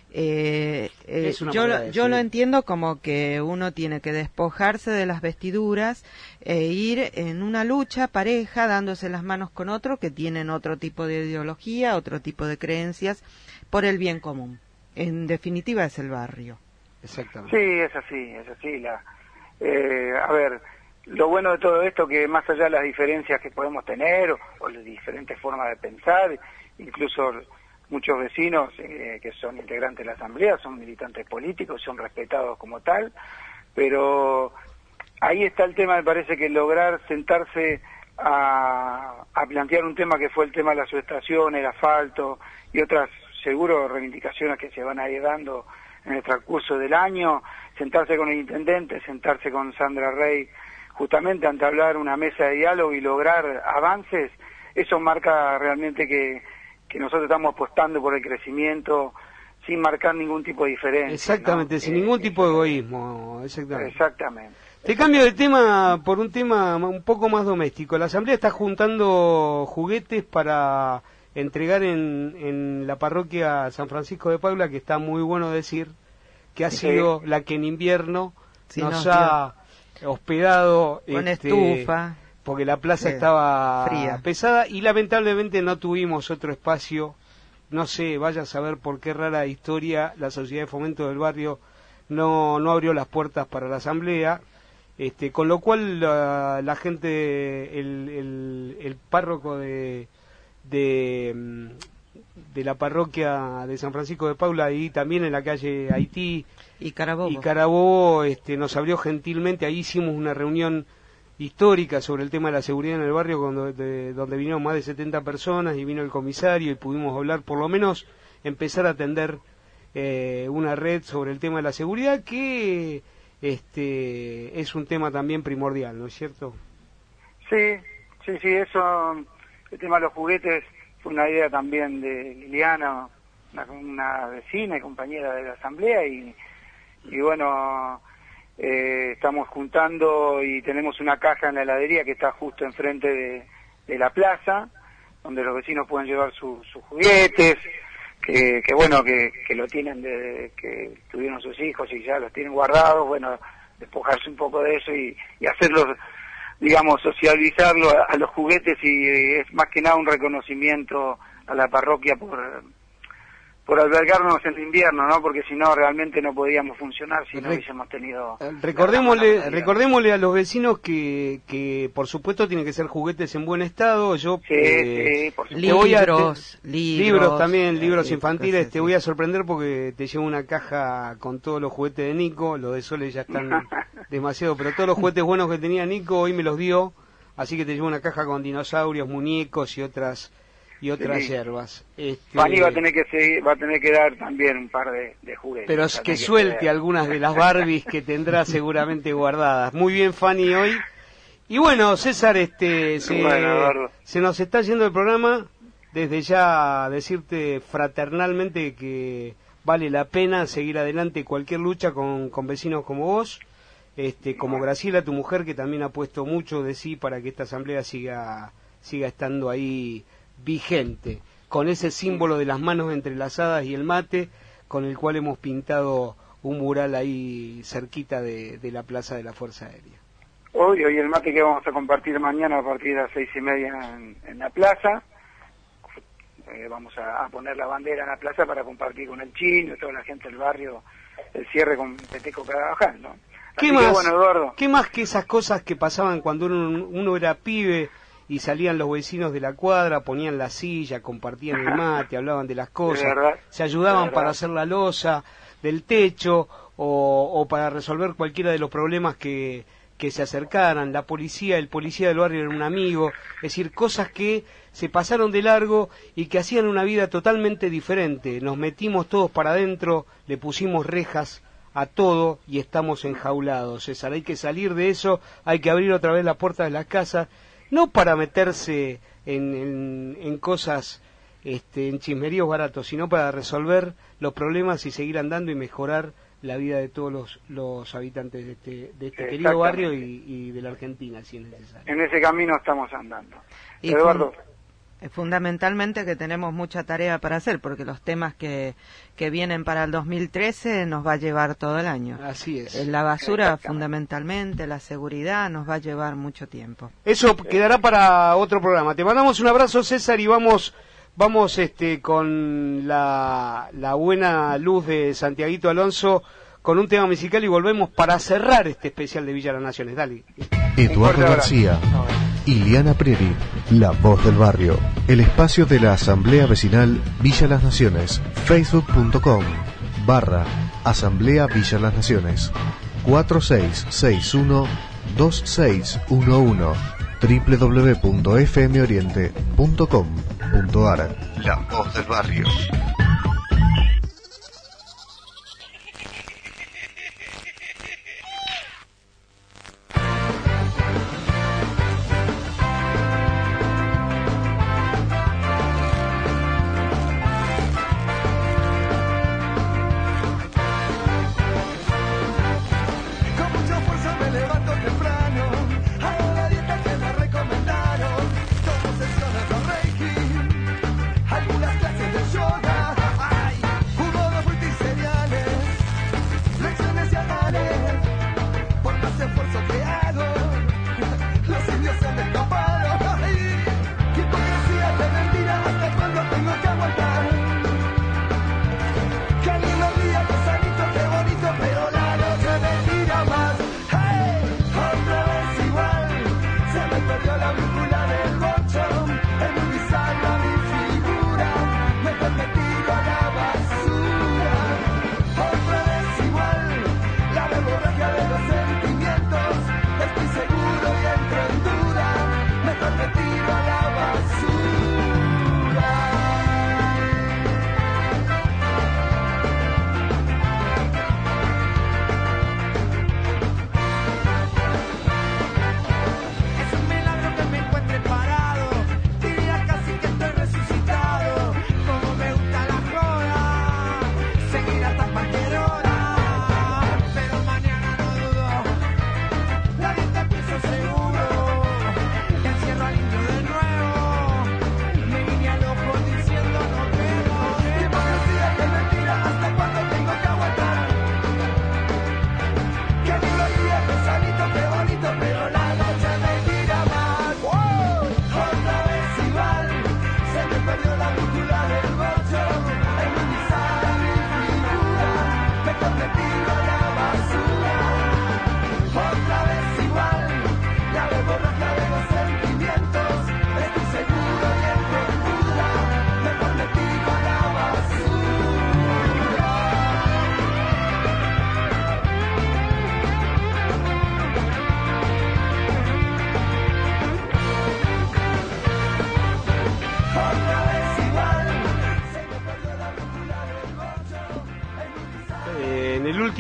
Yo lo entiendo como que uno tiene que despojarse de las vestiduras e ir en una lucha pareja, dándose las manos con otro que tienen otro tipo de ideología, otro tipo de creencias, por el bien común. En definitiva es el barrio. Exactamente. Sí, es así. A ver, lo bueno de todo esto que más allá de las diferencias que podemos tener o las diferentes formas de pensar, incluso muchos vecinos que son integrantes de la Asamblea son militantes políticos, son respetados como tal, pero ahí está el tema, me parece que lograr sentarse a plantear un tema que fue el tema de la subestación, el asfalto y otras seguro reivindicaciones que se van a ir dando en el transcurso del año, sentarse con el intendente, sentarse con Sandra Rey, justamente a entablar una mesa de diálogo y lograr avances, eso marca realmente que nosotros estamos apostando por el crecimiento sin marcar ningún tipo de diferencia. Exactamente, ¿no? Sin ningún tipo de egoísmo. Exactamente. Te cambio de tema por un tema un poco más doméstico. La Asamblea está juntando juguetes para entregar en la parroquia San Francisco de Paula, que está muy bueno decir, que ha sido la que en invierno nos ha hospedado con estufa, porque la plaza estaba fría, pesada y lamentablemente no tuvimos otro espacio. No sé, vaya a saber por qué rara historia la Sociedad de Fomento del Barrio no abrió las puertas para la Asamblea, con lo cual la gente, el párroco de la parroquia de San Francisco de Paula y también en la calle Haití y Carabobo nos abrió gentilmente. Ahí hicimos una reunión histórica sobre el tema de la seguridad en el barrio donde vinieron más de 70 personas y vino el comisario y pudimos hablar, por lo menos empezar a atender una red sobre el tema de la seguridad, que es un tema también primordial, ¿no es cierto? Sí, eso, el tema de los juguetes fue una idea también de Liliana, una vecina y compañera de la asamblea, y bueno, estamos juntando y tenemos una caja en la heladería que está justo enfrente de la plaza, donde los vecinos pueden llevar sus juguetes, que bueno, que lo tienen desde que tuvieron sus hijos y ya los tienen guardados, bueno, despojarse un poco de eso y hacerlos, digamos, socializarlo a los juguetes, y es más que nada un reconocimiento a la parroquia por albergarnos en el invierno, ¿no? Porque si no, realmente no podíamos funcionar si no hubiésemos tenido... Recordémosle a los vecinos que por supuesto tienen que ser juguetes en buen estado. Yo por supuesto. Libros también, libros infantiles. Te voy a sorprender porque te llevo una caja con todos los juguetes de Nico. Los de Sole ya están demasiado, pero todos los juguetes buenos que tenía Nico hoy me los dio, así que te llevo una caja con dinosaurios, muñecos y otras hierbas. Fanny va a tener que dar también un par de juguetes. Pero es que suelte algunas de las Barbies que tendrá seguramente guardadas. Muy bien, Fanny, hoy. Y bueno, César, se nos está yendo el programa. Desde ya decirte fraternalmente que vale la pena seguir adelante cualquier lucha con vecinos como vos, como Graciela, tu mujer, que también ha puesto mucho de sí para que esta asamblea siga estando ahí vigente, con ese símbolo de las manos entrelazadas y el mate, con el cual hemos pintado un mural ahí cerquita de la Plaza de la Fuerza Aérea. Hoy el mate que vamos a compartir mañana a partir de las 6:30 en la plaza. Vamos a poner la bandera en la plaza para compartir con el Chino y toda la gente del barrio el cierre con Peteco Carabajal, ¿no? ¿Qué más que esas cosas que pasaban cuando uno era pibe y salían los vecinos de la cuadra, ponían la silla, compartían el mate, hablaban de las cosas, se ayudaban para hacer la losa del techo o para resolver cualquiera de los problemas que se acercaran? El policía del barrio era un amigo, es decir, cosas que se pasaron de largo y que hacían una vida totalmente diferente. Nos metimos todos para adentro, le pusimos rejas a todo y estamos enjaulados, César. Hay que salir de eso, hay que abrir otra vez la puerta de las casas, no para meterse en cosas, en chismeríos baratos, sino para resolver los problemas y seguir andando y mejorar la vida de todos los habitantes de este querido barrio y de la Argentina, si es necesario. En ese camino estamos andando. Y Eduardo. Fundamentalmente que tenemos mucha tarea para hacer, porque los temas que vienen para el 2013 nos va a llevar todo el año. Así es. La basura, fundamentalmente, la seguridad, nos va a llevar mucho tiempo. Eso quedará para otro programa. Te mandamos un abrazo, César, y vamos con la buena luz de Santiaguito Alonso con un tema musical y volvemos para cerrar este especial de Villa Las Naciones. Dale. Eduardo García, Iliana Prieri, La Voz del Barrio, el espacio de la Asamblea Vecinal Villa Las Naciones, facebook.com/Asamblea Villa Las Naciones, 4661-2611, www.fmoriente.com.ar. La Voz del Barrio. Algunas clases de yoga.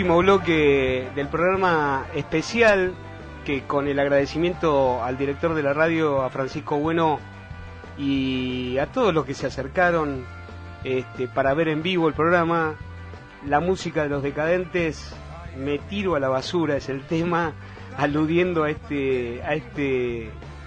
último bloque del programa especial, que con el agradecimiento al director de la radio, a Francisco Bueno, y a todos los que se acercaron para ver en vivo el programa, la música de Los Decadentes, Me tiro a la basura es el tema, aludiendo a este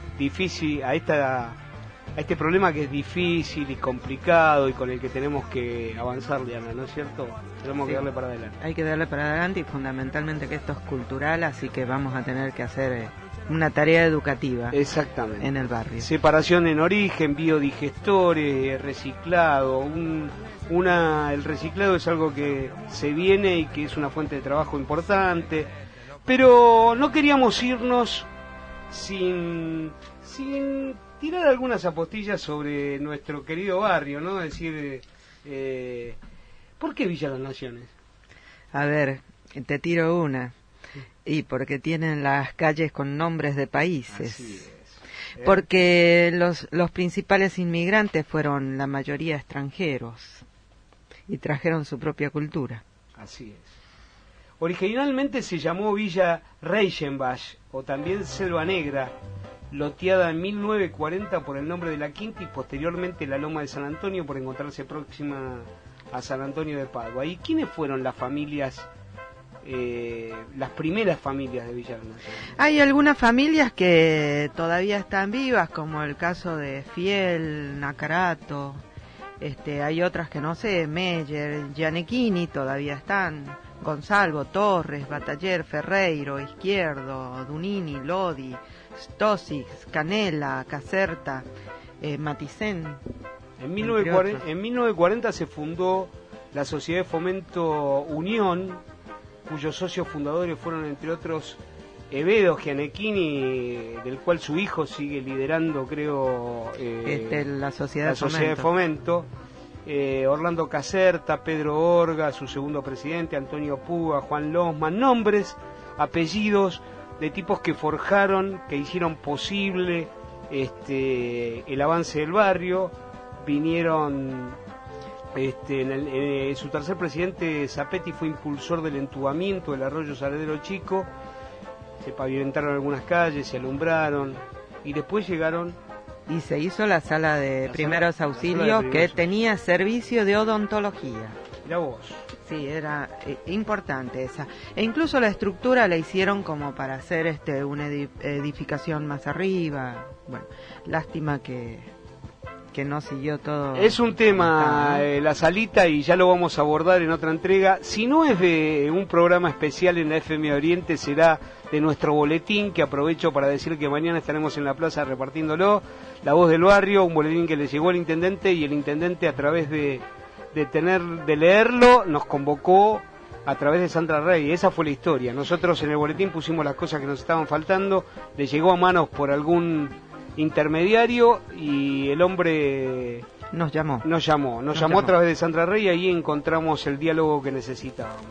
problema que es difícil y complicado y con el que tenemos que avanzar, Diana, ¿no es cierto? Tenemos que darle para adelante. Hay que darle para adelante, y fundamentalmente que esto es cultural, así que vamos a tener que hacer una tarea educativa. Exactamente. En el barrio. Separación en origen, biodigestores, reciclado. El reciclado es algo que se viene y que es una fuente de trabajo importante, pero no queríamos irnos sin tirar algunas apostillas sobre nuestro querido barrio, ¿no? Es decir, ¿por qué Villa Las Naciones? A ver, te tiro una. Y porque tienen las calles con nombres de países. Así es. Porque los principales inmigrantes fueron la mayoría extranjeros y trajeron su propia cultura. Así es. Originalmente se llamó Villa Reichenbach o también Selva Negra, loteada en 1940 por el nombre de la quinta y posteriormente la Loma de San Antonio por encontrarse próxima a San Antonio de Padua. ¿Y quiénes fueron las familias, las primeras familias de Villa Las Naciones? Hay algunas familias que todavía están vivas, como el caso de Fiel, Nacarato. Hay otras que no sé, Meyer, Gianecchini todavía están, Gonzalo, Torres, Bataller, Ferreiro, Izquierdo, Dunini, Lodi, Stosix, Canela, Caserta, Maticén. En 1940 se fundó la Sociedad de Fomento Unión, cuyos socios fundadores fueron, entre otros, Evedo Gianecchini, del cual su hijo sigue liderando, creo, la Sociedad de Fomento. Orlando Caserta, Pedro Orga, su segundo presidente, Antonio Puga, Juan Losman, nombres, apellidos de tipos que forjaron, que hicieron posible el avance del barrio. Vinieron, su tercer presidente, Zapetti, fue impulsor del entubamiento del arroyo Saladero Chico. Se pavimentaron algunas calles, se alumbraron, y después llegaron... Y se hizo la sala de primeros auxilios, que tenía servicio de odontología. Mirá vos. Sí, era importante esa. E incluso la estructura la hicieron como para hacer una edificación más arriba. Bueno, lástima que no siguió todo. Es un tema, la salita, y ya lo vamos a abordar en otra entrega. Si no es de un programa especial en la FM Oriente, será de nuestro boletín, que aprovecho para decir que mañana estaremos en la plaza repartiéndolo. La Voz del Barrio, un boletín que le llegó al intendente, y el intendente, a través de leerlo, nos convocó a través de Sandra Rey. Esa fue la historia. Nosotros en el boletín pusimos las cosas que nos estaban faltando, le llegó a manos por algún intermediario, y el hombre nos llamó a través de Sandra Rey, y ahí encontramos el diálogo que necesitábamos.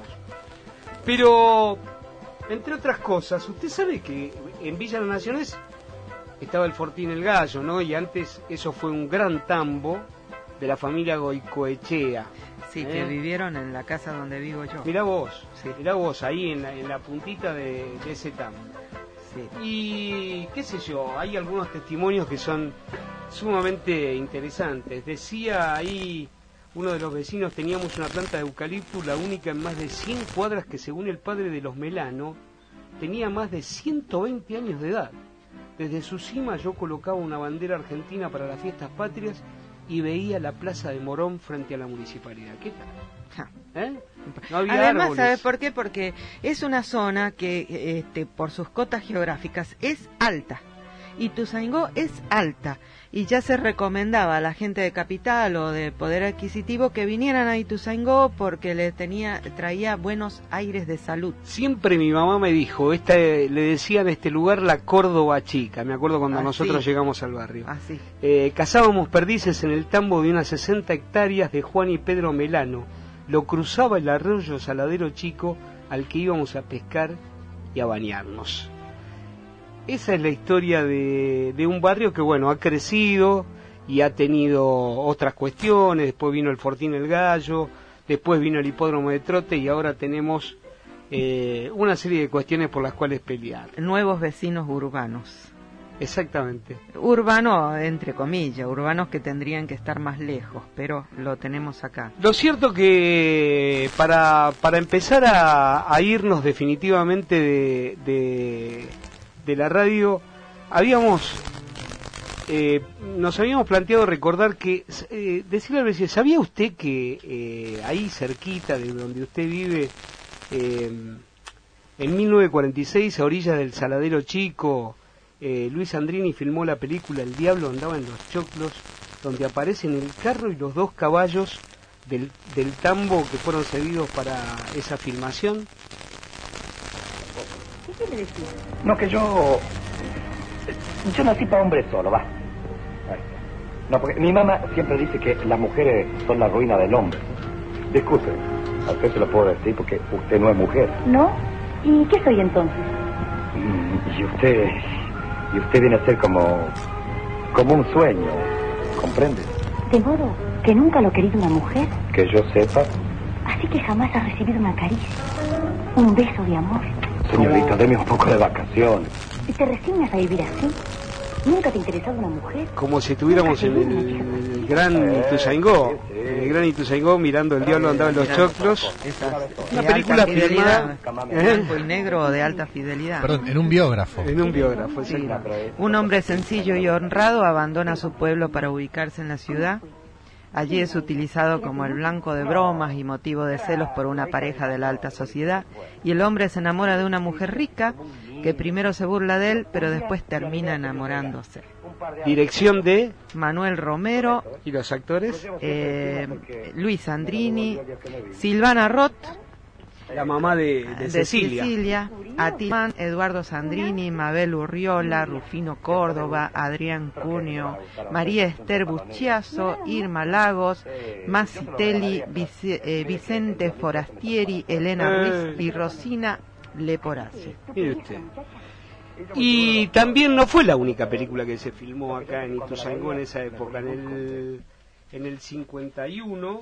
Pero, entre otras cosas, usted sabe que en Villa Las Naciones estaba el Fortín El Gallo, ¿no? Y antes eso fue un gran tambo de la familia Goicoechea. Sí, que vivieron en la casa donde vivo yo. Mirá vos, ahí en la puntita de ese tambo. Sí. Y qué sé yo, hay algunos testimonios que son sumamente interesantes. Decía ahí uno de los vecinos: teníamos una planta de eucaliptus, la única en más de 100 cuadras, que según el padre de los Melano tenía más de 120 años de edad. Desde su cima yo colocaba una bandera argentina para las fiestas patrias y veía la plaza de Morón frente a la municipalidad. ¿Qué tal? No había Además, árboles. ¿sabes por qué? Porque es una zona que por sus cotas geográficas es alta. Ituzaingó es alta, y ya se recomendaba a la gente de capital o de poder adquisitivo que vinieran a Ituzaingó porque traía buenos aires de salud. Siempre mi mamá me dijo, le decían a este lugar la Córdoba Chica. Me acuerdo cuando nosotros llegamos al barrio. Así. Cazábamos perdices en el tambo de unas 60 hectáreas de Juan y Pedro Melano. Lo cruzaba el arroyo Saladero Chico, al que íbamos a pescar y a bañarnos. Esa es la historia de un barrio que, bueno, ha crecido y ha tenido otras cuestiones. Después vino el Fortín El Gallo, después vino el hipódromo de trote, y ahora tenemos una serie de cuestiones por las cuales pelear. Nuevos vecinos urbanos. Exactamente. Urbano, entre comillas, urbanos que tendrían que estar más lejos, pero lo tenemos acá. Lo cierto que para empezar a irnos definitivamente de la radio, nos habíamos planteado recordar que, decirle al vecino, ¿sabía usted que ahí cerquita de donde usted vive, en 1946, a orillas del Saladero Chico, Luis Sandrini filmó la película El Diablo andaba en los choclos, donde aparecen el carro y los 2 caballos del tambo que fueron cedidos para esa filmación? ¿Qué quiere decir? No, que yo nací para hombre solo, va. No, porque mi mamá siempre dice que las mujeres son la ruina del hombre. Disculpe, a usted se lo puedo decir porque usted no es mujer. ¿No? ¿Y qué soy entonces? Y usted viene a ser como un sueño, ¿comprende? ¿De modo que nunca lo ha querido una mujer? Que yo sepa. Así que jamás ha recibido una caricia, un beso de amor. Señorita, deme un poco de vacaciones. ¿Te resignas a vivir así? ¿Nunca te ha interesado una mujer? Como si estuviéramos en el gran Ituzaingó, mirando El Diablo andaba en los choclos. Una película filmada en blanco y negro de alta fidelidad. Perdón, en un biógrafo. En un biógrafo, sí. Un hombre sencillo y honrado abandona su pueblo para ubicarse en la ciudad. Allí es utilizado como el blanco de bromas y motivo de celos por una pareja de la alta sociedad, y el hombre se enamora de una mujer rica que primero se burla de él, pero después termina enamorándose. Dirección de Manuel Romero. ¿Y los actores? Luis Sandrini, Silvana Roth, la mamá de Cecilia, Atilman, Eduardo Sandrini, Mabel Urriola, Rufino Córdoba, Adrián Cunio, María Esther Bucciaso, Irma Lagos, Massitelli, Vicente Forastieri, Elena Ruiz y Rosina Leporace. Mire usted. Y también no fue la única película que se filmó acá en Ituzaingó en esa época, en el 51.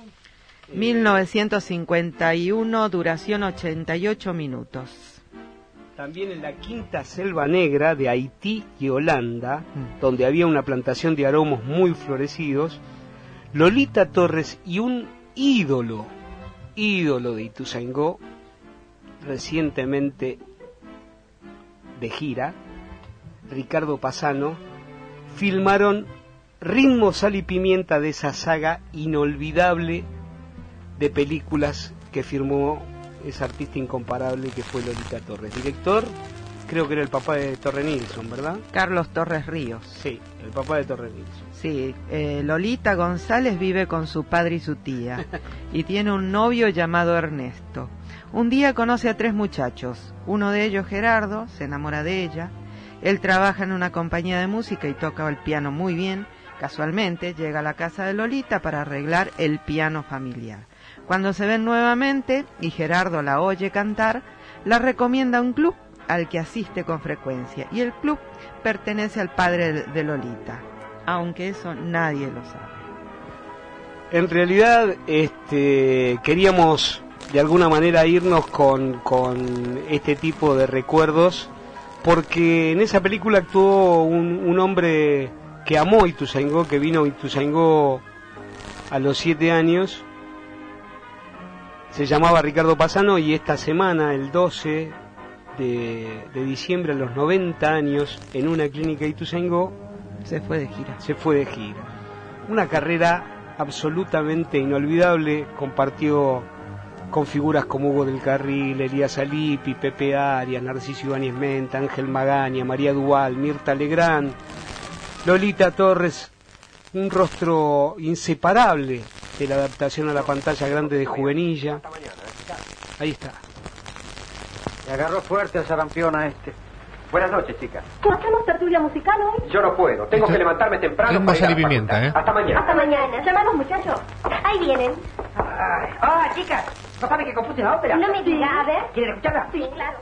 1951, duración 88 minutos. También en la Quinta Selva Negra de Haití y Holanda, donde había una plantación de aromos muy florecidos, Lolita Torres y un ídolo de Ituzaingó, recientemente de gira, Ricardo Pasano, filmaron Ritmo, Sal y Pimienta, de esa saga inolvidable de películas que firmó ese artista incomparable que fue Lolita Torres. Director, creo que era el papá de Torre Nilsson, ¿verdad? Carlos Torres Ríos. Sí, el papá de Torre Nilsson. Sí, Lolita González vive con su padre y su tía y tiene un novio llamado Ernesto. Un día conoce a 3 muchachos, uno de ellos, Gerardo, se enamora de ella. Él trabaja en una compañía de música y toca el piano muy bien. Casualmente llega a la casa de Lolita para arreglar el piano familiar. Cuando se ven nuevamente y Gerardo la oye cantar, la recomienda a un club al que asiste con frecuencia, y el club pertenece al padre de Lolita, aunque eso nadie lo sabe. En realidad, queríamos de alguna manera irnos con este tipo de recuerdos, porque en esa película actuó un hombre que amó Ituzaingó, que vino a Ituzaingó a los 7 años. Se llamaba Ricardo Pasano, y esta semana, el 12 de diciembre, a los 90 años, en una clínica de Ituzaingó, se fue de gira. Una carrera absolutamente inolvidable. Compartió con figuras como Hugo del Carril, Elías Alipi, Pepe Arias, Narciso Ibáñez Menta, Ángel Magaña, María Duval, Mirta Legrand, Lolita Torres, un rostro inseparable de la adaptación a la pantalla grande de Juvenilla. Ahí está. Me agarró fuerte el sarampión este. Buenas noches, chicas. ¿Hacemos tertulia musical hoy? Yo no puedo, tengo que levantarme temprano para ir a la Pimienta, ¿eh? Hasta mañana. Hasta mañana. Llamamos, muchachos. Ahí vienen. Chicas, ¿no saben que compuse la ópera? No me digas. A ver. ¿Quieren escucharla? Sí, claro.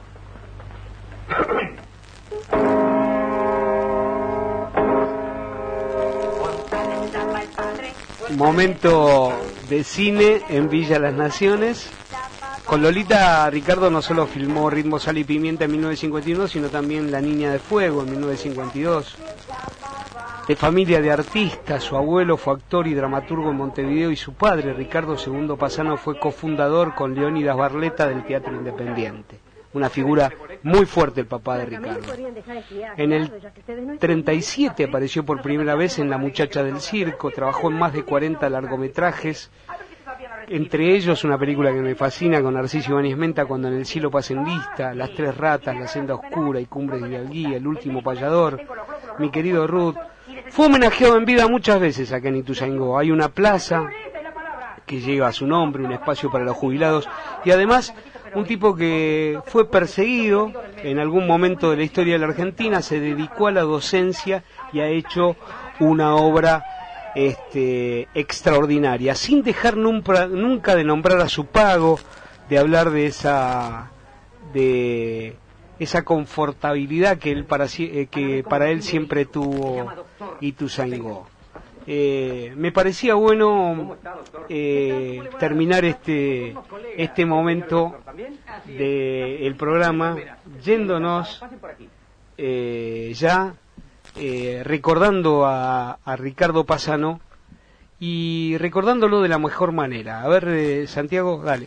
Momento de cine en Villa Las Naciones, Con Lolita, Ricardo no solo filmó Ritmo, Sal y Pimienta en 1951, sino también La Niña de Fuego en 1952. De familia de artistas, su abuelo fue actor y dramaturgo en Montevideo y su padre, Ricardo II Pasano, fue cofundador con Leónidas Barletta del Teatro Independiente. Una figura muy fuerte el papá de Ricardo. En el 37 apareció por primera vez en La Muchacha del Circo, trabajó en más de 40 largometrajes, entre ellos una película que me fascina con Narciso Ibáñez Menta, Cuando en el cielo pasen lista, Las tres ratas, La senda oscura y Cumbres de Hidalguía, El último payador, Mi querido Ruth. Fue homenajeado en vida muchas veces acá en Ituzaingó. Hay una plaza que lleva a su nombre, un espacio para los jubilados y además un tipo que fue perseguido en algún momento de la historia de la Argentina, se dedicó a la docencia y ha hecho una obra extraordinaria, sin dejar nunca de nombrar a su pago, de hablar de esa confortabilidad que él para él siempre tuvo Ituzaingó. Me parecía bueno terminar este momento del programa yéndonos ya recordando a Ricardo Pasano y recordándolo de la mejor manera. A ver, Santiago, dale.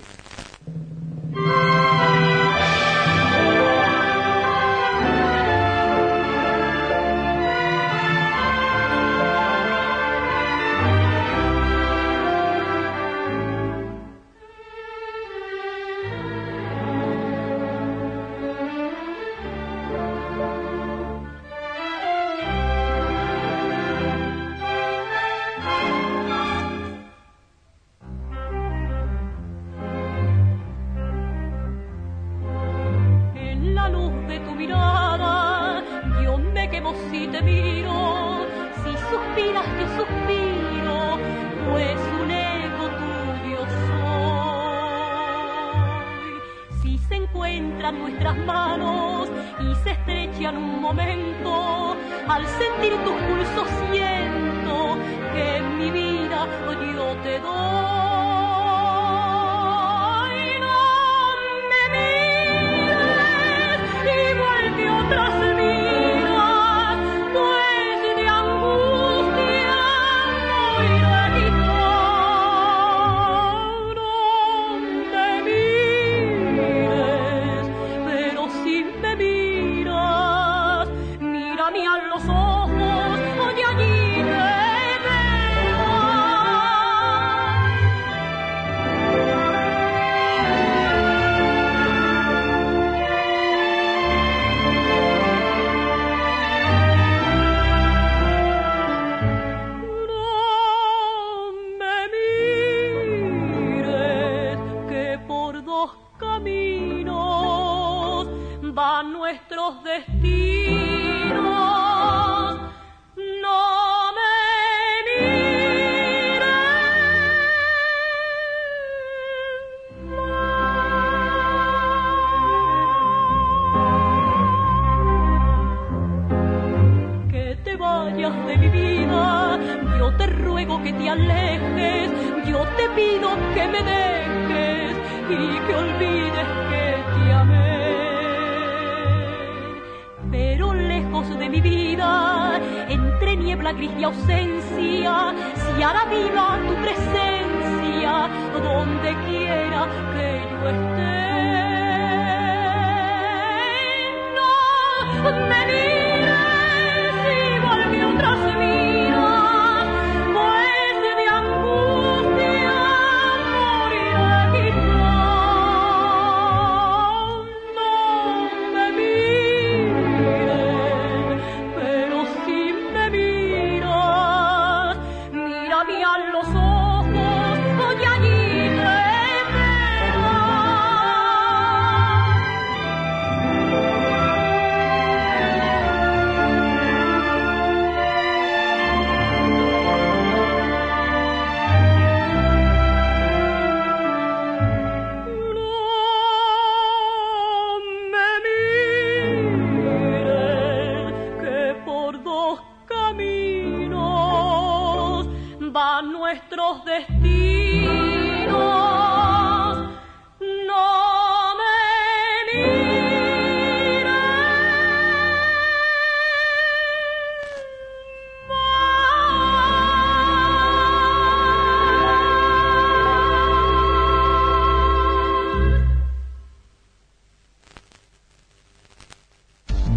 Nuestras manos y se estrechan un momento, al sentir tus pulsos siento que en mi vida yo te doy. No me mires igual que otras miras, pues de angustia moriré quizá. No me mires, pero si me miras, mírame a los ojos, de allí te No me mires, que por dos caminos van nuestros destinos. No me mires. Que te vayas de mi vida, yo te ruego que te alejes, yo te pido que me dejes y que olvides que te amé. Pero lejos de mi vida, entre niebla gris y ausencia, se hará viva tu presencia, donde quiera que yo esté. No me mires igual que otras miras, pues de angustia moriré quizá. No me mires, pero si me miras, mírame a los ojos, y allí te van nuestros destinos. No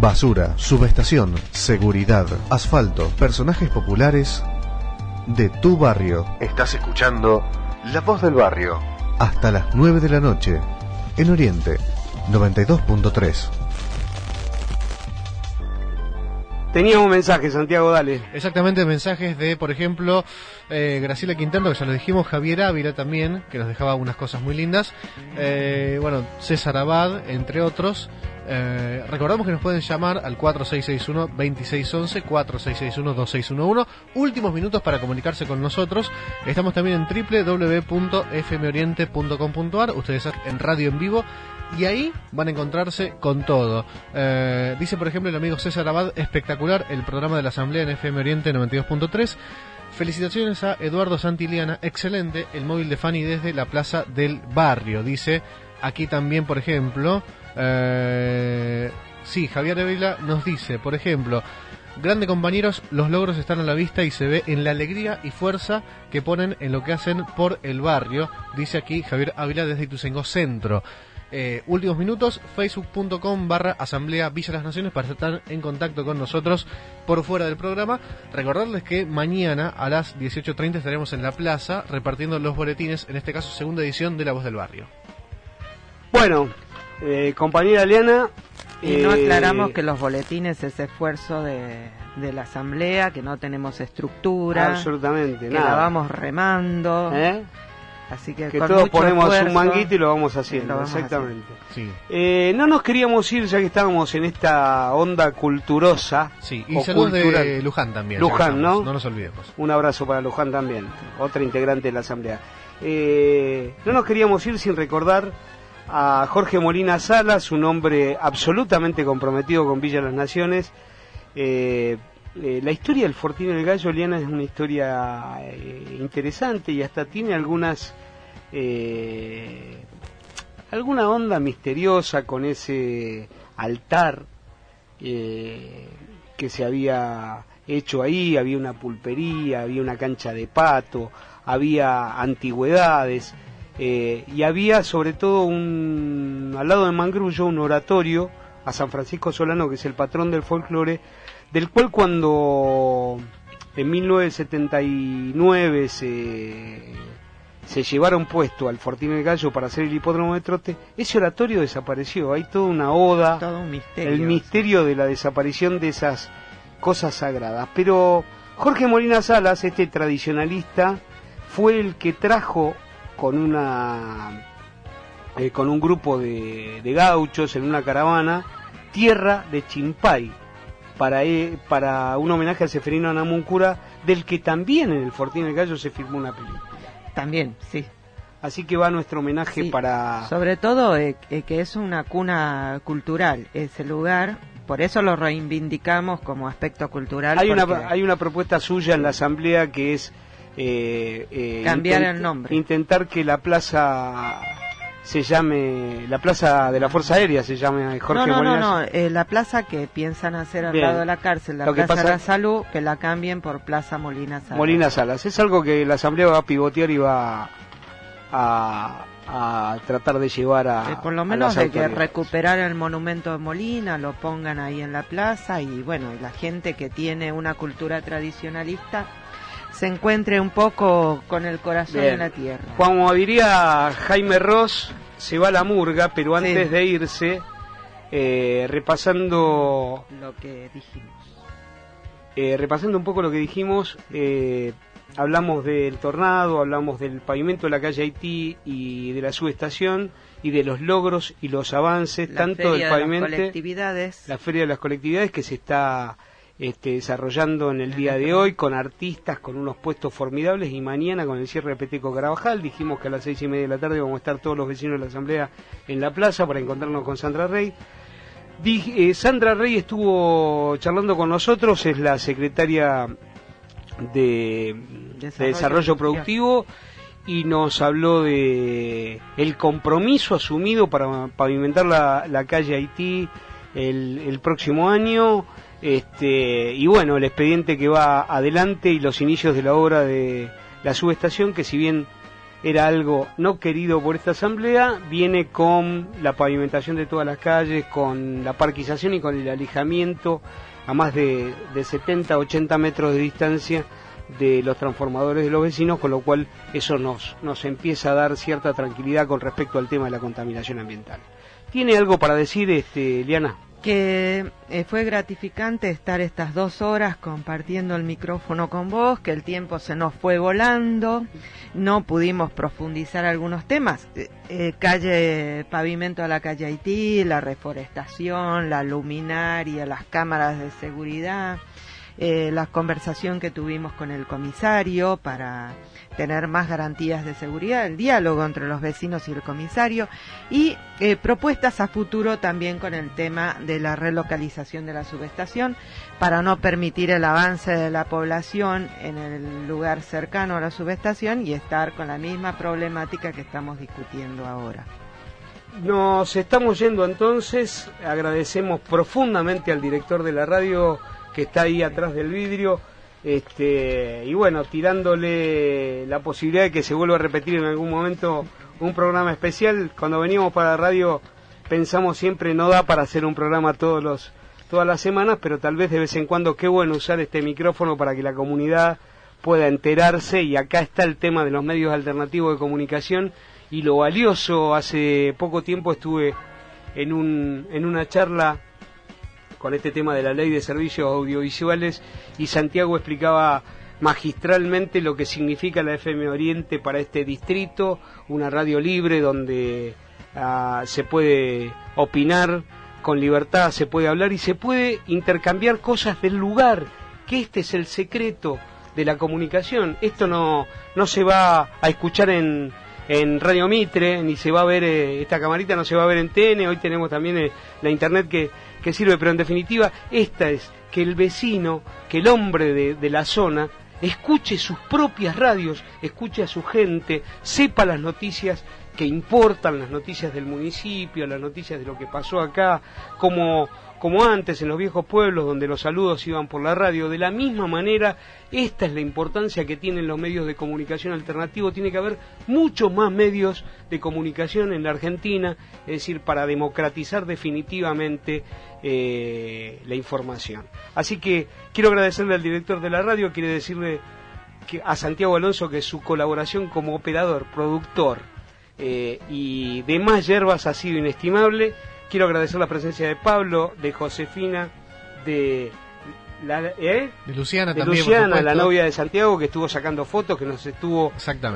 basura, subestación, seguridad, asfalto, personajes populares de tu barrio. Estás escuchando La Voz del Barrio. Hasta las 9 de la noche, en Oriente 92.3. Teníamos un mensaje, Santiago, dale. Exactamente, mensajes de, por ejemplo, Graciela Quintando, que ya lo dijimos, Javier Ávila también, que nos dejaba unas cosas muy lindas, César Abad, entre otros. Recordamos que nos pueden llamar al 4661-2611, 4661-2611. Últimos minutos para comunicarse con nosotros. Estamos también en www.fmoriente.com.ar. Ustedes están en radio en vivo y ahí van a encontrarse con todo. Dice, por ejemplo, el amigo César Abad, espectacular el programa de la Asamblea en FM Oriente 92.3. Felicitaciones a Eduardo Santiliana, excelente el móvil de Fanny desde la Plaza del Barrio. Dice aquí también, por ejemplo, sí, Javier Ávila nos dice, por ejemplo, grande compañeros, los logros están a la vista y se ve en la alegría y fuerza que ponen en lo que hacen por el barrio. Dice aquí Javier Ávila desde Ituzaingó Centro. Últimos minutos, facebook.com/Asamblea Villa Las Naciones para estar en contacto con nosotros por fuera del programa. Recordarles que mañana a las 18:30 estaremos en la plaza repartiendo los boletines, en este caso segunda edición de La Voz del Barrio. Bueno, compañera Eliana, y no aclaramos que los boletines es esfuerzo de la Asamblea, que no tenemos estructura, absolutamente que nada, la vamos remando, así que todos ponemos un manguito y lo vamos haciendo, exactamente. Sí. No nos queríamos ir, ya que estábamos en esta onda culturosa. Sí, y saludos de Luján también. Luján, ¿no? No nos olvidemos. Un abrazo para Luján también, otra integrante de la Asamblea. No nos queríamos ir sin recordar a Jorge Molina Salas, un hombre absolutamente comprometido con Villa Las Naciones. La historia del Fortín del Gallo, Eliana, es una historia interesante y hasta tiene alguna onda misteriosa con ese altar que se había hecho ahí. Había una pulpería, había una cancha de pato, había antigüedades, y había sobre todo al lado de Mangrullo un oratorio a San Francisco Solano, que es el patrón del folclore, del cual cuando en 1979 se llevaron puesto al Fortín del Gallo para hacer el hipódromo de trote, ese oratorio desapareció. Hay toda una oda, todo un misterio, el misterio de la desaparición de esas cosas sagradas. Pero Jorge Molina Salas, este tradicionalista, fue el que trajo con un grupo de gauchos en una caravana tierra de Chimpay para un homenaje a Seferino Anamuncura, del que también en el Fortín del Gallo se filmó una película. También, sí. Así que va nuestro homenaje, sí, para... Sobre todo que es una cuna cultural ese lugar, por eso lo reivindicamos como aspecto cultural. Hay una propuesta suya en la Asamblea que es... cambiar el nombre. Intentar que la plaza se llame, la plaza de la Fuerza Aérea se llame Jorge Molina. No, la plaza que piensan hacer al lado de la cárcel, la Plaza de la Salud, que la cambien por Plaza Molina Salas. Molina Salas, es algo que la Asamblea va a pivotear y va a tratar de llevar a... por lo menos de que recuperar el monumento de Molina, lo pongan ahí en la plaza y bueno, la gente que tiene una cultura tradicionalista se encuentre un poco con el corazón en la tierra. Como diría Jaime Ross, se va a la murga, pero antes de irse, repasando lo que dijimos. Repasando un poco lo que dijimos, hablamos del tornado, hablamos del pavimento de la calle Haití y de la subestación y de los logros y los avances, tanto del pavimento, la Feria de las Colectividades que se está desarrollando en el día de hoy con artistas, con unos puestos formidables, y mañana con el cierre de Peteco Carabajal. Dijimos que a las 6:30 de la tarde vamos a estar todos los vecinos de la Asamblea en la plaza para encontrarnos con Sandra Rey. Sandra Rey estuvo charlando con nosotros, es la secretaria de Desarrollo Productivo, y nos habló de el compromiso asumido para pavimentar la calle Haití el próximo año. Y bueno, el expediente que va adelante y los inicios de la obra de la subestación, que si bien era algo no querido por esta asamblea, viene con la pavimentación de todas las calles, con la parquización y con el alejamiento a más de 70, 80 metros de distancia de los transformadores de los vecinos, con lo cual eso nos empieza a dar cierta tranquilidad con respecto al tema de la contaminación ambiental. ¿Tiene algo para decir, Liana? Que fue gratificante estar estas 2 horas compartiendo el micrófono con vos, que el tiempo se nos fue volando, no pudimos profundizar algunos temas, pavimento a la calle Haití, la reforestación, la luminaria, las cámaras de seguridad, la conversación que tuvimos con el comisario para tener más garantías de seguridad, el diálogo entre los vecinos y el comisario, y propuestas a futuro también con el tema de la relocalización de la subestación para no permitir el avance de la población en el lugar cercano a la subestación y estar con la misma problemática que estamos discutiendo ahora. Nos estamos yendo entonces, agradecemos profundamente al director de la radio que está ahí atrás del vidrio, y bueno, tirándole la posibilidad de que se vuelva a repetir en algún momento un programa especial. Cuando venimos para la radio pensamos siempre no da para hacer un programa todas las semanas, pero tal vez de vez en cuando qué bueno usar este micrófono para que la comunidad pueda enterarse, y acá está el tema de los medios alternativos de comunicación y lo valioso. Hace poco tiempo estuve en una charla con este tema de la ley de servicios audiovisuales y Santiago explicaba magistralmente lo que significa la FM Oriente para este distrito, una radio libre donde se puede opinar con libertad, se puede hablar y se puede intercambiar cosas del lugar, que este es el secreto de la comunicación. Esto no se va a escuchar en Radio Mitre, ni se va a ver, esta camarita no se va a ver en TN, hoy tenemos también la internet que sirve, pero en definitiva esta es que el vecino, que el hombre de la zona escuche sus propias radios, escuche a su gente, sepa las noticias que importan, las noticias del municipio, las noticias de lo que pasó acá, como antes en los viejos pueblos donde los saludos iban por la radio. De la misma manera, esta es la importancia que tienen los medios de comunicación alternativo. Tiene que haber muchos más medios de comunicación en la Argentina, es decir, para democratizar definitivamente la información. Así que quiero agradecerle al director de la radio, quiero decirle a Santiago Alonso que su colaboración como operador, productor y demás yerbas ha sido inestimable. Quiero agradecer la presencia de Pablo, de Josefina, de Luciana también, Luciana, la novia de Santiago, que estuvo sacando fotos, que nos estuvo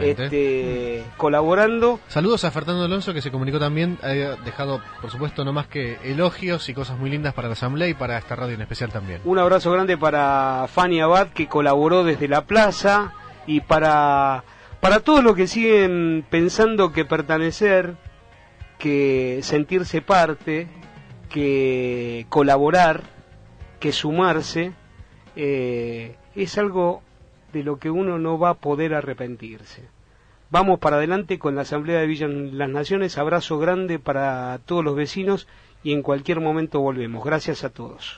colaborando. Saludos a Fernando Alonso, que se comunicó también, ha dejado, por supuesto, no más que elogios y cosas muy lindas para la asamblea y para esta radio en especial también. Un abrazo grande para Fanny Abad, que colaboró desde la plaza, y para todos los que siguen pensando que pertenecer, que sentirse parte, que colaborar, que sumarse, es algo de lo que uno no va a poder arrepentirse. Vamos para adelante con la Asamblea de Villa Las Naciones. Abrazo grande para todos los vecinos y en cualquier momento volvemos. Gracias a todos.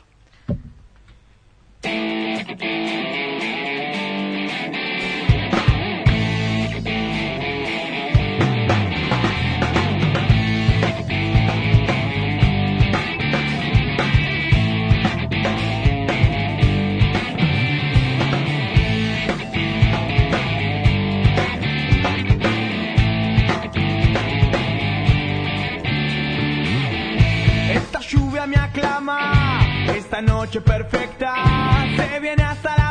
Me aclama, esta noche perfecta se viene hasta la